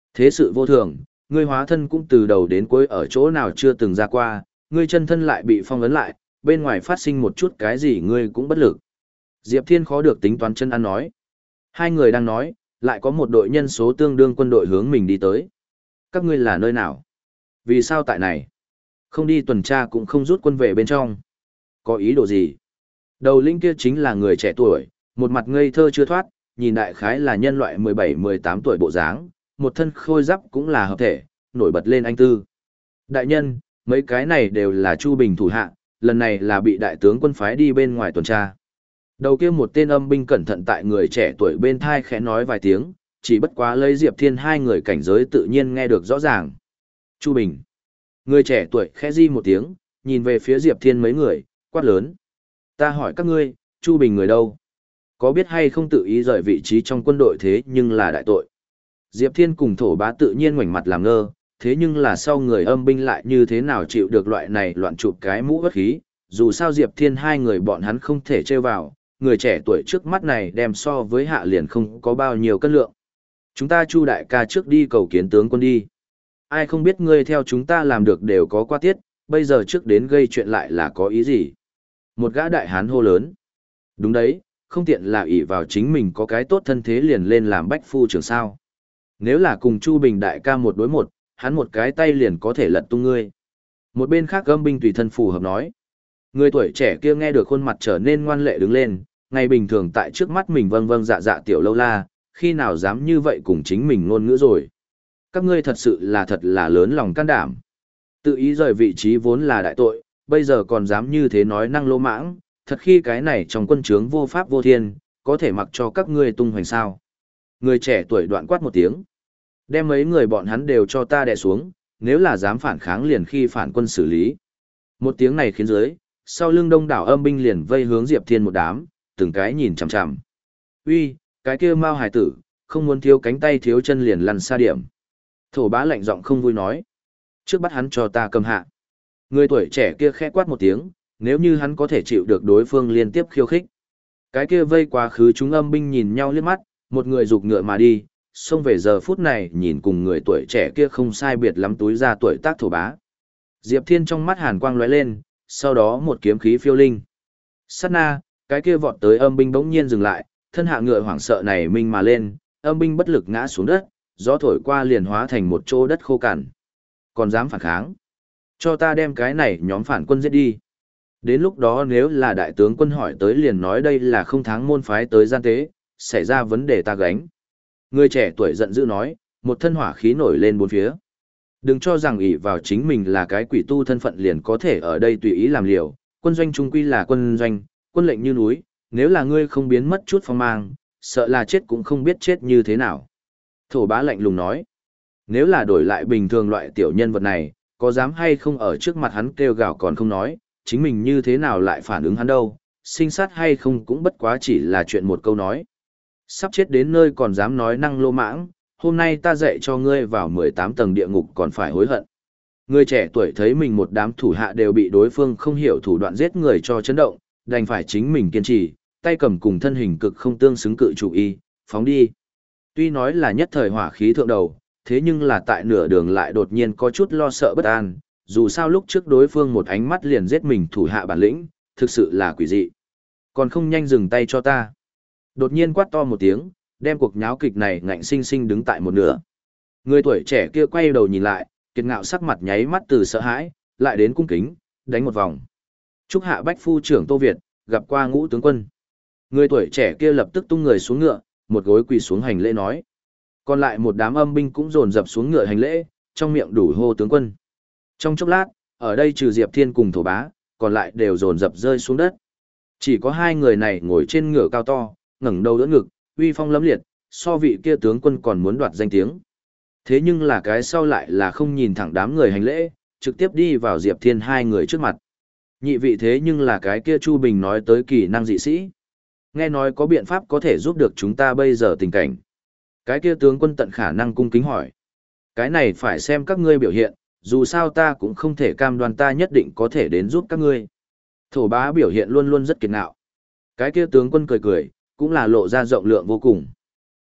Thế sự vô thường, ngươi hóa thân cũng từ đầu đến cuối ở chỗ nào chưa từng ra qua, ngươi chân thân lại bị phong ấn lại, bên ngoài phát sinh một chút cái gì ngươi cũng bất lực. Diệp Thiên khó được tính toán chân ăn nói. Hai người đang nói, lại có một đội nhân số tương đương quân đội hướng mình đi tới. Các ngươi là nơi nào? Vì sao tại này? Không đi tuần tra cũng không rút quân về bên trong. Có ý đồ gì? Đầu lĩnh kia chính là người trẻ tuổi, một mặt ngây thơ chưa thoát, nhìn đại khái là nhân loại mười bảy mười tám tuổi bộ dáng, một thân khôi giáp cũng là hợp thể, nổi bật lên anh tư. Đại nhân, mấy cái này đều là Chu Bình thủ hạ, lần này là bị đại tướng quân phái đi bên ngoài tuần tra. Đầu kia một tên âm binh cẩn thận tại người trẻ tuổi bên thai khẽ nói vài tiếng, chỉ bất quá lấy Diệp Thiên hai người cảnh giới tự nhiên nghe được rõ ràng. Chu Bình. Người trẻ tuổi khẽ di một tiếng, nhìn về phía Diệp Thiên mấy người, quát lớn. Ta hỏi các ngươi, Chu Bình người đâu? Có biết hay không tự ý rời vị trí trong quân đội thế nhưng là đại tội. Diệp Thiên cùng thổ bá tự nhiên ngoảnh mặt làm ngơ, thế nhưng là sau người âm binh lại như thế nào chịu được loại này loạn chụp cái mũ bất khí, dù sao Diệp Thiên hai người bọn hắn không thể trêu vào, người trẻ tuổi trước mắt này đem so với hạ liền không có bao nhiêu cân lượng. Chúng ta Chu đại ca trước đi cầu kiến tướng quân đi. Ai không biết ngươi theo chúng ta làm được đều có qua tiết, bây giờ trước đến gây chuyện lại là có ý gì? Một gã đại hán hô lớn. Đúng đấy, không tiện là ỷ vào chính mình có cái tốt thân thế liền lên làm bách phu trưởng sao. Nếu là cùng Chu Bình đại ca một đối một, hắn một cái tay liền có thể lật tung ngươi. Một bên khác âm binh tùy thân phù hợp nói. Người tuổi trẻ kia nghe được khuôn mặt trở nên ngoan lệ đứng lên, ngày bình thường tại trước mắt mình vâng vâng dạ dạ tiểu lâu la, khi nào dám như vậy cùng chính mình ngôn ngữ rồi. Các ngươi thật sự là thật là lớn lòng can đảm. Tự ý rời vị trí vốn là đại tội, bây giờ còn dám như thế nói năng lô mãng, thật khi cái này trong quân trướng vô pháp vô thiên, có thể mặc cho các ngươi tung hoành sao. Người trẻ tuổi đoạn quát một tiếng. Đem mấy người bọn hắn đều cho ta đè xuống, nếu là dám phản kháng liền khi phản quân xử lý. Một tiếng này khiến dưới, sau lưng đông đảo âm binh liền vây hướng Diệp Thiên một đám, từng cái nhìn chằm chằm. Uy, cái kia Mao hải tử, không muốn thiếu cánh tay thiếu chân liền lăn xa điểm. Thổ bá lạnh giọng không vui nói. Trước bắt hắn cho ta cầm hạ. Người tuổi trẻ kia khẽ quát một tiếng, nếu như hắn có thể chịu được đối phương liên tiếp khiêu khích. Cái kia vây quá khứ chúng âm binh nhìn nhau liếc mắt, một người rục ngựa mà đi, xông về giờ phút này nhìn cùng người tuổi trẻ kia không sai biệt lắm túi ra tuổi tác thổ bá. Diệp Thiên trong mắt hàn quang lóe lên, sau đó một kiếm khí phiêu linh. Sát na, cái kia vọt tới âm binh bỗng nhiên dừng lại, thân hạ ngựa hoảng sợ này minh mà lên, âm binh bất lực ngã xuống đất, gió thổi qua liền hóa thành một chỗ đất khô cằn. Còn dám phản kháng? Cho ta đem cái này nhóm phản quân giết đi. Đến lúc đó nếu là đại tướng quân hỏi tới liền nói đây là không tháng môn phái tới gian tế, xảy ra vấn đề ta gánh. Người trẻ tuổi giận dữ nói, một thân hỏa khí nổi lên bốn phía. Đừng cho rằng ỷ vào chính mình là cái quỷ tu thân phận liền có thể ở đây tùy ý làm liều, quân doanh trung quy là quân doanh, quân lệnh như núi, nếu là ngươi không biến mất chút phong mang, sợ là chết cũng không biết chết như thế nào. Thổ bá lạnh lùng nói, nếu là đổi lại bình thường loại tiểu nhân vật này, có dám hay không ở trước mặt hắn kêu gào còn không nói, chính mình như thế nào lại phản ứng hắn đâu, sinh sát hay không cũng bất quá chỉ là chuyện một câu nói. Sắp chết đến nơi còn dám nói năng lô mãng, hôm nay ta dạy cho ngươi vào mười tám tầng địa ngục còn phải hối hận. Người trẻ tuổi thấy mình một đám thủ hạ đều bị đối phương không hiểu thủ đoạn giết người cho chấn động, đành phải chính mình kiên trì, tay cầm cùng thân hình cực không tương xứng cự chủ y, phóng đi. Tuy nói là nhất thời hỏa khí thượng đầu, thế nhưng là tại nửa đường lại đột nhiên có chút lo sợ bất an, dù sao lúc trước đối phương một ánh mắt liền giết mình thủ hạ bản lĩnh, thực sự là quỷ dị. Còn không nhanh dừng tay cho ta. Đột nhiên quát to một tiếng, đem cuộc nháo kịch này ngạnh sinh sinh đứng tại một nửa. Người tuổi trẻ kia quay đầu nhìn lại, kiệt ngạo sắc mặt nháy mắt từ sợ hãi, lại đến cung kính, đánh một vòng. Chúc hạ bách phu trưởng Tô Việt, gặp qua ngũ tướng quân. Người tuổi trẻ kia lập tức tung người xuống ngựa, một gối quỳ xuống hành lễ nói. Còn lại một đám âm binh cũng dồn dập xuống ngựa hành lễ, trong miệng đủ hô tướng quân. Trong chốc lát, ở đây trừ Diệp Thiên cùng thổ bá, còn lại đều dồn dập rơi xuống đất. Chỉ có hai người này ngồi trên ngựa cao to, ngẩng đầu đỡ ngực, uy phong lẫm liệt, so vị kia tướng quân còn muốn đoạt danh tiếng. Thế nhưng là cái sau lại là không nhìn thẳng đám người hành lễ, trực tiếp đi vào Diệp Thiên hai người trước mặt. Nhị vị thế nhưng là cái kia Chu Bình nói tới kỳ năng dị sĩ. Nghe nói có biện pháp có thể giúp được chúng ta bây giờ tình cảnh. Cái kia tướng quân tận khả năng cung kính hỏi. Cái này phải xem các ngươi biểu hiện, dù sao ta cũng không thể cam đoan ta nhất định có thể đến giúp các ngươi. Thổ bá biểu hiện luôn luôn rất kiệt ngạo. Cái kia tướng quân cười cười, cũng là lộ ra rộng lượng vô cùng.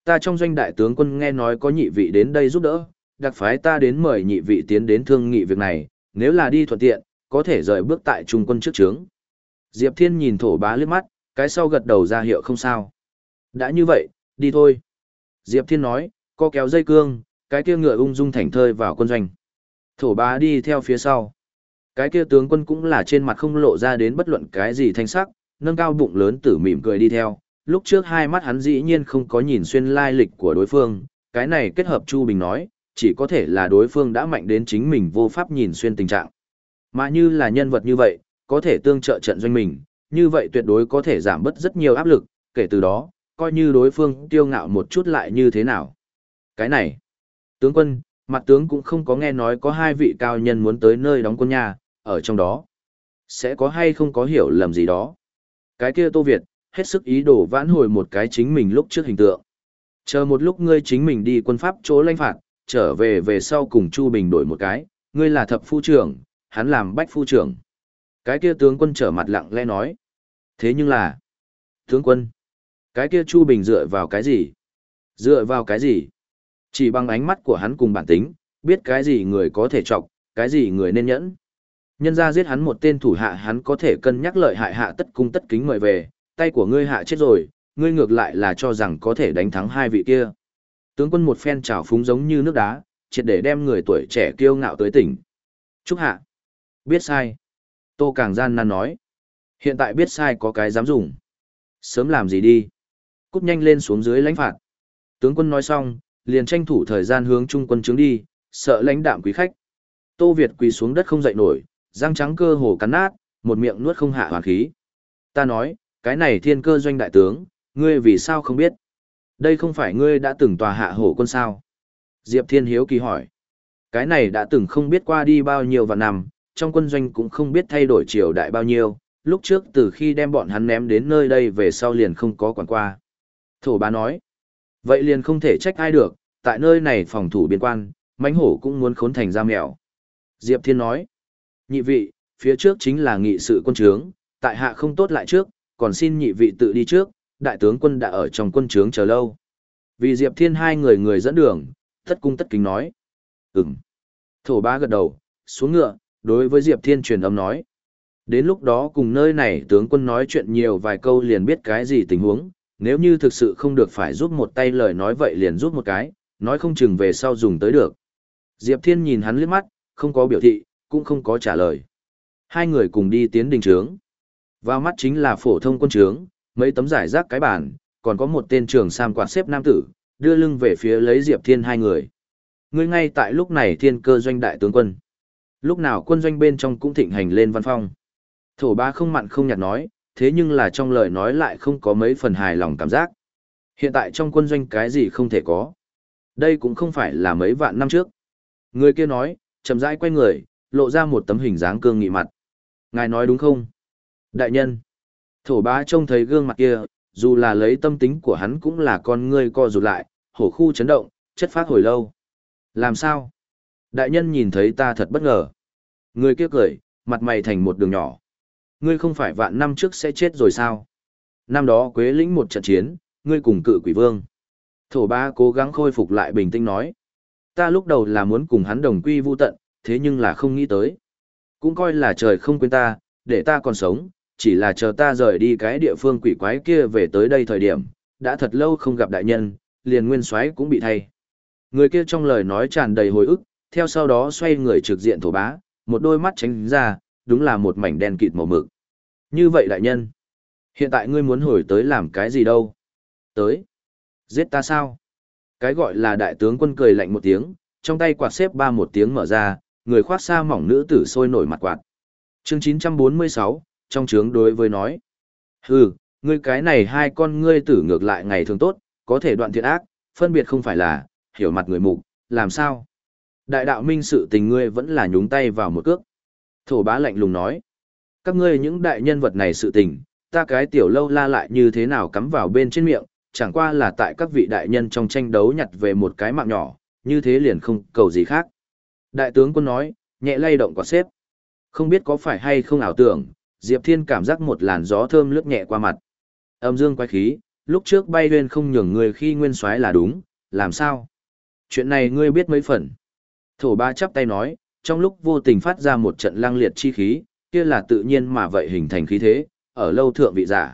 Ta trong doanh đại tướng quân nghe nói có nhị vị đến đây giúp đỡ, đặc phái ta đến mời nhị vị tiến đến thương nghị việc này, nếu là đi thuận tiện, có thể rời bước tại trung quân trước trướng. Diệp Thiên nhìn thổ bá liếc mắt, cái sau gật đầu ra hiệu không sao. Đã như vậy, đi thôi. Diệp Thiên nói, co kéo dây cương, cái kia ngựa ung dung thảnh thơi vào quân doanh. Thổ bá đi theo phía sau. Cái kia tướng quân cũng là trên mặt không lộ ra đến bất luận cái gì thanh sắc, nâng cao bụng lớn tử mỉm cười đi theo. Lúc trước hai mắt hắn dĩ nhiên không có nhìn xuyên lai lịch của đối phương, cái này kết hợp Chu Bình nói, chỉ có thể là đối phương đã mạnh đến chính mình vô pháp nhìn xuyên tình trạng. Mà như là nhân vật như vậy, có thể tương trợ trận doanh mình, như vậy tuyệt đối có thể giảm bớt rất nhiều áp lực, kể từ đó, coi như đối phương tiêu ngạo một chút lại như thế nào. Cái này, tướng quân, mặt tướng cũng không có nghe nói có hai vị cao nhân muốn tới nơi đóng quân nhà, ở trong đó, sẽ có hay không có hiểu lầm gì đó. Cái kia Tô Việt, hết sức ý đồ vãn hồi một cái chính mình lúc trước hình tượng. Chờ một lúc ngươi chính mình đi quân pháp chỗ lãnh phạt, trở về về sau cùng Chu Bình đổi một cái, ngươi là thập phu trưởng, hắn làm bách phu trưởng. Cái kia tướng quân trở mặt lặng lẽ nói. Thế nhưng là, tướng quân, cái kia Chu Bình dựa vào cái gì? Dựa vào cái gì? Chỉ bằng ánh mắt của hắn cùng bản tính, biết cái gì người có thể chọc, cái gì người nên nhẫn. Nhân ra giết hắn một tên thủ hạ hắn có thể cân nhắc lợi hại hạ tất cung tất kính mời về, tay của ngươi hạ chết rồi, ngươi ngược lại là cho rằng có thể đánh thắng hai vị kia. Tướng quân một phen trào phúng giống như nước đá, triệt để đem người tuổi trẻ kiêu ngạo tới tỉnh. Trúc hạ. Biết sai. Tô Càng gian nan nói. Hiện tại biết sai có cái dám dùng. Sớm làm gì đi. Cút nhanh lên xuống dưới lãnh phạt. Tướng quân nói xong, liền tranh thủ thời gian hướng trung quân trướng đi, sợ lãnh đạm quý khách. Tô Việt quỳ xuống đất không dậy nổi, răng trắng cơ hồ cắn nát, một miệng nuốt không hạ hoàn khí. Ta nói, cái này thiên cơ doanh đại tướng, ngươi vì sao không biết? Đây không phải ngươi đã từng tòa hạ hổ quân sao? Diệp Thiên hiếu kỳ hỏi. Cái này đã từng không biết qua đi bao nhiêu vạn năm, trong quân doanh cũng không biết thay đổi triều đại bao nhiêu, lúc trước từ khi đem bọn hắn ném đến nơi đây về sau liền không có quản qua. Thổ bá nói. Vậy liền không thể trách ai được, tại nơi này phòng thủ biên quan, mãnh hổ cũng muốn khốn thành da mèo. Diệp Thiên nói. Nhị vị, phía trước chính là nghị sự quân trướng, tại hạ không tốt lại trước, còn xin nhị vị tự đi trước, đại tướng quân đã ở trong quân trướng chờ lâu. Vì Diệp Thiên hai người người dẫn đường, tất cung tất kính nói. Ừm. Thổ bá gật đầu, xuống ngựa, đối với Diệp Thiên truyền âm nói. Đến lúc đó cùng nơi này tướng quân nói chuyện nhiều vài câu liền biết cái gì tình huống, nếu như thực sự không được phải giúp một tay lời nói vậy liền giúp một cái, nói không chừng về sau dùng tới được. Diệp Thiên nhìn hắn liếc mắt, không có biểu thị, cũng không có trả lời. Hai người cùng đi tiến đình trướng. Vào mắt chính là phổ thông quân trướng, mấy tấm giải rác cái bàn, còn có một tên trưởng sam quạt xếp nam tử, đưa lưng về phía lấy Diệp Thiên hai người. Ngươi ngay tại lúc này thiên cơ doanh đại tướng quân. Lúc nào quân doanh bên trong cũng thịnh hành lên văn phong. Thổ bá không mặn không nhạt nói, thế nhưng là trong lời nói lại không có mấy phần hài lòng cảm giác. Hiện tại trong quân doanh cái gì không thể có. Đây cũng không phải là mấy vạn năm trước. Người kia nói, chậm rãi quay người, lộ ra một tấm hình dáng cương nghị mặt. Ngài nói đúng không? Đại nhân. Thổ bá trông thấy gương mặt kia, dù là lấy tâm tính của hắn cũng là con ngươi co rụt lại, hổ khu chấn động, chất phát hồi lâu. Làm sao? Đại nhân nhìn thấy ta thật bất ngờ. Người kia cười, mặt mày thành một đường nhỏ. Ngươi không phải vạn năm trước sẽ chết rồi sao? Năm đó Quế lĩnh một trận chiến, ngươi cùng cự quỷ vương. Thổ bá cố gắng khôi phục lại bình tĩnh nói. Ta lúc đầu là muốn cùng hắn đồng quy vu tận, thế nhưng là không nghĩ tới. Cũng coi là trời không quên ta, để ta còn sống, chỉ là chờ ta rời đi cái địa phương quỷ quái kia về tới đây thời điểm, đã thật lâu không gặp đại nhân, liền nguyên soái cũng bị thay. Người kia trong lời nói tràn đầy hồi ức, theo sau đó xoay người trực diện thổ bá, một đôi mắt tránh ra, đúng là một mảnh đen kịt màu mực. Như vậy đại nhân, hiện tại ngươi muốn hồi tới làm cái gì đâu? Tới. Giết ta sao? Cái gọi là đại tướng quân cười lạnh một tiếng, trong tay quạt xếp ba một tiếng mở ra, người khoác sa mỏng nữ tử sôi nổi mặt quạt. Chương chín trăm bốn mươi sáu, trong trướng đối với nói. Hừ, ngươi cái này hai con ngươi tử ngược lại ngày thường tốt, có thể đoạn thiện ác, phân biệt không phải là, hiểu mặt người mục, làm sao? Đại đạo minh sự tình ngươi vẫn là nhúng tay vào một cước. Thổ bá lạnh lùng nói. Các ngươi những đại nhân vật này sự tình, ta cái tiểu lâu la lại như thế nào cắm vào bên trên miệng, chẳng qua là tại các vị đại nhân trong tranh đấu nhặt về một cái mạng nhỏ, như thế liền không cầu gì khác. Đại tướng quân nói, nhẹ lay động quạt xếp. Không biết có phải hay không ảo tưởng, Diệp Thiên cảm giác một làn gió thơm lướt nhẹ qua mặt. Âm dương quái khí, lúc trước bay lên không nhường người khi nguyên soái là đúng, làm sao? Chuyện này ngươi biết mấy phần? Thổ bá chắp tay nói, trong lúc vô tình phát ra một trận lăng liệt chi khí, kia là tự nhiên mà vậy hình thành khí thế, ở lâu thượng vị giả.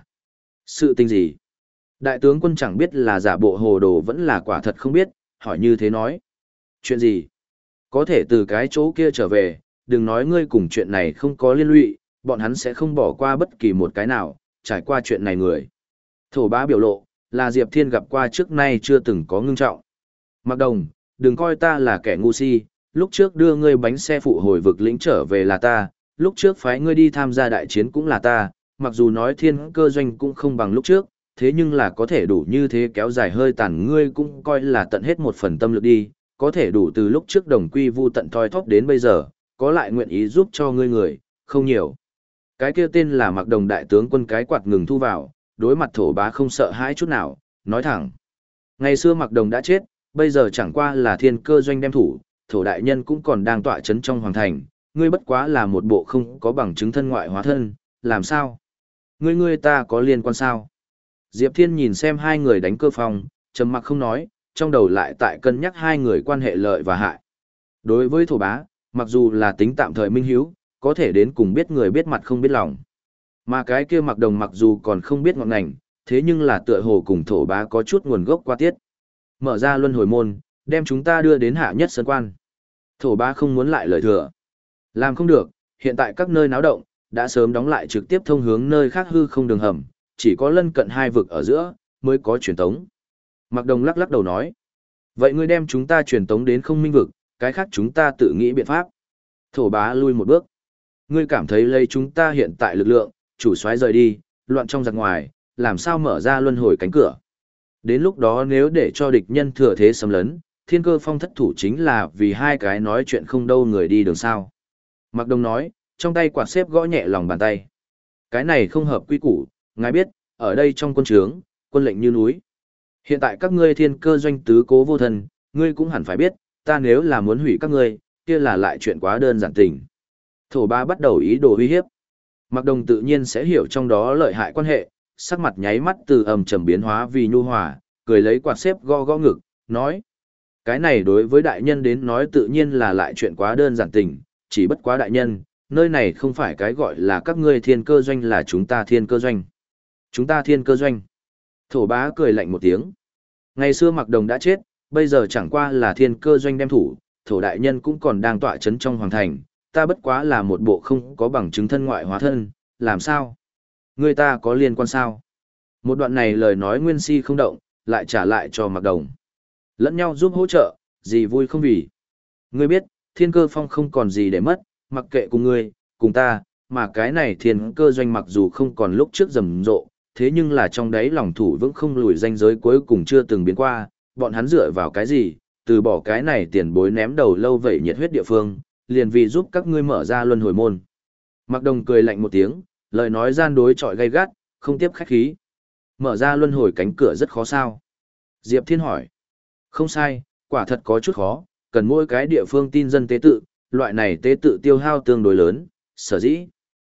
Sự tình gì? Đại tướng quân chẳng biết là giả bộ hồ đồ vẫn là quả thật không biết, hỏi như thế nói. Chuyện gì? Có thể từ cái chỗ kia trở về, đừng nói ngươi cùng chuyện này không có liên lụy, bọn hắn sẽ không bỏ qua bất kỳ một cái nào, trải qua chuyện này người. Thổ bá biểu lộ, là Diệp Thiên gặp qua trước nay chưa từng có ngưng trọng. Mặc Đồng, đừng coi ta là kẻ ngu si, lúc trước đưa ngươi bánh xe phụ hồi vực lĩnh trở về là ta, lúc trước phái ngươi đi tham gia đại chiến cũng là ta, mặc dù nói thiên cơ doanh cũng không bằng lúc trước, thế nhưng là có thể đủ như thế kéo dài hơi tàn ngươi cũng coi là tận hết một phần tâm lực đi, có thể đủ từ lúc trước đồng quy vu tận thoi thóp đến bây giờ, có lại nguyện ý giúp cho ngươi người, không nhiều. Cái kia tên là Mặc Đồng đại tướng quân cái quạt ngừng thu vào, đối mặt thổ bá không sợ hãi chút nào, nói thẳng. Ngày xưa Mặc Đồng đã chết, bây giờ chẳng qua là thiên cơ doanh đem thủ, thổ đại nhân cũng còn đang tọa chấn trong hoàng thành, ngươi bất quá là một bộ không có bằng chứng thân ngoại hóa thân, làm sao? Ngươi ngươi ta có liên quan sao? Diệp Thiên nhìn xem hai người đánh cơ phòng, trầm mặc không nói, trong đầu lại tại cân nhắc hai người quan hệ lợi và hại. Đối với thổ bá, mặc dù là tính tạm thời minh hiếu, có thể đến cùng biết người biết mặt không biết lòng. Mà cái kia Mặc Đồng mặc dù còn không biết ngọn ngành, thế nhưng là tựa hồ cùng thổ bá có chút nguồn gốc qua tiết. Mở ra luân hồi môn, đem chúng ta đưa đến hạ nhất sơn quan. Thổ bá không muốn lại lời thừa. Làm không được, hiện tại các nơi náo động, đã sớm đóng lại trực tiếp thông hướng nơi khác hư không đường hầm, chỉ có lân cận hai vực ở giữa, mới có truyền tống. Mặc Đồng lắc lắc đầu nói. Vậy ngươi đem chúng ta truyền tống đến không minh vực, cái khác chúng ta tự nghĩ biện pháp. Thổ bá lui một bước. Ngươi cảm thấy lấy chúng ta hiện tại lực lượng, chủ soái rời đi, loạn trong giặc ngoài, làm sao mở ra luân hồi cánh cửa. Đến lúc đó nếu để cho địch nhân thừa thế xâm lấn, thiên cơ phong thất thủ chính là vì hai cái nói chuyện không đâu người đi đường sao. Mặc Đồng nói, trong tay quạt xếp gõ nhẹ lòng bàn tay. Cái này không hợp quy củ, ngài biết, ở đây trong quân trướng, quân lệnh như núi. Hiện tại các ngươi thiên cơ doanh tứ cố vô thần, ngươi cũng hẳn phải biết, ta nếu là muốn hủy các ngươi, kia là lại chuyện quá đơn giản tình. Thổ bá bắt đầu ý đồ uy hiếp. Mặc Đồng tự nhiên sẽ hiểu trong đó lợi hại quan hệ, sắc mặt nháy mắt từ ầm trầm biến hóa vì nhu hòa, cười lấy quạt xếp gõ gõ ngực, nói. Cái này đối với đại nhân đến nói tự nhiên là lại chuyện quá đơn giản tình, chỉ bất quá đại nhân, nơi này không phải cái gọi là các ngươi thiên cơ doanh là chúng ta thiên cơ doanh. Chúng ta thiên cơ doanh. Thổ bá cười lạnh một tiếng. Ngày xưa Mặc Đồng đã chết, bây giờ chẳng qua là thiên cơ doanh đem thủ, thổ đại nhân cũng còn đang tọa chấn trong hoàng thành, ta bất quá là một bộ không có bằng chứng thân ngoại hóa thân, làm sao? Người ta có liên quan sao? Một đoạn này lời nói nguyên si không động, lại trả lại cho Mặc Đồng. Lẫn nhau giúp hỗ trợ, gì vui không vì. Ngươi biết, thiên cơ phong không còn gì để mất, mặc kệ cùng ngươi, cùng ta, mà cái này thiên cơ doanh mặc dù không còn lúc trước rầm rộ, thế nhưng là trong đấy lòng thủ vững không lùi ranh giới cuối cùng chưa từng biến qua, bọn hắn dựa vào cái gì, từ bỏ cái này tiền bối ném đầu lâu vậy nhiệt huyết địa phương, liền vì giúp các ngươi mở ra luân hồi môn. Mặc Đồng cười lạnh một tiếng, lời nói gian đối chọi gay gắt, không tiếp khách khí. Mở ra luân hồi cánh cửa rất khó sao? Diệp Thiên hỏi. Không sai, quả thật có chút khó, cần mỗi cái địa phương tin dân tế tự, loại này tế tự tiêu hao tương đối lớn, sở dĩ.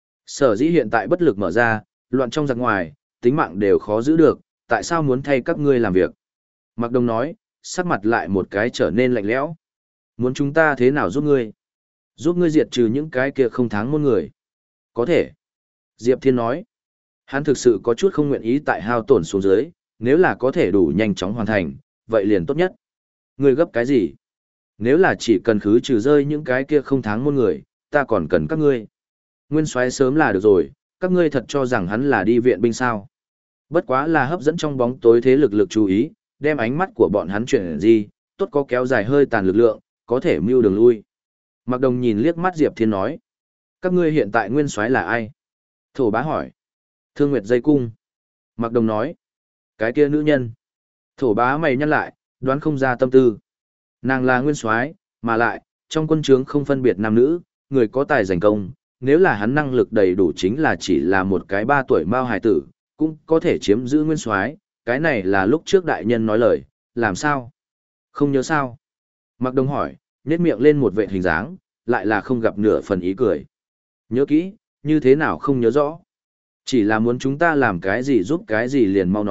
Sở dĩ hiện tại bất lực mở ra, loạn trong giặc ngoài, tính mạng đều khó giữ được, tại sao muốn thay các ngươi làm việc? Mặc Đồng nói, sắc mặt lại một cái trở nên lạnh lẽo. Muốn chúng ta thế nào giúp ngươi? Giúp ngươi diệt trừ những cái kia không thắng môn người. Có thể. Diệp Thiên nói, hắn thực sự có chút không nguyện ý tại hao tổn xuống dưới, nếu là có thể đủ nhanh chóng hoàn thành, vậy liền tốt nhất. Ngươi gấp cái gì? Nếu là chỉ cần khứ trừ rơi những cái kia không thắng môn người, ta còn cần các ngươi. Nguyên soái sớm là được rồi, các ngươi thật cho rằng hắn là đi viện binh sao. Bất quá là hấp dẫn trong bóng tối thế lực lực chú ý, đem ánh mắt của bọn hắn chuyển gì, tốt có kéo dài hơi tàn lực lượng, có thể mưu đường lui. Mặc Đồng nhìn liếc mắt Diệp Thiên nói. Các ngươi hiện tại nguyên soái là ai? Thổ bá hỏi. Thương Nguyệt dây cung. Mặc Đồng nói. Cái kia nữ nhân. Thổ bá mày nhăn lại, đoán không ra tâm tư. Nàng là nguyên soái, mà lại, trong quân trướng không phân biệt nam nữ, người có tài giành công, nếu là hắn năng lực đầy đủ chính là chỉ là một cái ba tuổi mao hài tử, cũng có thể chiếm giữ nguyên soái, cái này là lúc trước đại nhân nói lời, làm sao? Không nhớ sao? Mặc Đồng hỏi, nhếch miệng lên một vệt hình dáng, lại là không gặp nửa phần ý cười. Nhớ kỹ, như thế nào không nhớ rõ? Chỉ là muốn chúng ta làm cái gì giúp cái gì liền mau nói,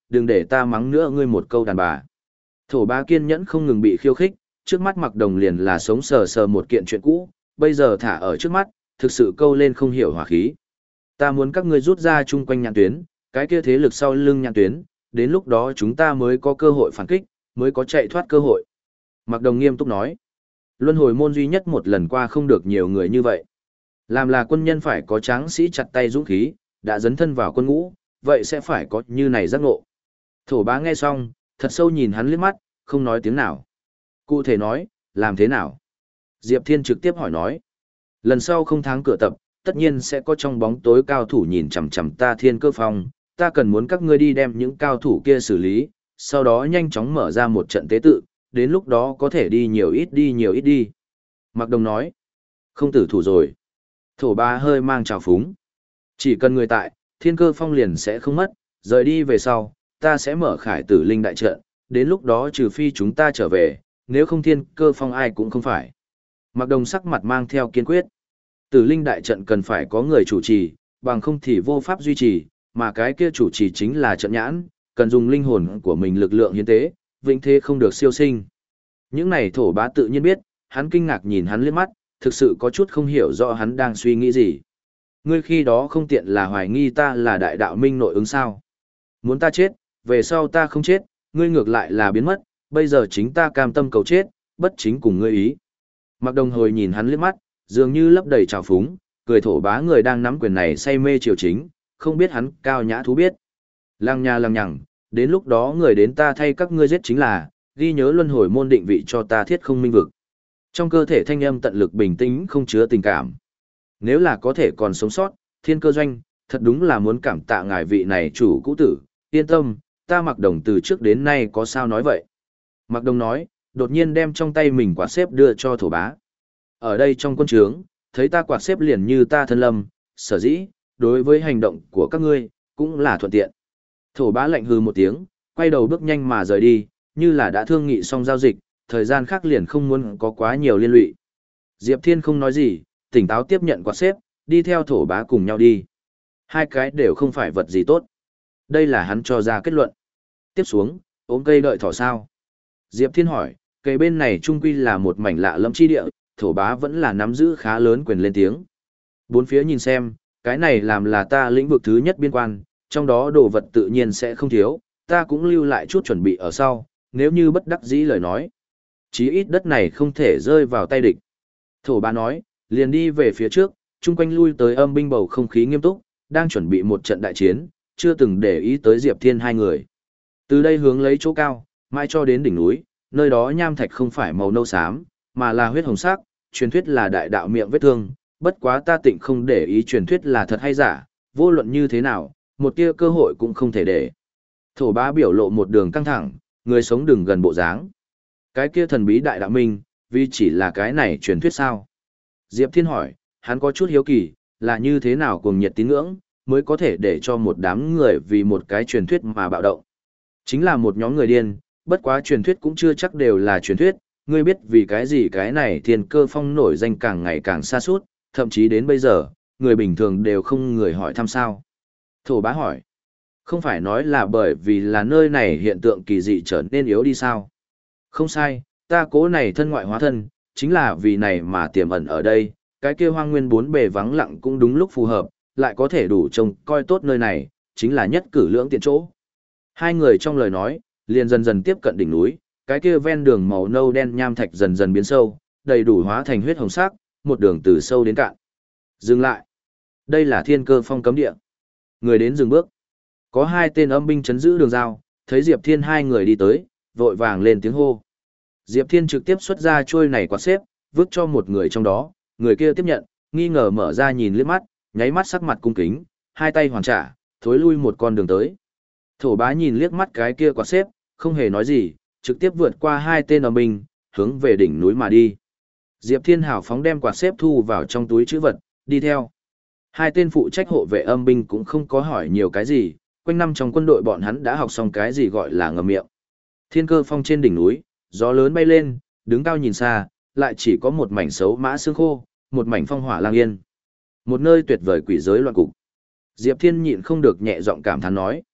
đừng để ta mắng nữa ngươi một câu đàn bà. Thổ bá kiên nhẫn không ngừng bị khiêu khích, trước mắt Mặc Đồng liền là sống sờ sờ một kiện chuyện cũ, bây giờ thả ở trước mắt, thực sự câu lên không hiểu hỏa khí. Ta muốn các ngươi rút ra chung quanh nhãn tuyến, cái kia thế lực sau lưng nhãn tuyến, đến lúc đó chúng ta mới có cơ hội phản kích, mới có chạy thoát cơ hội. Mặc Đồng nghiêm túc nói, luân hồi môn duy nhất một lần qua không được nhiều người như vậy. Làm là quân nhân phải có tráng sĩ chặt tay dũng khí, đã dấn thân vào quân ngũ, vậy sẽ phải có như này giác ngộ. Thổ bá nghe xong, thật sâu nhìn hắn liếc mắt, không nói tiếng nào. Cụ thể nói, làm thế nào? Diệp Thiên trực tiếp hỏi nói. Lần sau không tháng cửa tập, tất nhiên sẽ có trong bóng tối cao thủ nhìn chằm chằm ta Thiên Cơ Phong, ta cần muốn các ngươi đi đem những cao thủ kia xử lý, sau đó nhanh chóng mở ra một trận tế tự, đến lúc đó có thể đi nhiều ít đi nhiều ít đi. Mạc Đồng nói, không tử thủ rồi. Thổ bá hơi mang trào phúng. Chỉ cần người tại, Thiên Cơ Phong liền sẽ không mất, rời đi về sau, ta sẽ mở Khải Tử Linh đại trận, đến lúc đó trừ phi chúng ta trở về, nếu không Thiên Cơ Phong ai cũng không phải. Mạc Đồng sắc mặt mang theo kiên quyết. Tử Linh đại trận cần phải có người chủ trì, bằng không thì vô pháp duy trì, mà cái kia chủ trì chính là trận nhãn, cần dùng linh hồn của mình lực lượng hiến tế, vĩnh thế không được siêu sinh. Những này thổ bá tự nhiên biết, hắn kinh ngạc nhìn hắn liếc mắt, thực sự có chút không hiểu rõ hắn đang suy nghĩ gì. Ngươi khi đó không tiện là hoài nghi ta là đại đạo minh nội ứng sao? Muốn ta chết, về sau ta không chết, ngươi ngược lại là biến mất, bây giờ chính ta cam tâm cầu chết, bất chính cùng ngươi ý. Mặc Đồng hồi nhìn hắn liếc mắt, dường như lấp đầy trào phúng, cười thổ bá người đang nắm quyền này say mê triều chính, không biết hắn cao nhã thú biết. Lăng nha lăng nhằng, đến lúc đó người đến ta thay các ngươi giết chính là, ghi nhớ luân hồi môn định vị cho ta thiết không minh vực. Trong cơ thể thanh âm tận lực bình tĩnh không chứa tình cảm. Nếu là có thể còn sống sót, Thiên Cơ Doanh, thật đúng là muốn cảm tạ ngài vị này chủ cũ tử, yên tâm, ta Mặc Đồng từ trước đến nay có sao nói vậy. Mặc Đồng nói, đột nhiên đem trong tay mình quạt xếp đưa cho thổ bá. Ở đây trong quân trướng, thấy ta quạt xếp liền như ta thân lâm, sở dĩ, đối với hành động của các ngươi, cũng là thuận tiện. Thổ bá lạnh hừ một tiếng, quay đầu bước nhanh mà rời đi, như là đã thương nghị xong giao dịch, thời gian khác liền không muốn có quá nhiều liên lụy. Diệp Thiên không nói gì, tỉnh táo tiếp nhận quạt xếp, đi theo thổ bá cùng nhau đi. Hai cái đều không phải vật gì tốt. Đây là hắn cho ra kết luận. Tiếp xuống, ốm cây đợi thỏ sao. Diệp Thiên hỏi, cây bên này trung quy là một mảnh lạ lẫm chi địa, thổ bá vẫn là nắm giữ khá lớn quyền lên tiếng. Bốn phía nhìn xem, cái này làm là ta lĩnh vực thứ nhất biên quan, trong đó đồ vật tự nhiên sẽ không thiếu, ta cũng lưu lại chút chuẩn bị ở sau, nếu như bất đắc dĩ lời nói. Chí ít đất này không thể rơi vào tay địch. Thổ bá nói, liền đi về phía trước, chung quanh lui tới âm binh bầu không khí nghiêm túc, đang chuẩn bị một trận đại chiến, chưa từng để ý tới Diệp Thiên hai người. Từ đây hướng lấy chỗ cao, mãi cho đến đỉnh núi, nơi đó nham thạch không phải màu nâu xám, mà là huyết hồng sắc, truyền thuyết là đại đạo miệng vết thương, bất quá ta tịnh không để ý truyền thuyết là thật hay giả, vô luận như thế nào, một tia cơ hội cũng không thể để. Thổ bá biểu lộ một đường căng thẳng, người sống đừng gần bộ dáng. Cái kia thần bí đại đạo minh, vì chỉ là cái này truyền thuyết sao? Diệp Thiên hỏi, hắn có chút hiếu kỳ, là như thế nào cuồng nhiệt tín ngưỡng, mới có thể để cho một đám người vì một cái truyền thuyết mà bạo động. Chính là một nhóm người điên, bất quá truyền thuyết cũng chưa chắc đều là truyền thuyết, ngươi biết vì cái gì cái này Thiên Cơ Phong nổi danh càng ngày càng xa suốt, thậm chí đến bây giờ, người bình thường đều không người hỏi thăm sao. Thổ bá hỏi, không phải nói là bởi vì là nơi này hiện tượng kỳ dị trở nên yếu đi sao? Không sai, ta cố này thân ngoại hóa thân, chính là vì này mà tiềm ẩn ở đây, cái kia hoang nguyên bốn bề vắng lặng cũng đúng lúc phù hợp, lại có thể đủ trông coi tốt nơi này, chính là nhất cử lưỡng tiện chỗ. Hai người trong lời nói, liền dần dần tiếp cận đỉnh núi, cái kia ven đường màu nâu đen nham thạch dần dần biến sâu, đầy đủ hóa thành huyết hồng sắc, một đường từ sâu đến cạn. Dừng lại. Đây là Thiên Cơ Phong cấm địa. Người đến dừng bước. Có hai tên âm binh chấn giữ đường giao, thấy Diệp Thiên hai người đi tới, vội vàng lên tiếng hô. Diệp Thiên trực tiếp xuất ra chuôi này quạt xếp, vứt cho một người trong đó, người kia tiếp nhận, nghi ngờ mở ra nhìn liếc mắt, nháy mắt sắc mặt cung kính, hai tay hoàn trả, thối lui một con đường tới. Thổ bá nhìn liếc mắt cái kia quạt xếp, không hề nói gì, trực tiếp vượt qua hai tên âm binh, hướng về đỉnh núi mà đi. Diệp Thiên hào phóng đem quạt xếp thu vào trong túi trữ vật, đi theo. Hai tên phụ trách hộ vệ âm binh cũng không có hỏi nhiều cái gì, quanh năm trong quân đội bọn hắn đã học xong cái gì gọi là ngậm miệng. Thiên Cơ Phong trên đỉnh núi, gió lớn bay lên, đứng cao nhìn xa, lại chỉ có một mảnh xấu mã xương khô, một mảnh phong hỏa lang yên. Một nơi tuyệt vời quỷ giới loạn cục. Diệp Thiên nhịn không được nhẹ giọng cảm thán nói.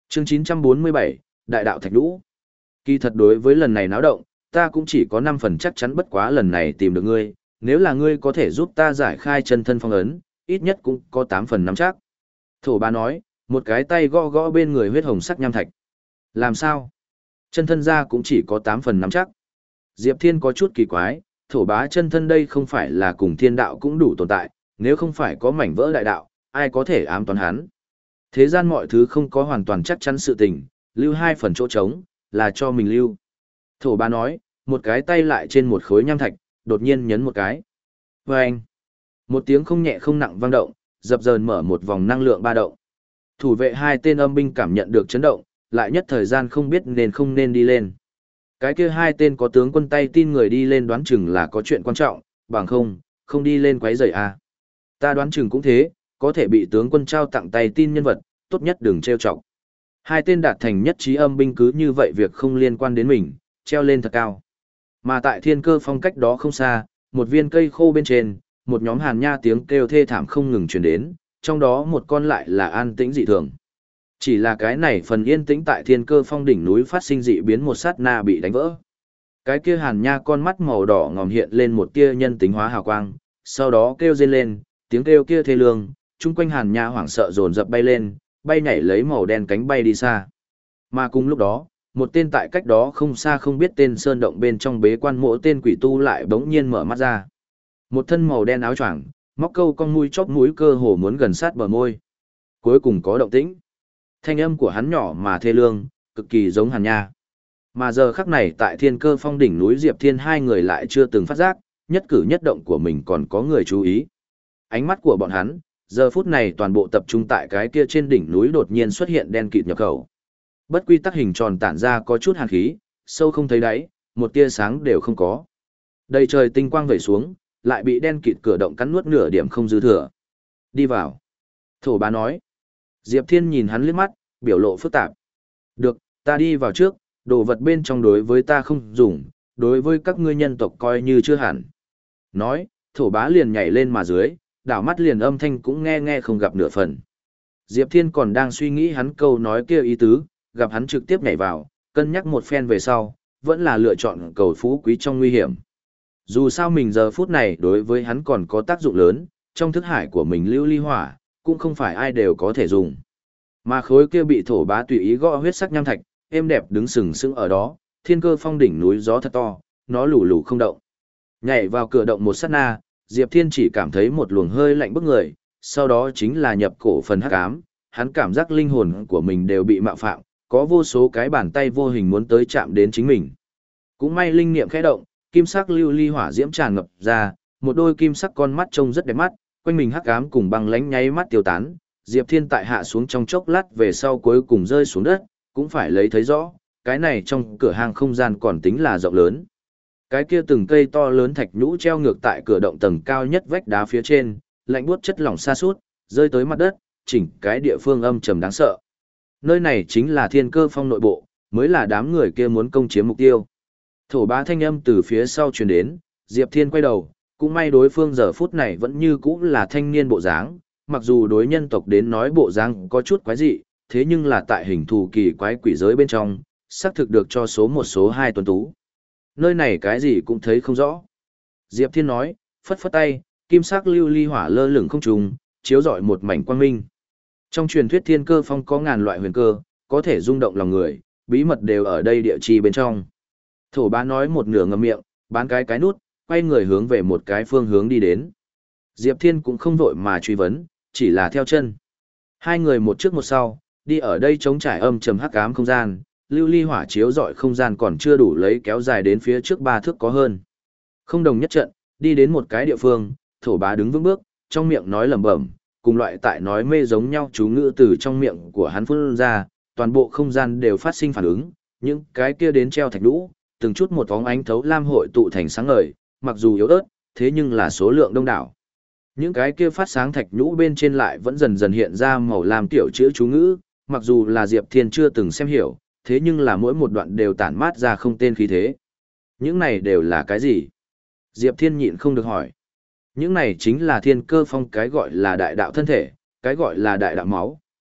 Chương chín trăm bốn mươi bảy, Đại đạo thạch lũ. Kỳ thật đối với lần này náo động, ta cũng chỉ có năm phần chắc chắn, bất quá lần này tìm được ngươi, nếu là ngươi có thể giúp ta giải khai chân thân phong ấn, ít nhất cũng có tám phần nắm chắc. Thổ bá nói, một cái tay gõ gõ bên người huyết hồng sắc nham thạch. Làm sao? Chân thân ra cũng chỉ có tám phần nắm chắc. Diệp Thiên có chút kỳ quái, thổ bá chân thân đây không phải là cùng thiên đạo cũng đủ tồn tại, nếu không phải có mảnh vỡ đại đạo, ai có thể ám toán hắn. Thế gian mọi thứ không có hoàn toàn chắc chắn sự tình, lưu hai phần chỗ trống, là cho mình lưu. Thổ bá nói, một cái tay lại trên một khối nham thạch, đột nhiên nhấn một cái. Vâng! Một tiếng không nhẹ không nặng vang động, dập dờn mở một vòng năng lượng ba động. Thủ vệ hai tên âm binh cảm nhận được chấn động, lại nhất thời gian không biết nên không nên đi lên. Cái kia hai tên có tướng quân tay tin người đi lên đoán chừng là có chuyện quan trọng, bằng không, không đi lên quấy rầy à. Ta đoán chừng cũng thế, có thể bị tướng quân trao tặng tay tin nhân vật, tốt nhất đừng trêu chọc. Hai tên đạt thành nhất trí âm binh cứ như vậy việc không liên quan đến mình, treo lên thật cao. Mà tại thiên cơ phong cách đó không xa, một viên cây khô bên trên, một nhóm hàn nha tiếng kêu thê thảm không ngừng truyền đến, trong đó một con lại là an tĩnh dị thường. Chỉ là cái này phần yên tĩnh tại thiên cơ phong đỉnh núi phát sinh dị biến một sát na bị đánh vỡ. Cái kia hàn nha con mắt màu đỏ ngòm hiện lên một tia nhân tính hóa hào quang, sau đó kêu rên lên, tiếng kêu kia thê lương, chung quanh hàn nha hoảng sợ dồn dập bay lên, bay nhảy lấy màu đen cánh bay đi xa. Mà cùng lúc đó, một tên tại cách đó không xa không biết tên sơn động bên trong bế quan mộ tên quỷ tu lại bỗng nhiên mở mắt ra. Một thân màu đen áo choàng, móc câu con mũi chóp mũi cơ hồ muốn gần sát bờ môi. Cuối cùng có động tĩnh. Thanh âm của hắn nhỏ mà thê lương, cực kỳ giống hàn nha. Mà giờ khắc này tại thiên cơ phong đỉnh núi Diệp Thiên hai người lại chưa từng phát giác, nhất cử nhất động của mình còn có người chú ý. Ánh mắt của bọn hắn, giờ phút này toàn bộ tập trung tại cái kia trên đỉnh núi đột nhiên xuất hiện đen kịt nhập khẩu. Bất quy tắc hình tròn tản ra có chút hàn khí, sâu không thấy đáy, một tia sáng đều không có. Đầy trời tinh quang vẩy xuống, lại bị đen kịt cửa động cắn nuốt nửa điểm không dư thừa. Đi vào. Thổ bá nói. Diệp Thiên nhìn hắn liếc mắt, biểu lộ phức tạp. Được, ta đi vào trước, đồ vật bên trong đối với ta không dùng, đối với các ngươi nhân tộc coi như chưa hẳn. Nói, thổ bá liền nhảy lên mà dưới, đảo mắt liền âm thanh cũng nghe nghe không gặp nửa phần. Diệp Thiên còn đang suy nghĩ hắn câu nói kia ý tứ, gặp hắn trực tiếp nhảy vào, cân nhắc một phen về sau, vẫn là lựa chọn cầu phú quý trong nguy hiểm. Dù sao mình giờ phút này đối với hắn còn có tác dụng lớn, trong thức hải của mình lưu ly hỏa, cũng không phải ai đều có thể dùng. Mà khối kia bị thổ bá tùy ý gõ huyết sắc nham thạch, êm đẹp đứng sừng sững ở đó, thiên cơ phong đỉnh núi gió thật to, nó lù lù không động. Nhảy vào cửa động một sát na, Diệp Thiên chỉ cảm thấy một luồng hơi lạnh bức người, sau đó chính là nhập cổ phần hắc ám, hắn cảm giác linh hồn của mình đều bị mạo phạm, có vô số cái bàn tay vô hình muốn tới chạm đến chính mình. Cũng may linh niệm khẽ động, kim sắc lưu ly hỏa diễm tràn ngập ra, một đôi kim sắc con mắt trông rất đẹp mắt, quanh mình hắc ám cùng băng lánh nháy mắt tiêu tán, Diệp Thiên tại hạ xuống trong chốc lát về sau cuối cùng rơi xuống đất, cũng phải lấy thấy rõ, cái này trong cửa hàng không gian còn tính là rộng lớn. Cái kia từng cây to lớn thạch nhũ treo ngược tại cửa động tầng cao nhất vách đá phía trên, lạnh buốt chất lỏng sa sút, rơi tới mặt đất, chỉnh cái địa phương âm trầm đáng sợ. Nơi này chính là thiên cơ phong nội bộ, mới là đám người kia muốn công chiếm mục tiêu. Thổ bá thanh âm từ phía sau truyền đến, Diệp Thiên quay đầu, cũng may đối phương giờ phút này vẫn như cũ là thanh niên bộ dáng, mặc dù đối nhân tộc đến nói bộ dáng có chút quái dị, thế nhưng là tại hình thù kỳ quái quỷ giới bên trong, xác thực được cho số một số hai tuấn tú. Nơi này cái gì cũng thấy không rõ. Diệp Thiên nói, phất phất tay, kim sắc lưu ly hỏa lơ lửng không trùng, chiếu rọi một mảnh quang minh. Trong truyền thuyết thiên cơ phong có ngàn loại huyền cơ, có thể rung động lòng người, bí mật đều ở đây địa chi bên trong. Thổ bá nói một nửa ngậm miệng, bán cái cái nút, quay người hướng về một cái phương hướng đi đến. Diệp Thiên cũng không vội mà truy vấn, chỉ là theo chân. Hai người một trước một sau, đi ở đây chống trải âm trầm hắc ám không gian, lưu ly hỏa chiếu rọi không gian còn chưa đủ lấy kéo dài đến phía trước ba thước có hơn. Không đồng nhất trận, đi đến một cái địa phương, thổ bá đứng vững bước, trong miệng nói lẩm bẩm, cùng loại tại nói mê giống nhau chú ngữ từ trong miệng của hắn phun ra, toàn bộ không gian đều phát sinh phản ứng, những cái kia đến treo thạch đũ, từng chút một bóng ánh thấu lam hội tụ thành sáng ngời, mặc dù yếu ớt, thế nhưng là số lượng đông đảo. Những cái kia phát sáng thạch nhũ bên trên lại vẫn dần dần hiện ra màu lam tiểu chữ chú ngữ, mặc dù là Diệp Thiên chưa từng xem hiểu, thế nhưng là mỗi một đoạn đều tản mát ra không tên khí thế. Những này đều là cái gì? Diệp Thiên nhịn không được hỏi. Những này chính là thiên cơ phong cái gọi là đại đạo thân thể, cái gọi là đại đạo máu,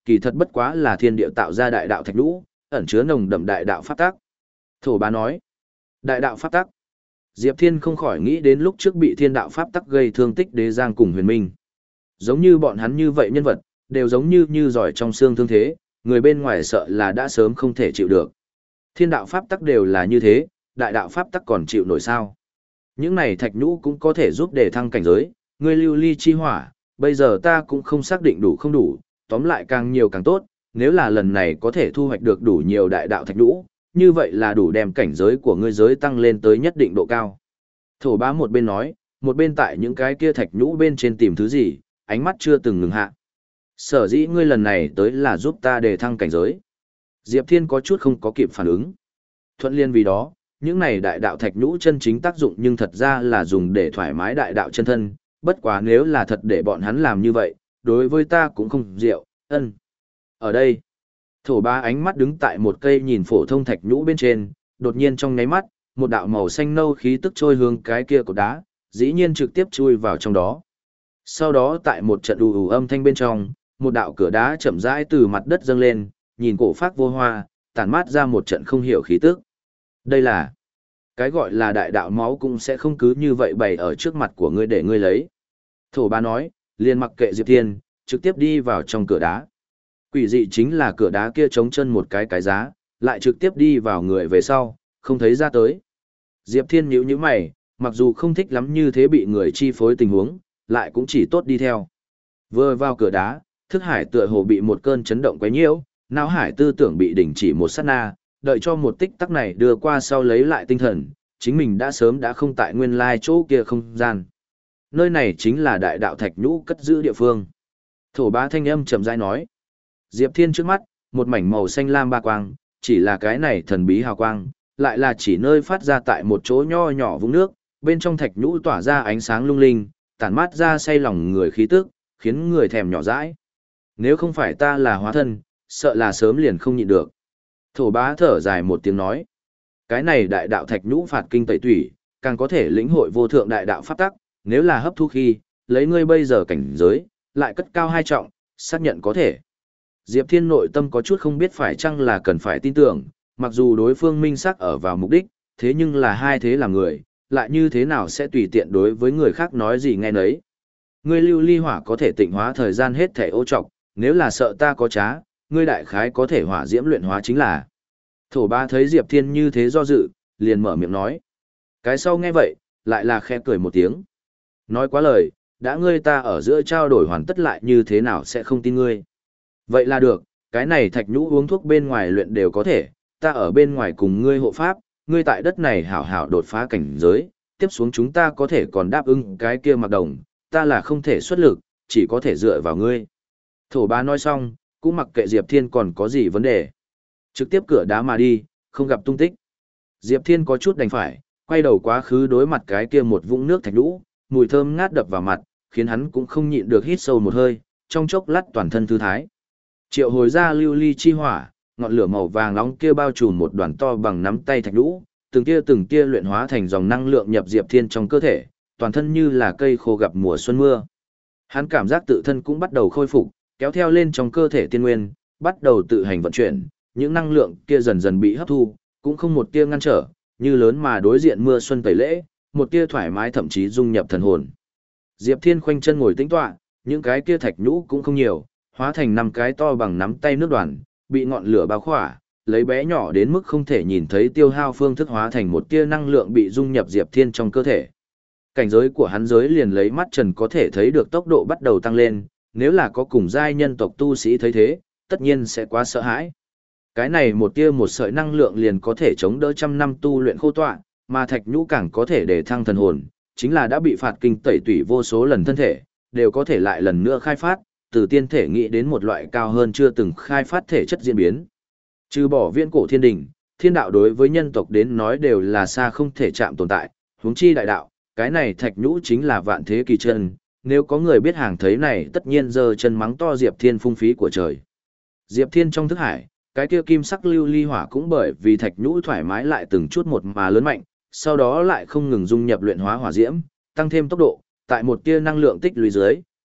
kỳ thật bất quá là thiên địa tạo ra đại đạo thạch nhũ, ẩn chứa nồng đậm đại đạo pháp tắc. Thổ bá nói, đại đạo pháp tắc. Diệp Thiên không khỏi nghĩ đến lúc trước bị thiên đạo pháp tắc gây thương tích đế giang cùng huyền minh. Giống như bọn hắn như vậy nhân vật, đều giống như như giỏi trong xương thương thế, người bên ngoài sợ là đã sớm không thể chịu được. Thiên đạo pháp tắc đều là như thế, đại đạo pháp tắc còn chịu nổi sao? Những này thạch nhũ cũng có thể giúp để thăng cảnh giới, ngươi lưu ly chi hỏa, bây giờ ta cũng không xác định đủ không đủ, tóm lại càng nhiều càng tốt, nếu là lần này có thể thu hoạch được đủ nhiều đại đạo thạch nhũ, như vậy là đủ đem cảnh giới của ngươi giới tăng lên tới nhất định độ cao. Thổ bá một bên nói, một bên tại những cái kia thạch nhũ bên trên tìm thứ gì, ánh mắt chưa từng ngừng hạ. Sở dĩ ngươi lần này tới là giúp ta đề thăng cảnh giới. Diệp Thiên có chút không có kịp phản ứng. Thuận liên vì đó, những này đại đạo thạch nhũ chân chính tác dụng nhưng thật ra là dùng để thoải mái đại đạo chân thân, bất quá nếu là thật để bọn hắn làm như vậy, đối với ta cũng không diệu, ân. Ở đây, thổ ba ánh mắt đứng tại một cây nhìn phổ thông thạch nhũ bên trên, đột nhiên trong nháy mắt, một đạo màu xanh nâu khí tức trôi hướng cái kia của đá, dĩ nhiên trực tiếp chui vào trong đó. Sau đó tại một trận ù ù âm thanh bên trong, một đạo cửa đá chậm rãi từ mặt đất dâng lên, nhìn cổ phác vô hoa, tản mát ra một trận không hiểu khí tức. Đây là cái gọi là đại đạo máu cũng sẽ không cứ như vậy bày ở trước mặt của ngươi để ngươi lấy. Thổ ba nói, liền mặc kệ Diệp Thiên, trực tiếp đi vào trong cửa đá. Quỷ dị chính là cửa đá kia chống chân một cái cái giá, lại trực tiếp đi vào người về sau, không thấy ra tới. Diệp Thiên nhíu nhíu mày, mặc dù không thích lắm như thế bị người chi phối tình huống, lại cũng chỉ tốt đi theo. Vừa vào cửa đá, thức hải tựa hồ bị một cơn chấn động quấy nhiễu, não hải tư tưởng bị đình chỉ một sát na, đợi cho một tích tắc này đưa qua sau lấy lại tinh thần, chính mình đã sớm đã không tại nguyên lai chỗ kia không gian. Nơi này chính là đại đạo thạch nhũ cất giữ địa phương. Thổ bá thanh âm chậm rãi nói. Diệp Thiên trước mắt, một mảnh màu xanh lam ba quang, chỉ là cái này thần bí hào quang, lại là chỉ nơi phát ra tại một chỗ nho nhỏ vũng nước, bên trong thạch nhũ tỏa ra ánh sáng lung linh, tản mát ra say lòng người khí tức, khiến người thèm nhỏ dãi. Nếu không phải ta là hóa thân, sợ là sớm liền không nhịn được. Thổ bá thở dài một tiếng nói. Cái này đại đạo thạch nhũ phạt kinh tẩy tủy, càng có thể lĩnh hội vô thượng đại đạo pháp tắc, nếu là hấp thu khi, lấy ngươi bây giờ cảnh giới, lại cất cao hai trọng, xác nhận có thể. Diệp Thiên nội tâm có chút không biết phải chăng là cần phải tin tưởng, mặc dù đối phương minh xác ở vào mục đích, thế nhưng là hai thế là người, lại như thế nào sẽ tùy tiện đối với người khác nói gì nghe nấy. Ngươi lưu ly hỏa có thể tịnh hóa thời gian hết thể ô trọc, nếu là sợ ta có trá, ngươi đại khái có thể hỏa diễm luyện hóa chính là. Thổ ba thấy Diệp Thiên như thế do dự, liền mở miệng nói. Cái sau nghe vậy, lại là khẽ cười một tiếng. Nói quá lời, đã ngươi ta ở giữa trao đổi hoàn tất lại như thế nào sẽ không tin ngươi. Vậy là được, cái này thạch nhũ uống thuốc bên ngoài luyện đều có thể, ta ở bên ngoài cùng ngươi hộ pháp, ngươi tại đất này hảo hảo đột phá cảnh giới, tiếp xuống chúng ta có thể còn đáp ứng cái kia mặc đồng, ta là không thể xuất lực, chỉ có thể dựa vào ngươi. Thổ bá nói xong, cũng mặc kệ Diệp Thiên còn có gì vấn đề. Trực tiếp cửa đá mà đi, không gặp tung tích. Diệp Thiên có chút đành phải, quay đầu quá khứ đối mặt cái kia một vũng nước thạch nhũ, mùi thơm ngát đập vào mặt, khiến hắn cũng không nhịn được hít sâu một hơi, trong chốc lát toàn thân thư thái. Triệu hồi ra lưu ly chi hỏa, ngọn lửa màu vàng nóng kia bao trùm một đoàn to bằng nắm tay thạch nhũ, từng tia từng tia luyện hóa thành dòng năng lượng nhập Diệp Thiên trong cơ thể, toàn thân như là cây khô gặp mùa xuân mưa. Hắn cảm giác tự thân cũng bắt đầu khôi phục, kéo theo lên trong cơ thể tiên nguyên, bắt đầu tự hành vận chuyển, những năng lượng kia dần dần bị hấp thu, cũng không một tia ngăn trở, như lớn mà đối diện mưa xuân tẩy lễ, một tia thoải mái thậm chí dung nhập thần hồn. Diệp Thiên khoanh chân ngồi tĩnh tọa, những cái kia thạch nhũ cũng không nhiều, hóa thành năm cái to bằng nắm tay nước đoàn, bị ngọn lửa bao khỏa, lấy bé nhỏ đến mức không thể nhìn thấy tiêu hao phương thức hóa thành một tia năng lượng bị dung nhập Diệp Thiên trong cơ thể. Cảnh giới của hắn giới liền lấy mắt trần có thể thấy được tốc độ bắt đầu tăng lên, nếu là có cùng giai nhân tộc tu sĩ thấy thế, tất nhiên sẽ quá sợ hãi. Cái này một tia một sợi năng lượng liền có thể chống đỡ trăm năm tu luyện khô tọa, mà thạch nhũ càng có thể để thăng thần hồn, chính là đã bị phạt kinh tẩy tủy vô số lần thân thể, đều có thể lại lần nữa khai phát, từ tiên thể nghĩ đến một loại cao hơn chưa từng khai phát thể chất diễn biến. Trừ bỏ viễn cổ thiên đình, thiên đạo đối với nhân tộc đến nói đều là xa không thể chạm tồn tại, huống chi đại đạo, cái này thạch nhũ chính là vạn thế kỳ chân, nếu có người biết hàng thấy này tất nhiên giơ chân mắng to Diệp Thiên phung phí của trời. Diệp Thiên trong thức hải, cái kia kim sắc lưu ly hỏa cũng bởi vì thạch nhũ thoải mái lại từng chút một mà lớn mạnh, sau đó lại không ngừng dung nhập luyện hóa hỏa diễm, tăng thêm tốc độ, tại một tia năng lượng tích lũy dưới,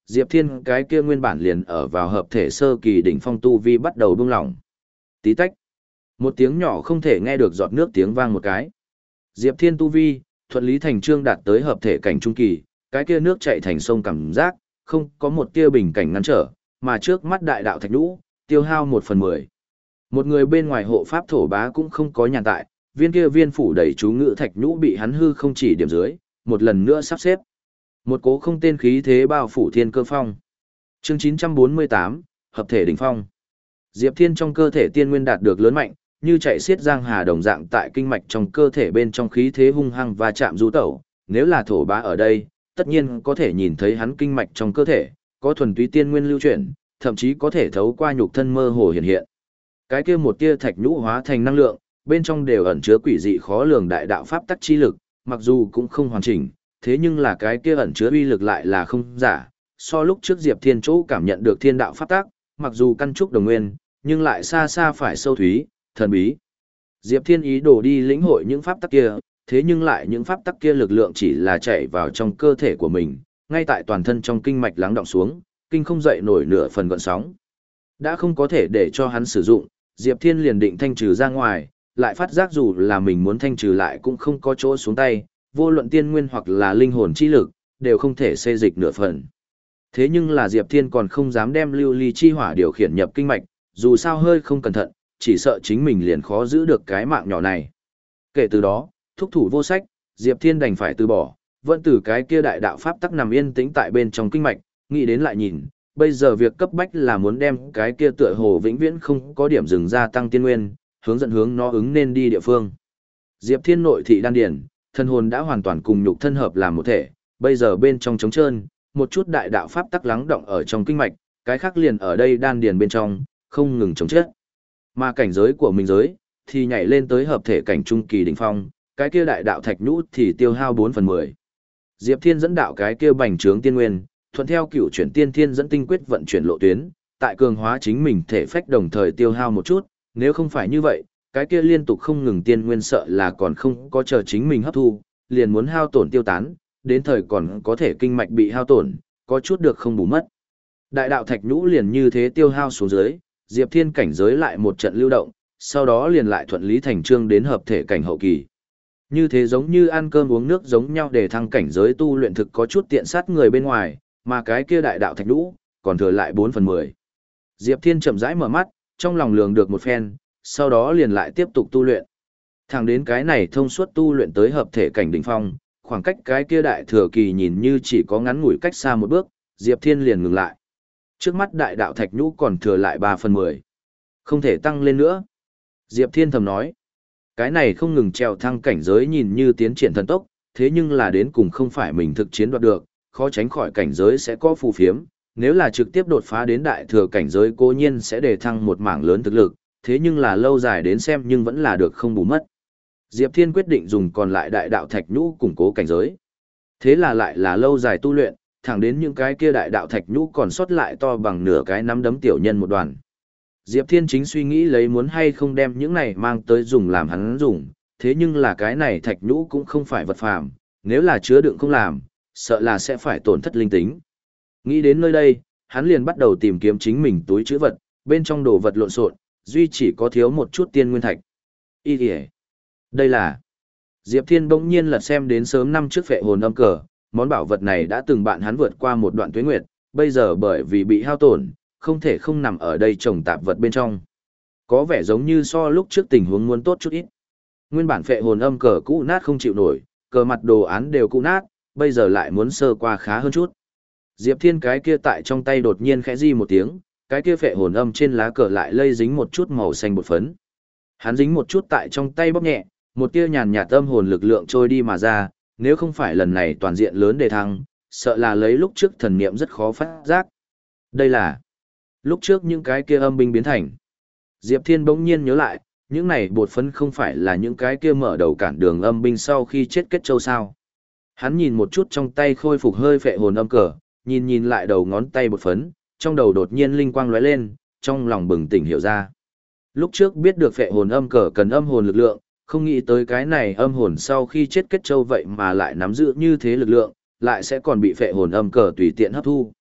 Diệp Thiên cái kia nguyên bản liền ở vào hợp thể sơ kỳ đỉnh phong tu vi bắt đầu buông lỏng. Tí tách. Một tiếng nhỏ không thể nghe được giọt nước tiếng vang một cái. Diệp Thiên tu vi, thuận lý thành trương đạt tới hợp thể cảnh trung kỳ, cái kia nước chảy thành sông cảm giác, không có một tia bình cảnh ngăn trở, mà trước mắt đại đạo thạch nhũ, tiêu hao một phần mười. Một người bên ngoài hộ pháp thổ bá cũng không có nhàn tại, viên kia viên phủ đầy chú ngự thạch nhũ bị hắn hư không chỉ điểm dưới, một lần nữa sắp xếp. Một cố không tên khí thế bao phủ thiên cơ phong. Chương chín trăm bốn mươi tám, hợp thể đỉnh phong. Diệp Thiên trong cơ thể tiên nguyên đạt được lớn mạnh, như chạy xiết giang hà đồng dạng tại kinh mạch trong cơ thể bên trong khí thế hung hăng và chạm du tẩu, nếu là thổ bá ở đây, tất nhiên có thể nhìn thấy hắn kinh mạch trong cơ thể, có thuần túy tiên nguyên lưu chuyển, thậm chí có thể thấu qua nhục thân mơ hồ hiện hiện. Cái kia một tia thạch nhũ hóa thành năng lượng, bên trong đều ẩn chứa quỷ dị khó lường đại đạo pháp tắc chi lực, mặc dù cũng không hoàn chỉnh, thế nhưng là cái kia ẩn chứa uy lực lại là không giả. So lúc trước Diệp Thiên chỗ cảm nhận được thiên đạo pháp tắc, mặc dù căn trúc đồng nguyên, nhưng lại xa xa phải sâu thúy, thần bí. Diệp Thiên ý đồ đi lĩnh hội những pháp tắc kia, thế nhưng lại những pháp tắc kia lực lượng chỉ là chạy vào trong cơ thể của mình, ngay tại toàn thân trong kinh mạch lắng đọng xuống, kinh không dậy nổi nửa phần gợn sóng. Đã không có thể để cho hắn sử dụng, Diệp Thiên liền định thanh trừ ra ngoài, lại phát giác dù là mình muốn thanh trừ lại cũng không có chỗ xuống tay, vô luận tiên nguyên hoặc là linh hồn chi lực, đều không thể xê dịch nửa phần. Thế nhưng là Diệp Thiên còn không dám đem lưu ly chi hỏa điều khiển nhập kinh mạch, dù sao hơi không cẩn thận, chỉ sợ chính mình liền khó giữ được cái mạng nhỏ này. Kể từ đó, thúc thủ vô sách, Diệp Thiên đành phải từ bỏ, vẫn từ cái kia đại đạo pháp tắc nằm yên tĩnh tại bên trong kinh mạch, nghĩ đến lại nhìn, bây giờ việc cấp bách là muốn đem cái kia tựa hồ vĩnh viễn không có điểm dừng gia tăng tiên nguyên, hướng dẫn hướng nó ứng nên đi địa phương. Diệp Thiên nội thị đan điển, thân hồn đã hoàn toàn cùng nhục thân hợp làm một thể, bây giờ bên trong trống trơn, một chút đại đạo pháp tắc lắng động ở trong kinh mạch, cái khác liền ở đây đan điển bên trong, không ngừng chống chết. Mà cảnh giới của mình giới, thì nhảy lên tới hợp thể cảnh trung kỳ đỉnh phong, cái kia đại đạo thạch nhũ thì tiêu hao bốn phần mười. Diệp Thiên dẫn đạo cái kia bành trướng tiên nguyên, thuận theo cựu chuyển tiên thiên dẫn tinh quyết vận chuyển lộ tuyến, tại cường hóa chính mình thể phách đồng thời tiêu hao một chút, nếu không phải như vậy, cái kia liên tục không ngừng tiên nguyên sợ là còn không có chờ chính mình hấp thu, liền muốn hao tổn tiêu tán, đến thời còn có thể kinh mạch bị hao tổn, có chút được không bù mất. Đại đạo thạch nhũ liền như thế tiêu hao xuống dưới, Diệp Thiên cảnh giới lại một trận lưu động, sau đó liền lại thuận lý thành trương đến hợp thể cảnh hậu kỳ. Như thế giống như ăn cơm uống nước giống nhau để thăng cảnh giới tu luyện thực có chút tiện sát người bên ngoài, mà cái kia đại đạo thạch nhũ còn thừa lại bốn phần mười. Diệp Thiên chậm rãi mở mắt, trong lòng lường được một phen, sau đó liền lại tiếp tục tu luyện. Thẳng đến cái này thông suốt tu luyện tới hợp thể cảnh đỉnh phong, khoảng cách cái kia đại thừa kỳ nhìn như chỉ có ngắn ngủi cách xa một bước, Diệp Thiên liền ngừng lại. Trước mắt đại đạo thạch nhũ còn thừa lại ba phần mười. Không thể tăng lên nữa. Diệp Thiên thầm nói. Cái này không ngừng trèo thăng cảnh giới nhìn như tiến triển thần tốc, thế nhưng là đến cùng không phải mình thực chiến đoạt được, khó tránh khỏi cảnh giới sẽ có phù phiếm. Nếu là trực tiếp đột phá đến đại thừa cảnh giới cố nhiên sẽ đề thăng một mảng lớn thực lực, thế nhưng là lâu dài đến xem nhưng vẫn là được không bù mất. Diệp Thiên quyết định dùng còn lại đại đạo thạch nhũ củng cố cảnh giới. Thế là lại là lâu dài tu luyện, thẳng đến những cái kia đại đạo thạch nhũ còn sót lại to bằng nửa cái nắm đấm tiểu nhân một đoàn. Diệp Thiên chính suy nghĩ lấy muốn hay không đem những này mang tới dùng làm hắn dùng, thế nhưng là cái này thạch nhũ cũng không phải vật phàm, nếu là chứa đựng không làm, sợ là sẽ phải tổn thất linh tính. Nghĩ đến nơi đây, hắn liền bắt đầu tìm kiếm chính mình túi chữ vật, bên trong đồ vật lộn xộn, duy chỉ có thiếu một chút tiên nguyên thạch. Ý kìa. Đây là... Diệp Thiên bỗng nhiên lật xem đến sớm năm trước phệ hồn âm cờ, món bảo vật này đã từng bạn hắn vượt qua một đoạn tuế nguyệt, bây giờ bởi vì bị hao tổn, không thể không nằm ở đây trồng tạp vật bên trong. Có vẻ giống như so lúc trước tình huống muốn tốt chút ít. Nguyên bản phệ hồn âm cờ cũ nát không chịu nổi, cờ mặt đồ án đều cũ nát, bây giờ lại muốn sơ qua khá hơn chút. Diệp Thiên cái kia tại trong tay đột nhiên khẽ di một tiếng, cái kia phệ hồn âm trên lá cờ lại lây dính một chút màu xanh bột phấn. Hắn dính một chút tại trong tay bóp nhẹ, một tia nhàn nhạt âm hồn lực lượng trôi đi mà ra, nếu không phải lần này toàn diện lớn đề thăng, sợ là lấy lúc trước thần niệm rất khó phát giác. Đây là lúc trước những cái kia âm binh biến thành. Diệp Thiên bỗng nhiên nhớ lại, những này bột phấn không phải là những cái kia mở đầu cản đường âm binh sau khi chết kết châu sao. Hắn nhìn một chút trong tay khôi phục hơi phệ hồn âm cờ, nhìn nhìn lại đầu ngón tay bột phấn, trong đầu đột nhiên linh quang lóe lên, trong lòng bừng tỉnh hiểu ra. Lúc trước biết được phệ hồn âm cờ cần âm hồn lực lượng, không nghĩ tới cái này âm hồn sau khi chết kết châu vậy mà lại nắm giữ như thế lực lượng, lại sẽ còn bị phệ hồn âm cờ tùy tiện hấp thu.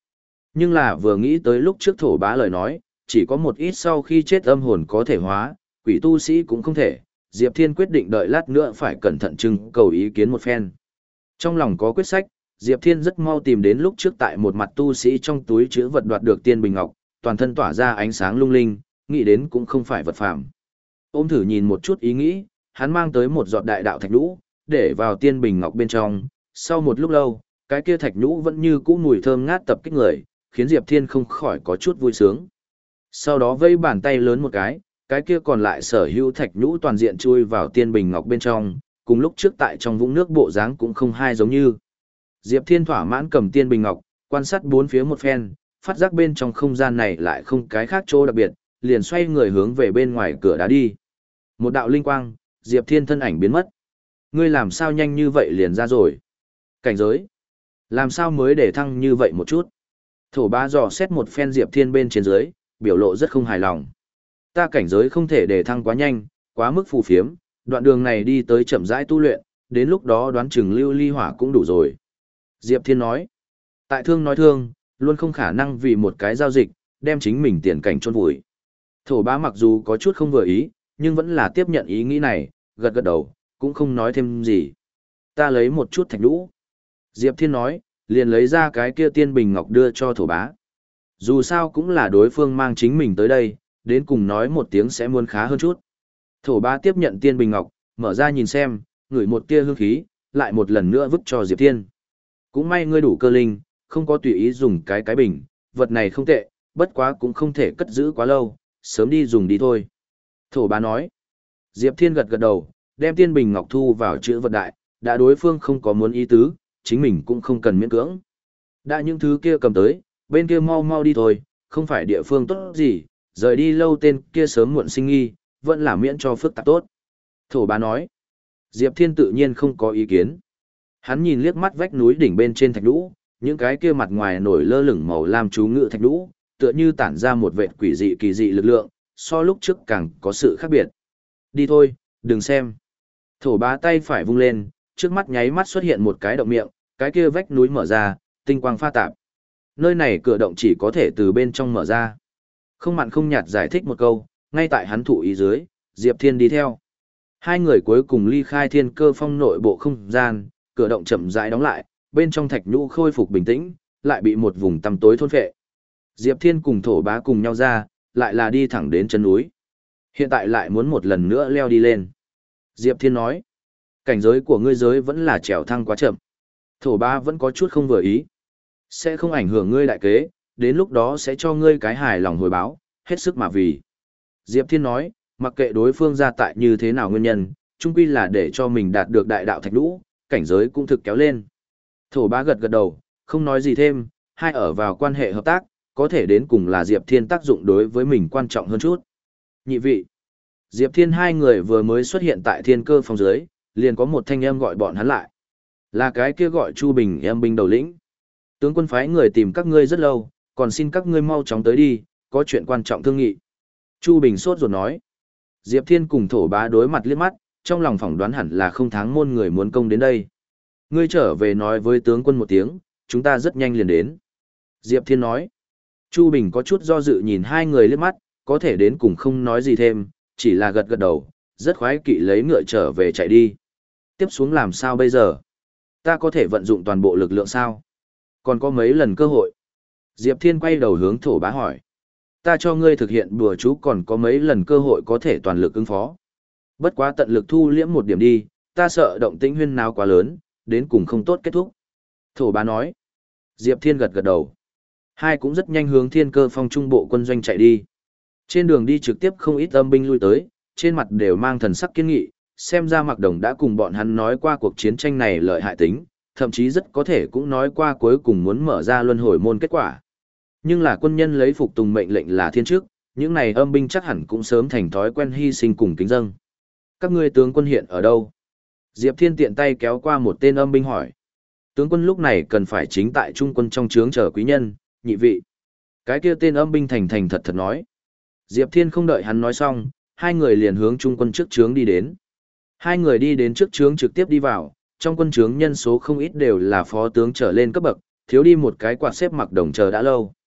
Nhưng là vừa nghĩ tới lúc trước thổ bá lời nói, chỉ có một ít sau khi chết âm hồn có thể hóa, quỷ tu sĩ cũng không thể, Diệp Thiên quyết định đợi lát nữa phải cẩn thận trưng cầu ý kiến một phen. Trong lòng có quyết sách, Diệp Thiên rất mau tìm đến lúc trước tại một mặt tu sĩ trong túi chữ vật đoạt được tiên bình ngọc, toàn thân tỏa ra ánh sáng lung linh, nghĩ đến cũng không phải vật phàm. Ôm thử nhìn một chút ý nghĩ, hắn mang tới một giọt đại đạo thạch nhũ, để vào tiên bình ngọc bên trong, sau một lúc lâu, cái kia thạch nhũ vẫn như cũ mùi thơm ngát tập kích người, khiến Diệp Thiên không khỏi có chút vui sướng. Sau đó vây bàn tay lớn một cái, cái kia còn lại sở hữu thạch nhũ toàn diện chui vào tiên bình ngọc bên trong, cùng lúc trước tại trong vũng nước bộ dáng cũng không hai giống như. Diệp Thiên thỏa mãn cầm tiên bình ngọc, quan sát bốn phía một phen, phát giác bên trong không gian này lại không cái khác chỗ đặc biệt, liền xoay người hướng về bên ngoài cửa đá đi. Một đạo linh quang, Diệp Thiên thân ảnh biến mất. Ngươi làm sao nhanh như vậy liền ra rồi? Cảnh giới. Làm sao mới để thăng như vậy một chút? Thổ bá dò xét một phen Diệp Thiên bên trên dưới, biểu lộ rất không hài lòng. Ta cảnh giới không thể để thăng quá nhanh, quá mức phù phiếm, đoạn đường này đi tới chậm rãi tu luyện, đến lúc đó đoán chừng lưu ly hỏa cũng đủ rồi. Diệp Thiên nói, tại thương nói thương, luôn không khả năng vì một cái giao dịch, đem chính mình tiền cảnh chôn vùi. Thổ bá mặc dù có chút không vừa ý, nhưng vẫn là tiếp nhận ý nghĩ này, gật gật đầu, cũng không nói thêm gì. Ta lấy một chút thạch lũ. Diệp Thiên nói, liền lấy ra cái kia tiên bình ngọc đưa cho thổ bá. Dù sao cũng là đối phương mang chính mình tới đây, đến cùng nói một tiếng sẽ muốn khá hơn chút. Thổ bá tiếp nhận tiên bình ngọc, mở ra nhìn xem, ngửi một tia hương khí, lại một lần nữa vứt cho Diệp Thiên. Cũng may ngươi đủ cơ linh, không có tùy ý dùng cái cái bình, vật này không tệ, bất quá cũng không thể cất giữ quá lâu, sớm đi dùng đi thôi. Thổ bá nói. Diệp Thiên gật gật đầu, đem tiên bình ngọc thu vào chữ vật đại, đã đối phương không có muốn ý tứ, chính mình cũng không cần miễn cưỡng. Đã những thứ kia cầm tới, bên kia mau mau đi thôi, không phải địa phương tốt gì, rời đi lâu tên kia sớm muộn sinh nghi, vẫn là miễn cho phức tạp tốt. Thổ bá nói. Diệp Thiên tự nhiên không có ý kiến. Hắn nhìn liếc mắt vách núi đỉnh bên trên thạch lũ, những cái kia mặt ngoài nổi lơ lửng màu lam chú ngự thạch lũ, tựa như tản ra một vệt quỷ dị kỳ dị lực lượng, so lúc trước càng có sự khác biệt. Đi thôi, đừng xem. Thổ bá tay phải vung lên, trước mắt nháy mắt xuất hiện một cái động miệng, cái kia vách núi mở ra, tinh quang pha tạp. Nơi này cửa động chỉ có thể từ bên trong mở ra. Không mặn không nhạt giải thích một câu, ngay tại hắn thụ ý dưới, Diệp Thiên đi theo. Hai người cuối cùng ly khai thiên cơ phong nội bộ không gian, cửa động chậm rãi đóng lại, bên trong thạch nhũ khôi phục bình tĩnh, lại bị một vùng tăm tối thôn phệ. Diệp Thiên cùng thổ bá cùng nhau ra, lại là đi thẳng đến chân núi. Hiện tại lại muốn một lần nữa leo đi lên. Diệp Thiên nói, cảnh giới của ngươi giới vẫn là trèo thăng quá chậm. Thổ bá vẫn có chút không vừa ý. Sẽ không ảnh hưởng ngươi đại kế, đến lúc đó sẽ cho ngươi cái hài lòng hồi báo, hết sức mà vì. Diệp Thiên nói, mặc kệ đối phương ra tại như thế nào nguyên nhân, chung quy là để cho mình đạt được đại đạo thạch lũ, cảnh giới cũng thực kéo lên. Thổ bá gật gật đầu, không nói gì thêm, hai ở vào quan hệ hợp tác, có thể đến cùng là Diệp Thiên tác dụng đối với mình quan trọng hơn chút. Nhị vị. Diệp Thiên hai người vừa mới xuất hiện tại thiên cơ phòng dưới, liền có một thanh âm gọi bọn hắn lại. Là cái kia gọi Chu Bình em binh đầu lĩnh. Tướng quân phái người tìm các ngươi rất lâu, còn xin các ngươi mau chóng tới đi, có chuyện quan trọng thương nghị. Chu Bình sốt ruột nói. Diệp Thiên cùng thổ bá đối mặt liếc mắt, trong lòng phỏng đoán hẳn là không tháng môn người muốn công đến đây. Ngươi trở về nói với tướng quân một tiếng, chúng ta rất nhanh liền đến. Diệp Thiên nói. Chu Bình có chút do dự nhìn hai người liếc mắt, có thể đến cùng không nói gì thêm, chỉ là gật gật đầu, rất khoái kỵ lấy ngựa trở về chạy đi. Tiếp xuống làm sao bây giờ? Ta có thể vận dụng toàn bộ lực lượng sao? Còn có mấy lần cơ hội? Diệp Thiên quay đầu hướng thổ bá hỏi. Ta cho ngươi thực hiện bùa chú còn có mấy lần cơ hội có thể toàn lực ứng phó. Bất quá tận lực thu liễm một điểm đi, ta sợ động tĩnh huyên nào quá lớn, đến cùng không tốt kết thúc. Thổ bá nói. Diệp Thiên gật gật đầu. Hai cũng rất nhanh hướng thiên cơ phong trung bộ quân doanh chạy đi. Trên đường đi trực tiếp không ít âm binh lui tới, trên mặt đều mang thần sắc kiên nghị, xem ra Mạc Đồng đã cùng bọn hắn nói qua cuộc chiến tranh này lợi hại tính, thậm chí rất có thể cũng nói qua cuối cùng muốn mở ra luân hồi môn kết quả. Nhưng là quân nhân lấy phục tùng mệnh lệnh là thiên chức, những này âm binh chắc hẳn cũng sớm thành thói quen hy sinh cùng kính dâng. Các ngươi tướng quân hiện ở đâu? Diệp Thiên tiện tay kéo qua một tên âm binh hỏi. Tướng quân lúc này cần phải chính tại trung quân trong trướng chờ quý nhân, nhị vị. Cái kia tên âm binh thành thành thật thật nói. Diệp Thiên không đợi hắn nói xong, hai người liền hướng trung quân trước trướng đi đến. Hai người đi đến trước trướng trực tiếp đi vào, trong quân trướng nhân số không ít đều là phó tướng trở lên cấp bậc, thiếu đi một cái quạt xếp Mặc Đồng chờ đã lâu.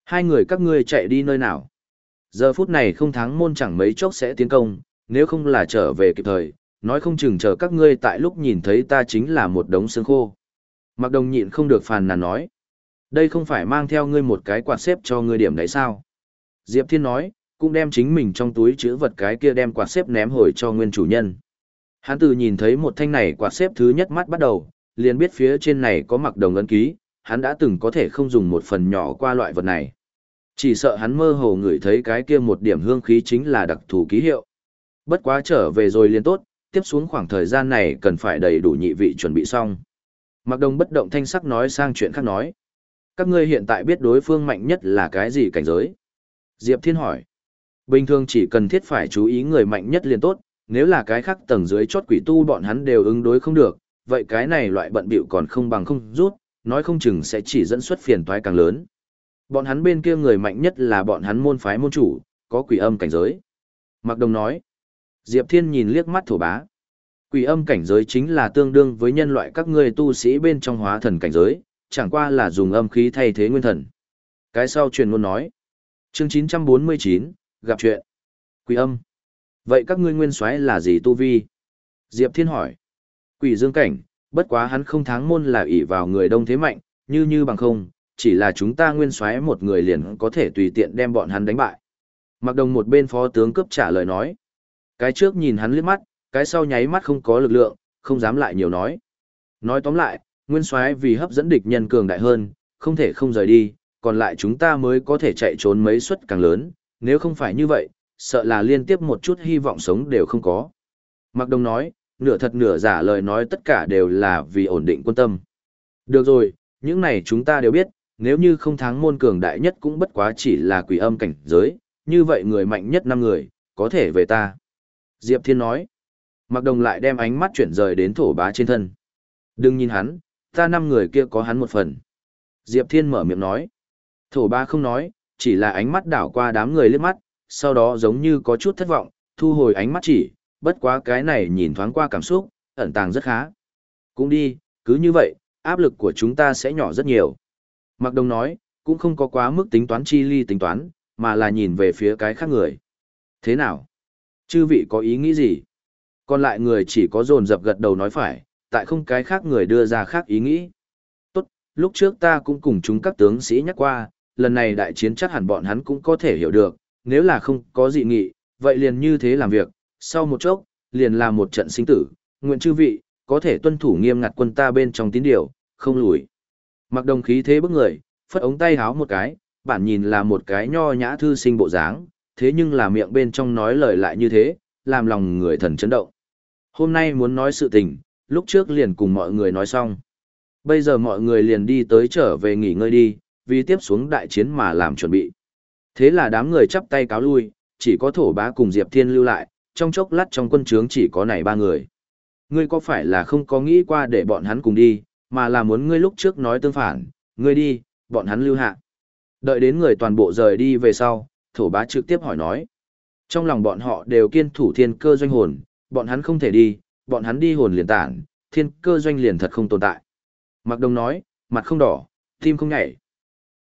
Hai người các ngươi chạy đi nơi nào? Giờ phút này không thắng môn chẳng mấy chốc sẽ tiến công, nếu không là trở về kịp thời, nói không chừng chờ các ngươi tại lúc nhìn thấy ta chính là một đống xương khô. Mặc Đồng nhịn không được phàn nàn nói. Đây không phải mang theo ngươi một cái quạt xếp cho ngươi điểm đấy sao? Diệp Thiên nói, cũng đem chính mình trong túi chữ vật cái kia đem quạt xếp ném hồi cho nguyên chủ nhân. Hắn từ nhìn thấy một thanh này quạt xếp thứ nhất mắt bắt đầu, liền biết phía trên này có Mặc Đồng ấn ký, hắn đã từng có thể không dùng một phần nhỏ qua loại vật này. Chỉ sợ hắn mơ hồ ngửi thấy cái kia một điểm hương khí chính là đặc thù ký hiệu. Bất quá trở về rồi liền tốt, tiếp xuống khoảng thời gian này cần phải đầy đủ nhị vị chuẩn bị xong. Mặc Đồng bất động thanh sắc nói sang chuyện khác nói. Các ngươi hiện tại biết đối phương mạnh nhất là cái gì cảnh giới? Diệp Thiên hỏi. Bình thường chỉ cần thiết phải chú ý người mạnh nhất liền tốt, nếu là cái khác tầng dưới chót quỷ tu bọn hắn đều ứng đối không được, vậy cái này loại bận bịu còn không bằng không rút, nói không chừng sẽ chỉ dẫn xuất phiền toái càng lớn. Bọn hắn bên kia người mạnh nhất là bọn hắn môn phái môn chủ, có quỷ âm cảnh giới. Mạc Đồng nói. Diệp Thiên nhìn liếc mắt thổ bá. Quỷ âm cảnh giới chính là tương đương với nhân loại các ngươi tu sĩ bên trong hóa thần cảnh giới, chẳng qua là dùng âm khí thay thế nguyên thần. Cái sau truyền ngôn nói. Chương chín trăm bốn mươi chín, gặp chuyện. Quỷ âm. Vậy các ngươi nguyên soái là gì tu vi? Diệp Thiên hỏi. Quỷ dương cảnh, bất quá hắn không thắng môn là ỷ vào người đông thế mạnh, như như bằng không, chỉ là chúng ta nguyên soái một người liền có thể tùy tiện đem bọn hắn đánh bại. Mặc Đồng một bên phó tướng cấp trả lời nói. Cái trước nhìn hắn liếc mắt, cái sau nháy mắt không có lực lượng, không dám lại nhiều nói. Nói tóm lại, nguyên soái vì hấp dẫn địch nhân cường đại hơn, không thể không rời đi, còn lại chúng ta mới có thể chạy trốn mấy suất càng lớn, nếu không phải như vậy, sợ là liên tiếp một chút hy vọng sống đều không có. Mặc Đồng nói, nửa thật nửa giả lời nói tất cả đều là vì ổn định quân tâm. Được rồi, những này chúng ta đều biết, nếu như không thắng môn cường đại nhất cũng bất quá chỉ là quỷ âm cảnh giới, như vậy người mạnh nhất năm người, có thể về ta. Diệp Thiên nói. Mặc Đồng lại đem ánh mắt chuyển rời đến thổ bá trên thân. Đừng nhìn hắn, ta năm người kia có hắn một phần. Diệp Thiên mở miệng nói. Thổ bá không nói, chỉ là ánh mắt đảo qua đám người liếc mắt, sau đó giống như có chút thất vọng, thu hồi ánh mắt chỉ, bất quá cái này nhìn thoáng qua cảm xúc, ẩn tàng rất khá. Cũng đi, cứ như vậy, áp lực của chúng ta sẽ nhỏ rất nhiều. Mạc Đồng nói, cũng không có quá mức tính toán chi ly tính toán, mà là nhìn về phía cái khác người. Thế nào? Chư vị có ý nghĩ gì? Còn lại người chỉ có dồn dập gật đầu nói phải, tại không cái khác người đưa ra khác ý nghĩ. Tốt, lúc trước ta cũng cùng chúng các tướng sĩ nhắc qua, lần này đại chiến chắc hẳn bọn hắn cũng có thể hiểu được, nếu là không có dị nghị, vậy liền như thế làm việc, sau một chốc, liền là một trận sinh tử, nguyện chư vị, có thể tuân thủ nghiêm ngặt quân ta bên trong tín điều, không lùi. Mặc Đồng khí thế bức người, phất ống tay háo một cái, bản nhìn là một cái nho nhã thư sinh bộ dáng, thế nhưng là miệng bên trong nói lời lại như thế, làm lòng người thần chấn động. Hôm nay muốn nói sự tình, lúc trước liền cùng mọi người nói xong. Bây giờ mọi người liền đi tới trở về nghỉ ngơi đi, vì tiếp xuống đại chiến mà làm chuẩn bị. Thế là đám người chắp tay cáo lui, chỉ có thổ bá cùng Diệp Thiên lưu lại, trong chốc lát trong quân trướng chỉ có này ba người. Ngươi có phải là không có nghĩ qua để bọn hắn cùng đi, mà là muốn ngươi lúc trước nói tương phản, ngươi đi, bọn hắn lưu hạ. Đợi đến người toàn bộ rời đi về sau, thổ bá trực tiếp hỏi nói. Trong lòng bọn họ đều kiên thủ thiên cơ doanh hồn, bọn hắn không thể đi, bọn hắn đi hồn liền tản, thiên cơ doanh liền thật không tồn tại. Mạc Đồng nói, mặt không đỏ, tim không nhảy.